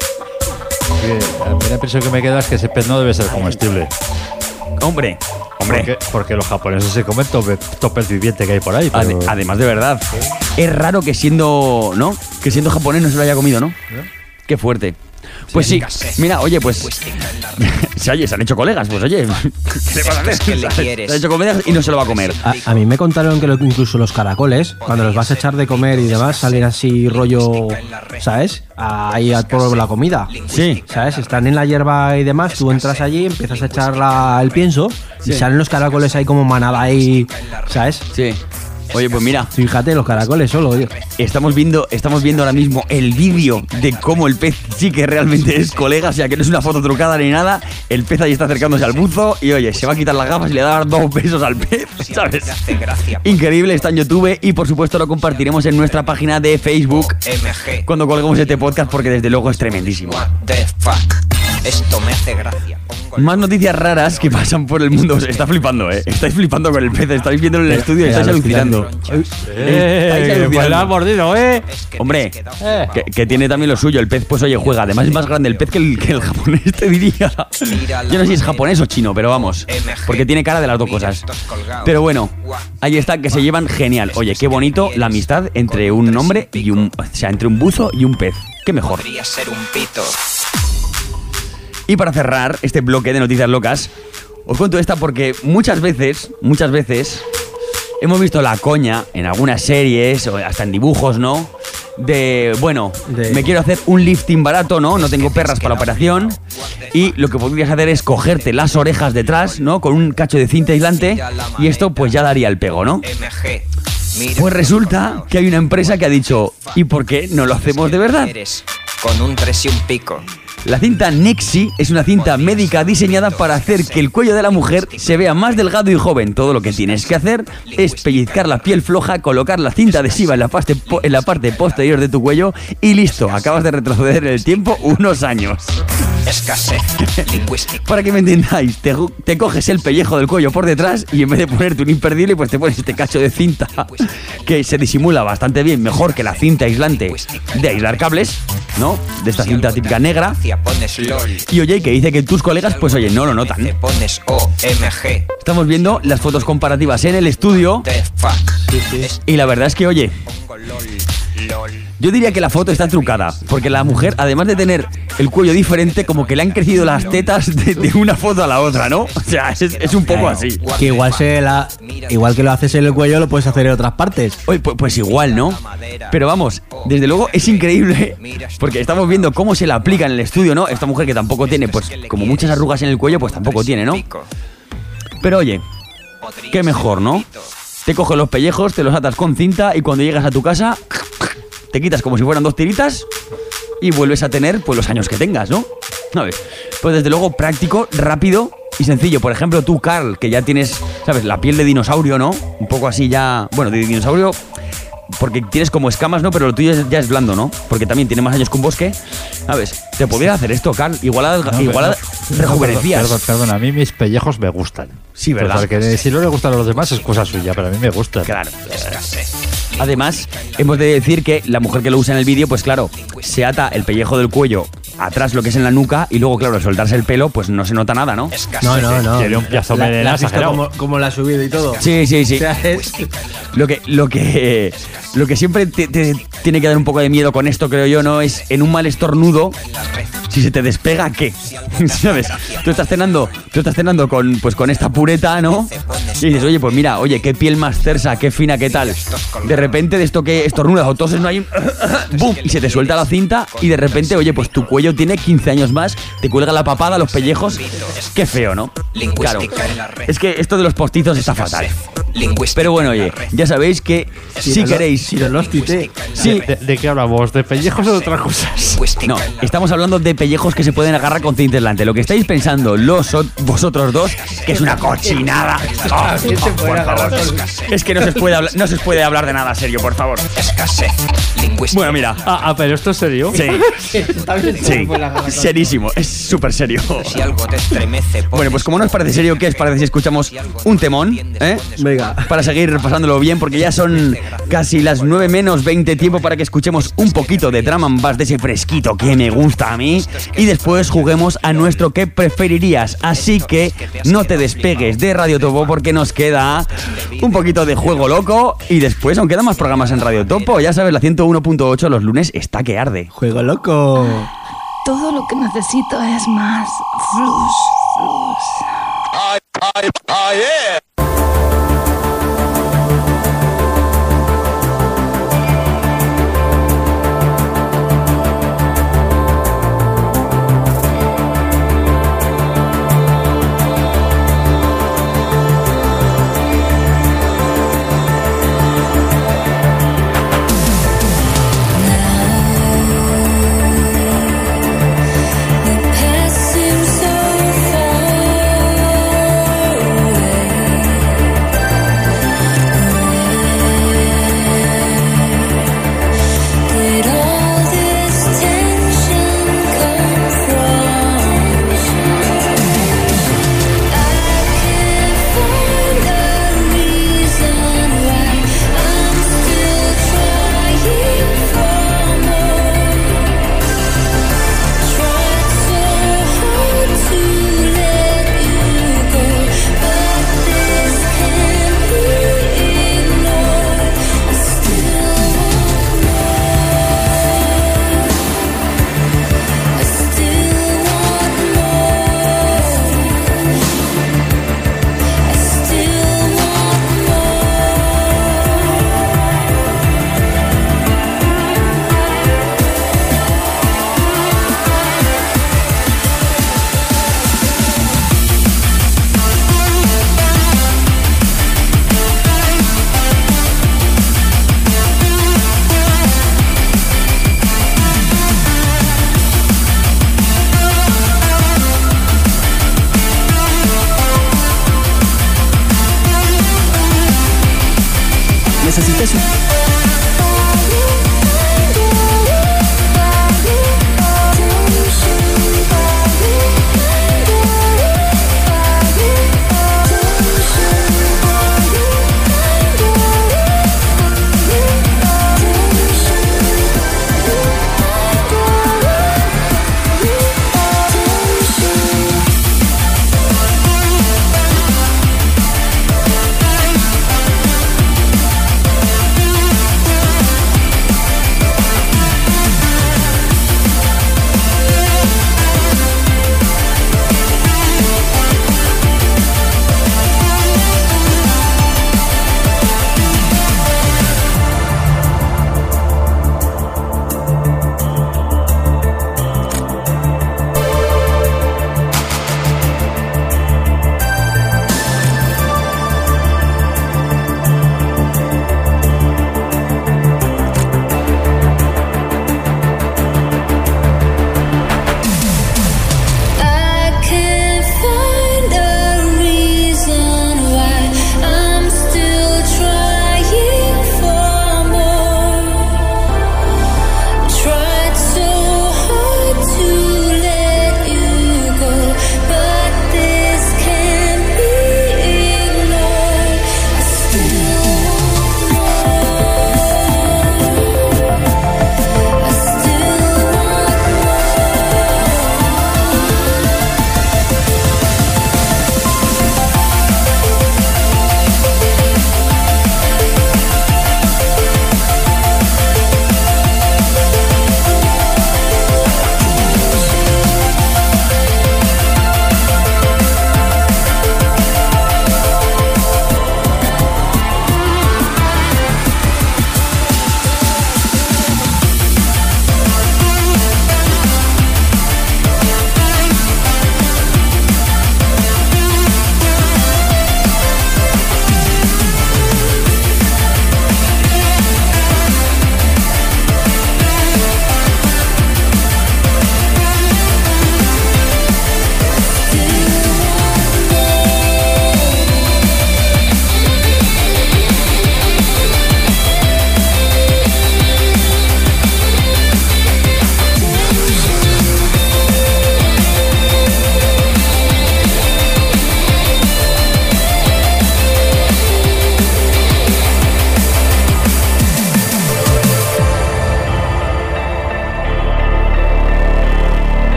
D: La primera impresión que me queda es que ese pez no debe ser comestible.
C: Hombre.
D: Porque los japoneses se comen todo pez viviente que hay por ahí. Pero...
C: Además, de verdad, es raro que siendo japonés no se lo haya comido, ¿no? Qué fuerte. Pues sí, mira, oye, pues se han hecho colegas, pues oye, ¿qué le vas a hacer? Se han hecho colegas y no se lo va a comer.
E: A mí me contaron que incluso los caracoles, cuando los vas a echar de comer y demás, salen así rollo, ¿sabes? Ahí por la comida.
C: Sí.
E: ¿Sabes? Están en la hierba y demás, tú entras allí, empiezas a echar el pienso y salen los caracoles ahí como manada ahí, ¿sabes?
C: Sí. Oye, pues mira,
E: fíjate, los caracoles solo, oye.
C: Estamos viendo ahora mismo el vídeo de cómo el pez sí que realmente es colega, o sea que no es una foto trucada ni nada. El pez ahí está acercándose al buzo y oye, se va a quitar las gafas y le va a dar 2 besos al pez, ¿sabes? Increíble, está en YouTube y por supuesto lo compartiremos en nuestra página de Facebook cuando colguemos este podcast, porque desde luego es tremendísimo.
P: Esto me hace gracia.
C: Más noticias raras que pasan por el mundo. Se está flipando, Estáis flipando con el pez. Estáis viendo en el estudio y estáis alucinando.
D: Pues lo has mordido,
C: Hombre, que tiene también lo suyo. El pez, pues oye, juega. Además es más grande el pez que el japonés, te diría. Yo no sé si es japonés o chino, pero vamos. Porque tiene cara de las dos cosas. Pero bueno, ahí está, que se llevan genial. Oye, qué bonito la amistad entre un hombre y entre un buzo y un pez. Qué mejor.
P: Podría ser un pito.
C: Y para cerrar este bloque de noticias locas, os cuento esta porque muchas veces hemos visto la coña en algunas series o hasta en dibujos, ¿no? Me quiero hacer un lifting barato, ¿no? No tengo perras para la operación. Y lo que podrías hacer es cogerte las orejas detrás, ¿no? Con un cacho de cinta aislante y esto pues ya daría el pego, ¿no? Pues resulta que hay una empresa que ha dicho, ¿y por qué no lo hacemos de verdad?
P: Con un 3 y un pico.
C: La cinta Nexi es una cinta médica diseñada para hacer que el cuello de la mujer se vea más delgado y joven. Todo lo que tienes que hacer es pellizcar la piel floja, colocar la cinta adhesiva en la parte posterior de tu cuello y listo, acabas de retroceder en el tiempo unos años.
P: Escasez lingüística.
C: Para que me entendáis, te coges el pellejo del cuello por detrás y en vez de ponerte un imperdible, pues te pones este cacho de cinta que se disimula bastante bien, mejor que la cinta aislante de aislar cables, ¿no? De esta cinta típica negra. Y oye, que dice que tus colegas, pues oye, no lo notan. Estamos viendo las fotos comparativas en el estudio. Y la verdad es que, oye, yo diría que la foto está trucada, porque la mujer, además de tener el cuello diferente, como que le han crecido las tetas de una foto a la otra, ¿no? O sea, es un poco así.
E: Que igual que lo haces en el cuello, lo puedes hacer en otras partes.
C: Oye, pues igual, ¿no? Pero vamos, desde luego es increíble, porque estamos viendo cómo se la aplica en el estudio, ¿no? Esta mujer que tampoco tiene, pues como muchas arrugas en el cuello, pues tampoco tiene, ¿no? Pero oye, qué mejor, ¿no? Te coges los pellejos, te los atas con cinta y cuando llegas a tu casa te quitas como si fueran 2 tiritas y vuelves a tener pues los años que tengas, ¿no? A ver, pues desde luego práctico, rápido y sencillo. Por ejemplo, tú, Carl, que ya tienes, ¿sabes? La piel de dinosaurio, ¿no? Un poco así ya, bueno, de dinosaurio, porque tienes como escamas, ¿no? Pero lo tuyo ya es blando, ¿no? Porque también tiene más años que un bosque. ¿Sabes? Te podría hacer esto, Carl. Igual rejuvenecías.
D: Perdón, a mí mis pellejos me gustan.
C: Sí, ¿verdad?
D: Porque si no le gustan a los demás es cosa suya, pero a mí me gustan.
C: Claro. Además, hemos de decir que la mujer que lo usa en el vídeo, pues claro, se ata el pellejo del cuello atrás lo que es en la nuca y luego, claro, al soltarse el pelo, pues no se nota nada, ¿no?
E: No.
D: Tiene un piazo
E: ¿La
D: melena
E: has visto
D: exagerado.
E: cómo la ha subido y todo?
C: Sí.
E: O sea, es-
C: Lo que siempre te tiene que dar un poco de miedo con esto, creo yo, ¿no? Es en un mal estornudo, si se te despega, ¿qué? ¿Sabes? Tú estás cenando con esta pureta, ¿no? Y dices, oye, pues mira, qué piel más tersa, qué fina, qué tal. De repente, de esto que estornudas o toses, no hay un... ¡Bum! Y se te suelta la cinta y de repente, oye, pues tu cuello tiene 15 años más, te cuelga la papada, los pellejos. Qué feo, ¿no? Claro. Es que esto de los postizos está fatal. Pero bueno, oye, ya sabéis que si queréis...
E: Si los cité.
C: Sí.
D: ¿De qué hablamos? ¿De pellejos o de otras cosas?
C: No, estamos hablando de pellejos que se pueden agarrar con cinta aislante. Lo que estáis pensando vosotros dos, que es una cochinada. Por favor. Es que no se puede hablar de nada serio, por favor. Bueno, mira.
D: Pero esto es serio.
C: Sí. Sí, serísimo, es súper serio.
P: Si algo te estremece,
C: Bueno, pues como no os parece serio, ¿qué os parece si escuchamos un temón?
E: Venga.
C: Para seguir pasándolo bien, porque ya son casi las 9 menos 20, tiempo para que escuchemos un poquito de drum and bass de ese fresquito que me gusta a mí, y después juguemos a nuestro ¿qué preferirías? Así que no te despegues de Radio Topo porque nos queda un poquito de juego loco y después aún quedan más programas en Radio Topo. Ya sabes, la 101.8 los lunes está que arde.
E: Juego loco.
G: Todo lo que necesito es más flus.
B: Seems so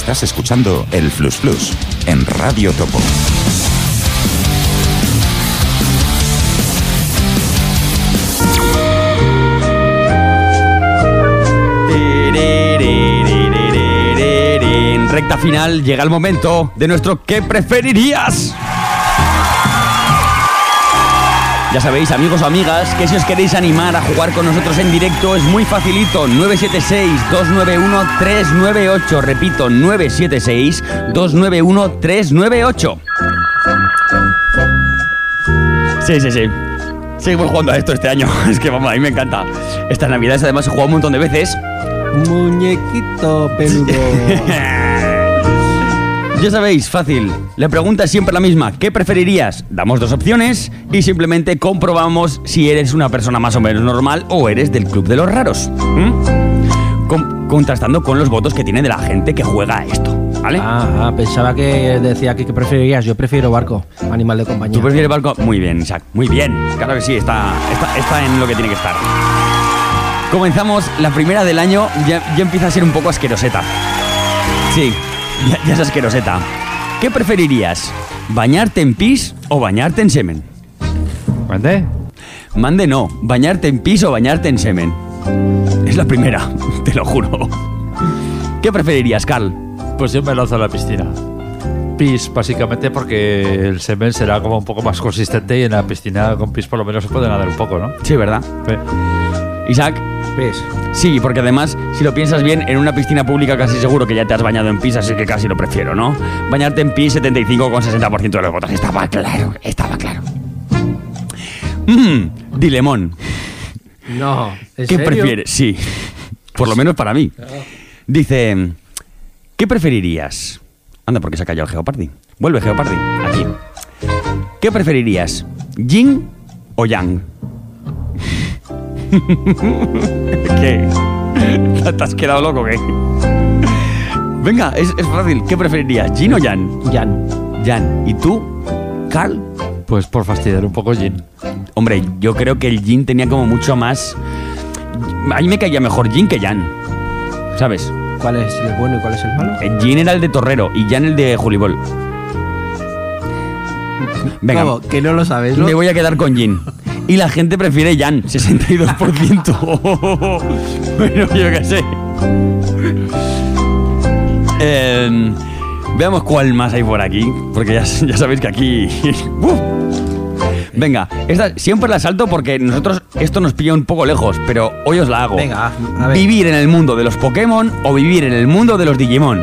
M: Estás escuchando el Flus Flus en Radio Topo.
C: En recta final llega el momento de nuestro ¿qué preferirías? Ya sabéis, amigos o amigas, que si os queréis animar a jugar con nosotros en directo es muy facilito. 976-291-398. Repito, 976-291-398. Sí. Seguimos jugando a esto este año. Es que vamos, a mí me encanta. Estas navidades además he jugado un montón de veces.
E: Muñequito peludo.
C: Ya sabéis, fácil. La pregunta es siempre la misma. ¿Qué preferirías? Damos dos opciones y simplemente comprobamos si eres una persona más o menos normal o eres del club de los raros. Contrastando con los votos que tiene de la gente que juega a esto, ¿vale?
E: Pensaba que decía que preferirías. Yo prefiero barco, animal de compañía.
C: ¿Tú prefieres barco? Muy bien, Isaac. Muy bien. Claro que sí, está en lo que tiene que estar. Comenzamos la primera del año. Ya empieza a ser un poco asqueroseta. Sí. Ya es asqueroseta. ¿Qué preferirías? ¿Bañarte en pis o bañarte en semen? Mande no. ¿Bañarte en pis o bañarte en semen? Es la primera, te lo juro. ¿Qué preferirías, Carl?
D: Pues yo me lanzo a la piscina. Pis, básicamente porque el semen será como un poco más consistente y en la piscina con pis por lo menos se puede nadar un poco, ¿no?
C: Sí, ¿verdad?
D: Sí.
C: Isaac.
E: ¿Pis?
C: Sí, porque además, si lo piensas bien, en una piscina pública casi seguro que ya te has bañado en pis, así que casi lo prefiero, ¿no? Bañarte en pis, 75,60% de los votos. Estaba claro. Dilemón.
E: No, ¿en
C: ¿Qué
E: serio?
C: prefieres? Sí, por lo menos para mí. Dice, ¿qué preferirías? Anda, porque se ha callado el Geopardy. Vuelve, Geopardy, aquí. ¿Qué preferirías? ¿Yin o Yang? ¿Qué? ¿Te has quedado loco o qué? Venga, es fácil. ¿Qué preferirías? ¿Yin o Yang? Yang. ¿Y tú, Carl?
D: Pues por fastidiar un poco Yin.
C: Hombre, yo creo que el Yin tenía como mucho más... A mí me caía mejor Yin que Yang, ¿sabes?
E: ¿Cuál es el bueno y cuál es el malo?
C: El Yin era el de Torrero y Yang el de Julibol. Venga,
E: ¿cómo? Que no lo sabes, ¿no?
C: Me voy a quedar con Yin. Y la gente prefiere Yang, 62%. Bueno, yo qué sé. Veamos cuál más hay por aquí, porque ya sabéis que aquí... Venga, esta siempre la salto porque nosotros esto nos pilla un poco lejos, pero hoy os la hago.
E: Venga, a ver.
C: ¿Vivir en el mundo de los Pokémon o vivir en el mundo de los Digimon?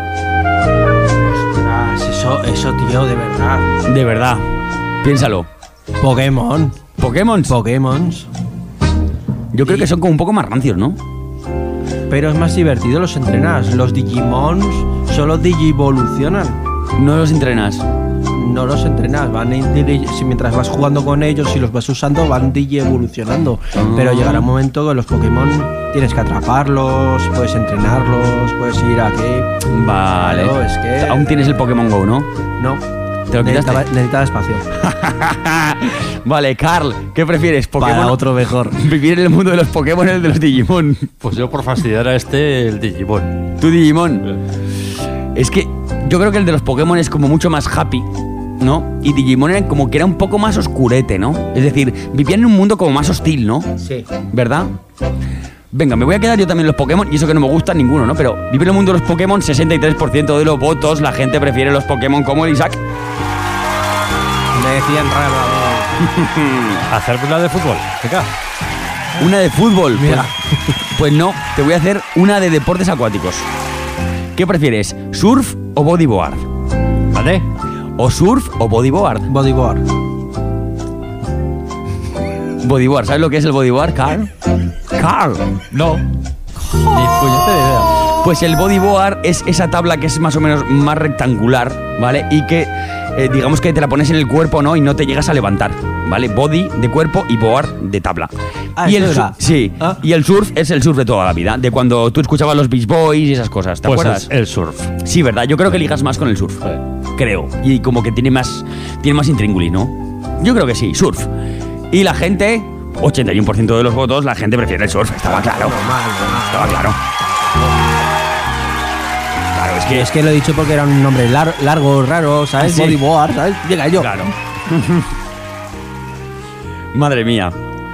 E: Ostras, eso, tío, de verdad.
C: De verdad, piénsalo.
E: Pokémon.
C: ¿Pokémons? Yo creo que son como un poco más rancios, ¿no?
E: Pero es más divertido, los entrenas. Los Digimons solo digivolucionan.
C: No los entrenas.
E: No los entrenas, mientras vas jugando con ellos y los vas usando, van digievolucionando. Pero llegará un momento que los Pokémon tienes que atraparlos, puedes entrenarlos, puedes ir a qué.
C: Vale.
E: Claro, es que...
C: Aún tienes el Pokémon Go, ¿no?
E: No.
C: ¿Te lo quitaste?
E: Necesitaba espacio.
C: Vale, Carl, ¿qué prefieres? ¿Pokémon?
E: Para otro mejor.
C: ¿Vivir en el mundo de los Pokémon o el de los Digimon?
D: Pues yo por fastidiar a el Digimon.
C: ¿Tu Digimon? Es que yo creo que el de los Pokémon es como mucho más happy, ¿no? Y Digimon era como que era un poco más oscurete, ¿no? Es decir, vivían en un mundo como más hostil, ¿no?
E: Sí.
C: ¿Verdad? Venga, me voy a quedar yo también en los Pokémon, y eso que no me gusta ninguno, ¿no? Pero vivir en el mundo de los Pokémon, 63% de los votos, la gente prefiere los Pokémon como el Isaac.
E: Me decían raro.
D: ¿Hacer una de fútbol? Venga.
C: ¿Una de fútbol?
E: Mira.
C: Pues no, te voy a hacer una de deportes acuáticos. ¿Qué prefieres? ¿Surf o bodyboard?
D: ¿Vale?
C: ¿O surf o bodyboard?
E: Bodyboard.
C: Bodyboard, ¿sabes lo que es el bodyboard, Carl? Carl.
D: No. Ni puñetera idea.
C: Pues el bodyboard es esa tabla que es más o menos más rectangular, ¿vale? Y que digamos que te la pones en el cuerpo, ¿no? Y no te llegas a levantar, ¿vale? Body de cuerpo y board de tabla. Y el sí, y el surf es el surf de toda la vida, de cuando tú escuchabas los Beach Boys y esas cosas, ¿te acuerdas?
D: El surf.
C: Sí, ¿verdad? Yo creo que ligas más con el surf. Creo. Y como que tiene más intríngulis, ¿no? Yo creo que sí, surf. Y la gente, 81% de los votos, la gente prefiere el surf. Estaba claro. Estaba claro. Claro,
E: Es que lo he dicho porque era un nombre largo, raro, ¿sabes?
C: ¿Ah, sí?
E: Bodyboard, ¿sabes? Llega yo.
C: Claro. Madre mía.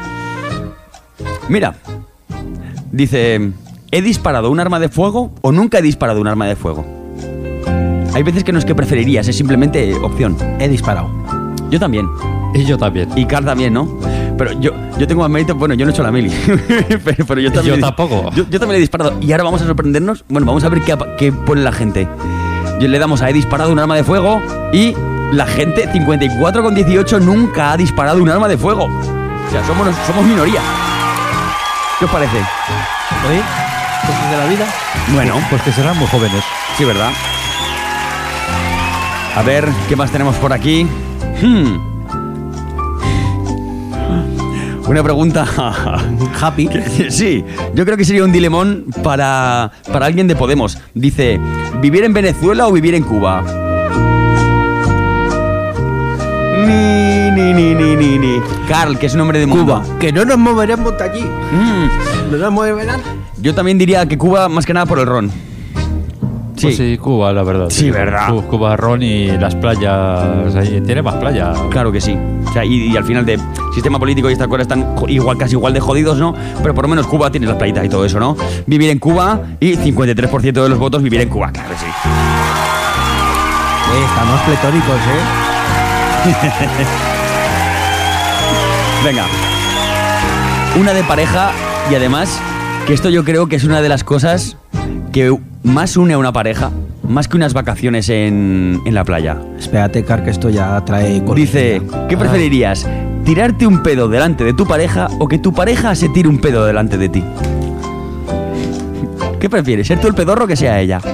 C: Mira. Dice, ¿he disparado un arma de fuego o nunca he disparado un arma de fuego? Hay veces que no es que preferirías, es simplemente opción.
E: He disparado.
C: Yo también.
D: Y yo también.
C: Y Carl también, ¿no? Pero yo tengo más mérito, bueno, yo no he hecho la mili. pero yo también.
D: Yo tampoco.
C: Yo también he disparado. Y ahora vamos a sorprendernos. Bueno, vamos a ver qué pone la gente. Le damos a he disparado un arma de fuego y la gente, 54,18, nunca ha disparado un arma de fuego. O sea, somos minoría. ¿Qué os parece?
E: ¿Oye? ¿Cosas de la vida?
C: Bueno,
D: pues que serán muy jóvenes.
C: Sí, ¿verdad? A ver, ¿qué más tenemos por aquí? Una pregunta
E: happy.
C: Sí, yo creo que sería un dilemón para alguien de Podemos. Dice, ¿vivir en Venezuela o vivir en Cuba? Ni. Carl, que es un hombre de mundo.
E: Cuba, que no nos moveremos de allí. No nos moverán.
C: Yo también diría que Cuba, más que nada por el ron.
D: Sí. Pues sí, Cuba, la verdad.
C: Sí, verdad.
D: Cuba, ron y las playas. Ahí tiene más playa.
C: Claro que sí. O sea, y al final de sistema político y estas cosas están casi igual de jodidos, ¿no? Pero por lo menos Cuba tiene las playitas y todo eso, ¿no? Vivir en Cuba y 53% de los votos vivir en Cuba, claro que sí.
E: Estamos pletóricos,
C: Venga. Una de pareja y además que esto yo creo que es una de las cosas que más une a una pareja, más que unas vacaciones en la playa.
E: Espérate, Car, que esto ya trae...
C: Dice, ¿qué preferirías? ¿Tirarte un pedo delante de tu pareja o que tu pareja se tire un pedo delante de ti? ¿Qué prefieres? ¿Ser tú el pedorro o que sea ella?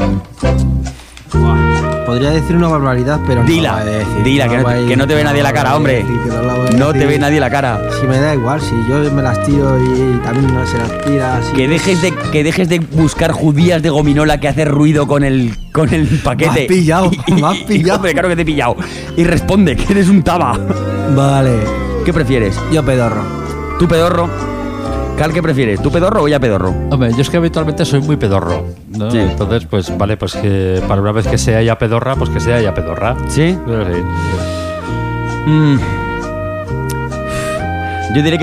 E: Podría decir una barbaridad, pero
C: dila,
E: no la voy a decir.
C: Dila, que no te ve nadie la cara, hombre. No te ve nadie la cara.
E: Si me da igual, si yo me las tiro y también no se las tira. Así
C: que dejes de buscar judías de gominola que hacen ruido con el paquete.
E: Me has pillado, me has pillado.
C: Hombre, claro que te he pillado. Y responde, que eres un taba.
E: Vale.
C: ¿Qué prefieres?
E: Yo pedorro.
C: ¿Tú pedorro? Cal, ¿qué prefieres? ¿Tú pedorro o ella pedorro?
D: Hombre, yo es que habitualmente soy muy pedorro, ¿no? Sí. Entonces, pues vale, pues que para una vez que sea ella pedorra, pues que sea ella pedorra.
C: ¿Sí?
D: Pero sí.
C: Yo diré que...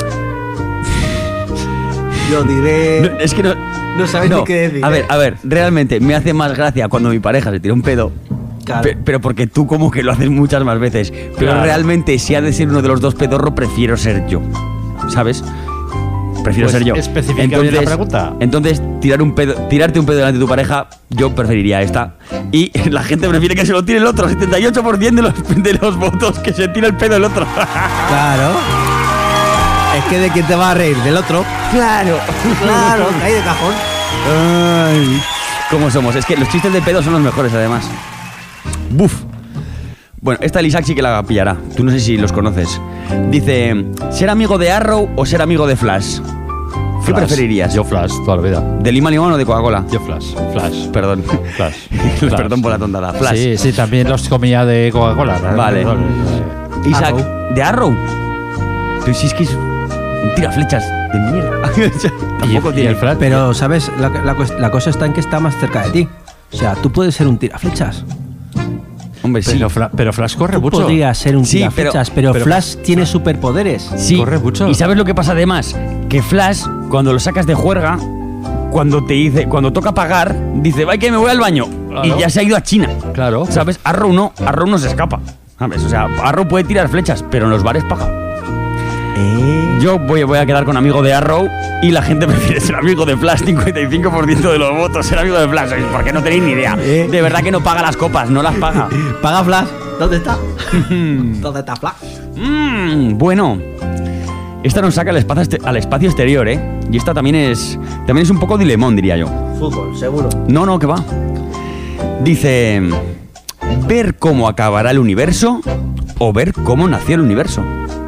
E: Yo diré...
C: No, es que
E: no sabes ni qué decir.
C: A ver, realmente me hace más gracia cuando mi pareja se tira un pedo.
E: Claro.
C: Pero porque tú como que lo haces muchas más veces. Pero claro, realmente si ha de ser uno de los dos pedorros, prefiero ser yo. ¿Sabes? Prefiero ser yo.
D: Específica bien la pregunta.
C: Entonces, tirarte un pedo delante de tu pareja, yo preferiría esta. Y la gente prefiere que se lo tire el otro. 78% de los votos que se tire el pedo el otro.
E: Claro. Es que de quién te va a reír, del otro.
C: Claro.
E: Claro, cae de cajón.
C: Ay, ¿cómo somos? Es que los chistes de pedo son los mejores, además. Buf. Bueno, esta Isaac sí que la pillará. Tú no sé si los conoces. Dice, ¿ser amigo de Arrow o ser amigo de Flash? ¿Qué preferirías?
D: Yo Flash, toda la vida.
C: ¿De Lima Limón o de Coca-Cola?
D: Yo Flash.
C: Perdón.
D: Flash.
C: Perdón por la tontada. Flash.
D: Sí, también los comía de Coca-Cola.
C: Vale. Isaac, ¿de Arrow? Pero si es que es un tiraflechas de mierda. Tampoco tiene
D: el Flash.
E: Pero, ¿sabes? La cosa está en que está más cerca de ti. O sea, tú puedes ser un tiraflechas.
C: Hombre, sí.
D: Pero Flash corre mucho.
E: Podría ser un tiraflechas, pero Flash tiene superpoderes.
C: Sí, corre mucho. ¿Y sabes lo que pasa además? Que Flash, cuando lo sacas de juerga, cuando toca pagar, dice, vaya que me voy al baño. Claro. Y ya se ha ido a China.
D: Claro.
C: ¿Sabes? Arrow no se escapa. ¿Sabes? O sea, Arrow puede tirar flechas, pero en los bares paga. Yo voy a quedar con amigo de Arrow y la gente prefiere ser amigo de Flash. 55% de los votos ser amigo de Flash, porque no tenéis ni idea. De verdad que no paga las copas, no las paga.
E: ¿Paga Flash? ¿Dónde está? ¿Dónde está Flash?
C: Bueno, esta nos saca al espacio exterior, ¿eh? Y esta también es un poco dilemón, diría yo.
E: Fútbol, seguro.
C: No, que va. Dice, ¿ver cómo acabará el universo o ver cómo nació el universo?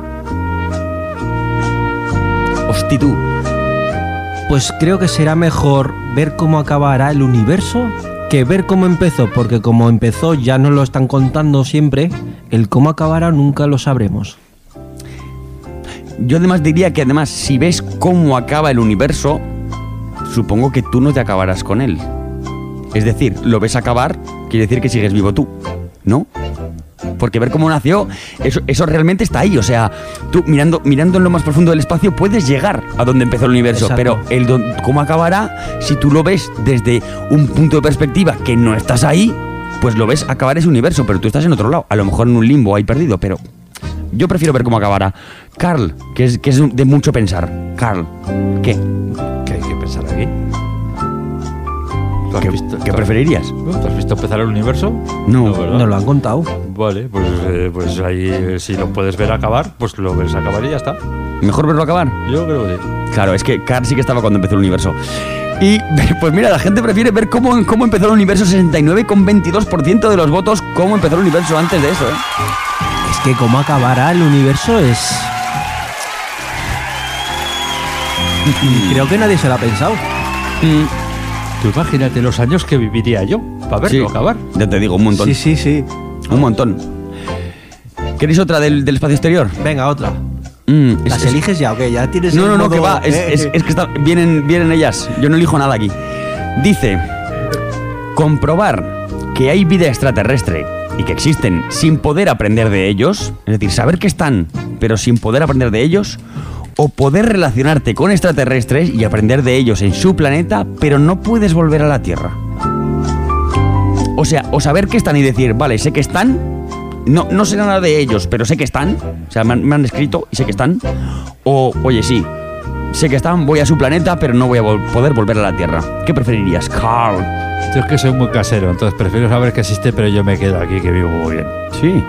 C: Hosti tú.
E: Pues creo que será mejor ver cómo acabará el universo que ver cómo empezó, porque como empezó ya nos lo están contando siempre, el cómo acabará nunca lo sabremos.
C: Yo además diría que si ves cómo acaba el universo, supongo que tú no te acabarás con él. Es decir, lo ves acabar, quiere decir que sigues vivo tú, ¿no? Porque ver cómo nació, eso realmente está ahí. O sea, tú mirando en lo más profundo del espacio puedes llegar a donde empezó el universo. Exacto. Pero cómo acabará, si tú lo ves desde un punto de perspectiva que no estás ahí, pues lo ves acabar ese universo, pero tú estás en otro lado. A lo mejor en un limbo ahí perdido, pero yo prefiero ver cómo acabará. Carl, que es de mucho pensar. Carl, ¿qué?
D: ¿Qué hay que pensar aquí?
C: ¿Qué preferirías?
D: ¿Tú has visto empezar el universo?
C: No,
E: no lo han contado.
D: Vale, pues ahí si lo puedes ver acabar, pues lo ves acabar y ya está.
C: ¿Mejor verlo acabar?
D: Yo creo que sí.
C: Claro, es que Carl sí que estaba cuando empezó el universo. Y pues mira, la gente prefiere ver cómo empezó el universo. 69,22% de los votos, cómo empezó el universo antes de eso, ¿eh?
E: Es que cómo acabará el universo es... Creo que nadie se lo ha pensado.
D: Tú imagínate los años que viviría yo para verlo acabar.
C: Ya te digo, un montón.
E: Sí.
C: Un montón. ¿Queréis otra del espacio exterior?
E: Venga, otra. ¿Las eliges ya o qué? Ya tienes
C: No, que va. Es que vienen ellas. Yo no elijo nada aquí. Dice: comprobar que hay vida extraterrestre y que existen sin poder aprender de ellos. Es decir, saber que están, pero sin poder aprender de ellos. O poder relacionarte con extraterrestres y aprender de ellos en su planeta, pero no puedes volver a la Tierra. O sea, o saber que están y decir, vale, sé que están, no sé nada de ellos, pero sé que están. O sea, me han escrito y sé que están. O, oye, sí, sé que están, voy a su planeta, pero no voy a poder volver a la Tierra. ¿Qué preferirías, Carl?
D: Yo es que soy muy casero, entonces prefiero saber que existe, pero yo me quedo aquí, que vivo muy bien.
C: Sí.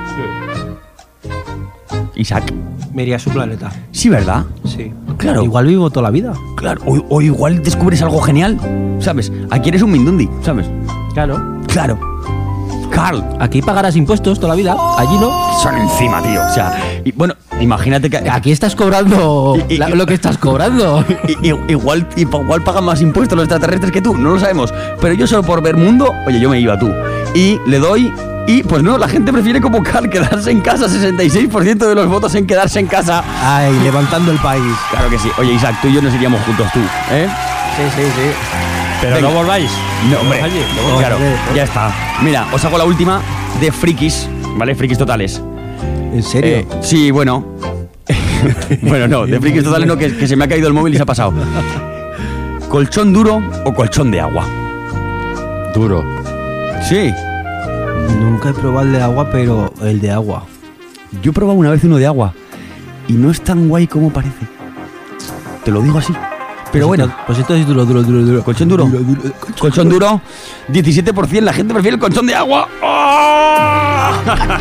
C: Isaac.
E: Me iría a su planeta.
C: Sí, ¿verdad?
E: Sí.
C: Claro.
E: Igual vivo toda la vida.
C: Claro. O igual descubres algo genial, ¿sabes? Aquí eres un Mindundi, ¿sabes?
E: Claro.
C: Carl.
E: Aquí pagarás impuestos toda la vida. Allí no.
C: Son encima, tío. O sea, y bueno, imagínate que...
E: Aquí estás cobrando lo que estás cobrando.
C: Igual pagan más impuestos los extraterrestres que tú, no lo sabemos. Pero yo solo por ver mundo, oye, yo me iba tú. Y le doy... Y pues no, la gente prefiere como Carl quedarse en casa. 66% de los votos en quedarse en casa.
E: Ay, levantando el país.
C: Claro que sí. Oye, Isaac, tú y yo nos iríamos juntos, tú, ¿eh?
E: Sí.
D: Pero
C: venga.
D: no volváis.
C: No, hombre. Claro, ya está. Mira, os hago la última de frikis, ¿vale? Frikis totales.
E: ¿En serio?
C: Sí, bueno. Bueno, no, de frikis totales no, que se me ha caído el móvil y se ha pasado. ¿Colchón duro o colchón de agua?
D: Duro.
C: Sí.
E: Nunca he probado el de agua, pero el de agua.
C: Yo he probado una vez uno de agua y no es tan guay como parece. Te lo digo así. Pero
E: pues
C: bueno.
E: Pues esto es duro.
C: ¿Colchón duro? Colchón duro. 17%. La gente prefiere el colchón de agua. ¡Oh!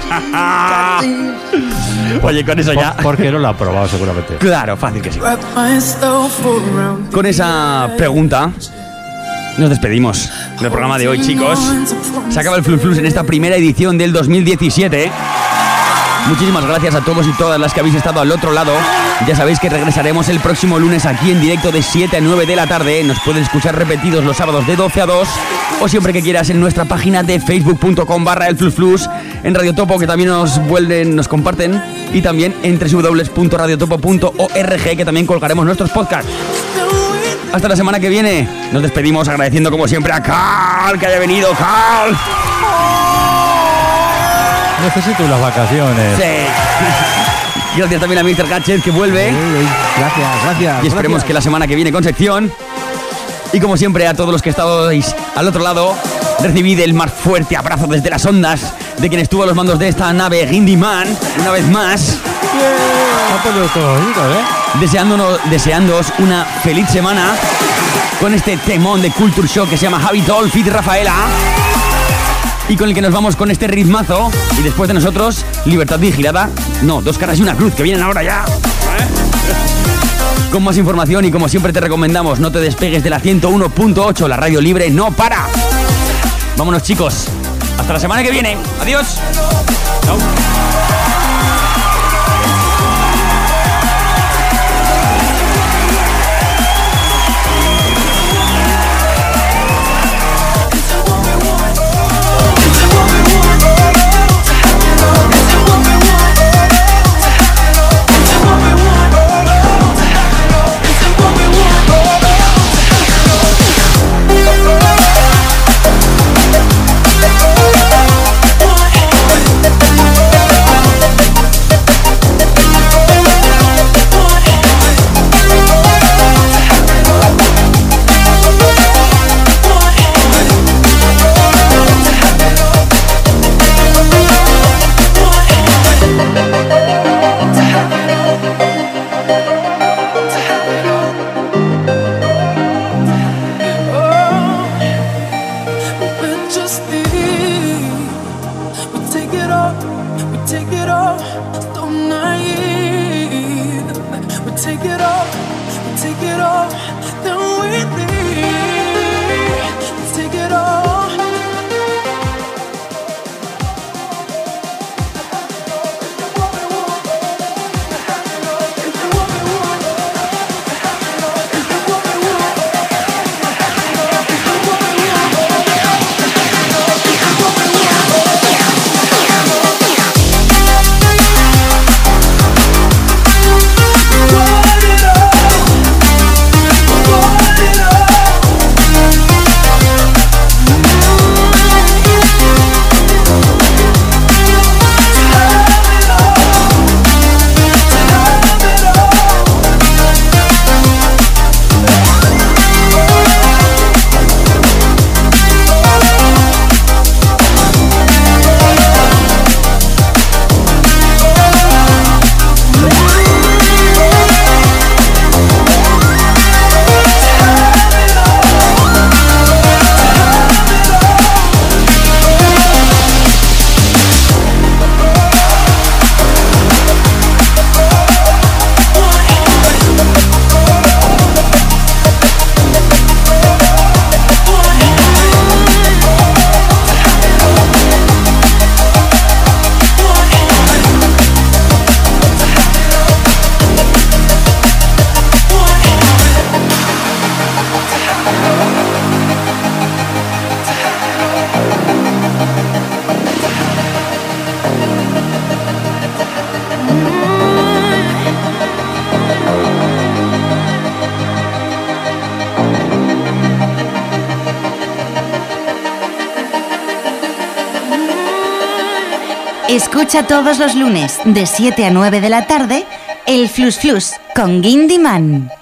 C: Oye, con eso ya.
D: Porque no lo ha probado seguramente.
C: Claro, fácil que sí. Con esa pregunta nos despedimos del programa de hoy, chicos. Se acaba el Flux Flux en esta primera edición del 2017. Muchísimas gracias a todos y todas las que habéis estado al otro lado. Ya sabéis que regresaremos el próximo lunes aquí en directo de 7 a 9 de la tarde. Nos pueden escuchar repetidos los sábados de 12 a 2 o siempre que quieras en nuestra página de facebook.com/elflusflus, en Radio Topo, que también nos comparten, y también en www.radiotopo.org, que también colgaremos nuestros podcasts. Hasta la semana que viene. Nos despedimos agradeciendo como siempre a Carl que haya venido. Carl.
D: Necesito unas vacaciones.
C: Sí. Gracias también a Mr. Gadget que vuelve.
E: Gracias.
C: Y esperemos que la semana que viene con sección. Y como siempre a todos los que estáis al otro lado, recibid el más fuerte abrazo desde las ondas de quien estuvo a los mandos de esta nave, Gindyman, una vez más. Deseándoos una feliz semana con este temón de Culture Shock que se llama Javi Toll Fit Rafaela, y con el que nos vamos con este ritmazo. Y después de nosotros, Libertad Vigilada. No, Dos Caras y una Cruz, que vienen ahora ya. Con más información, y como siempre te recomendamos, no te despegues de la 101.8, la radio libre no para. Vámonos, chicos. Hasta la semana que viene. Adiós. Chao.
Q: Escucha todos los lunes de 7 a 9 de la tarde el Flus Flus con Guindy Man.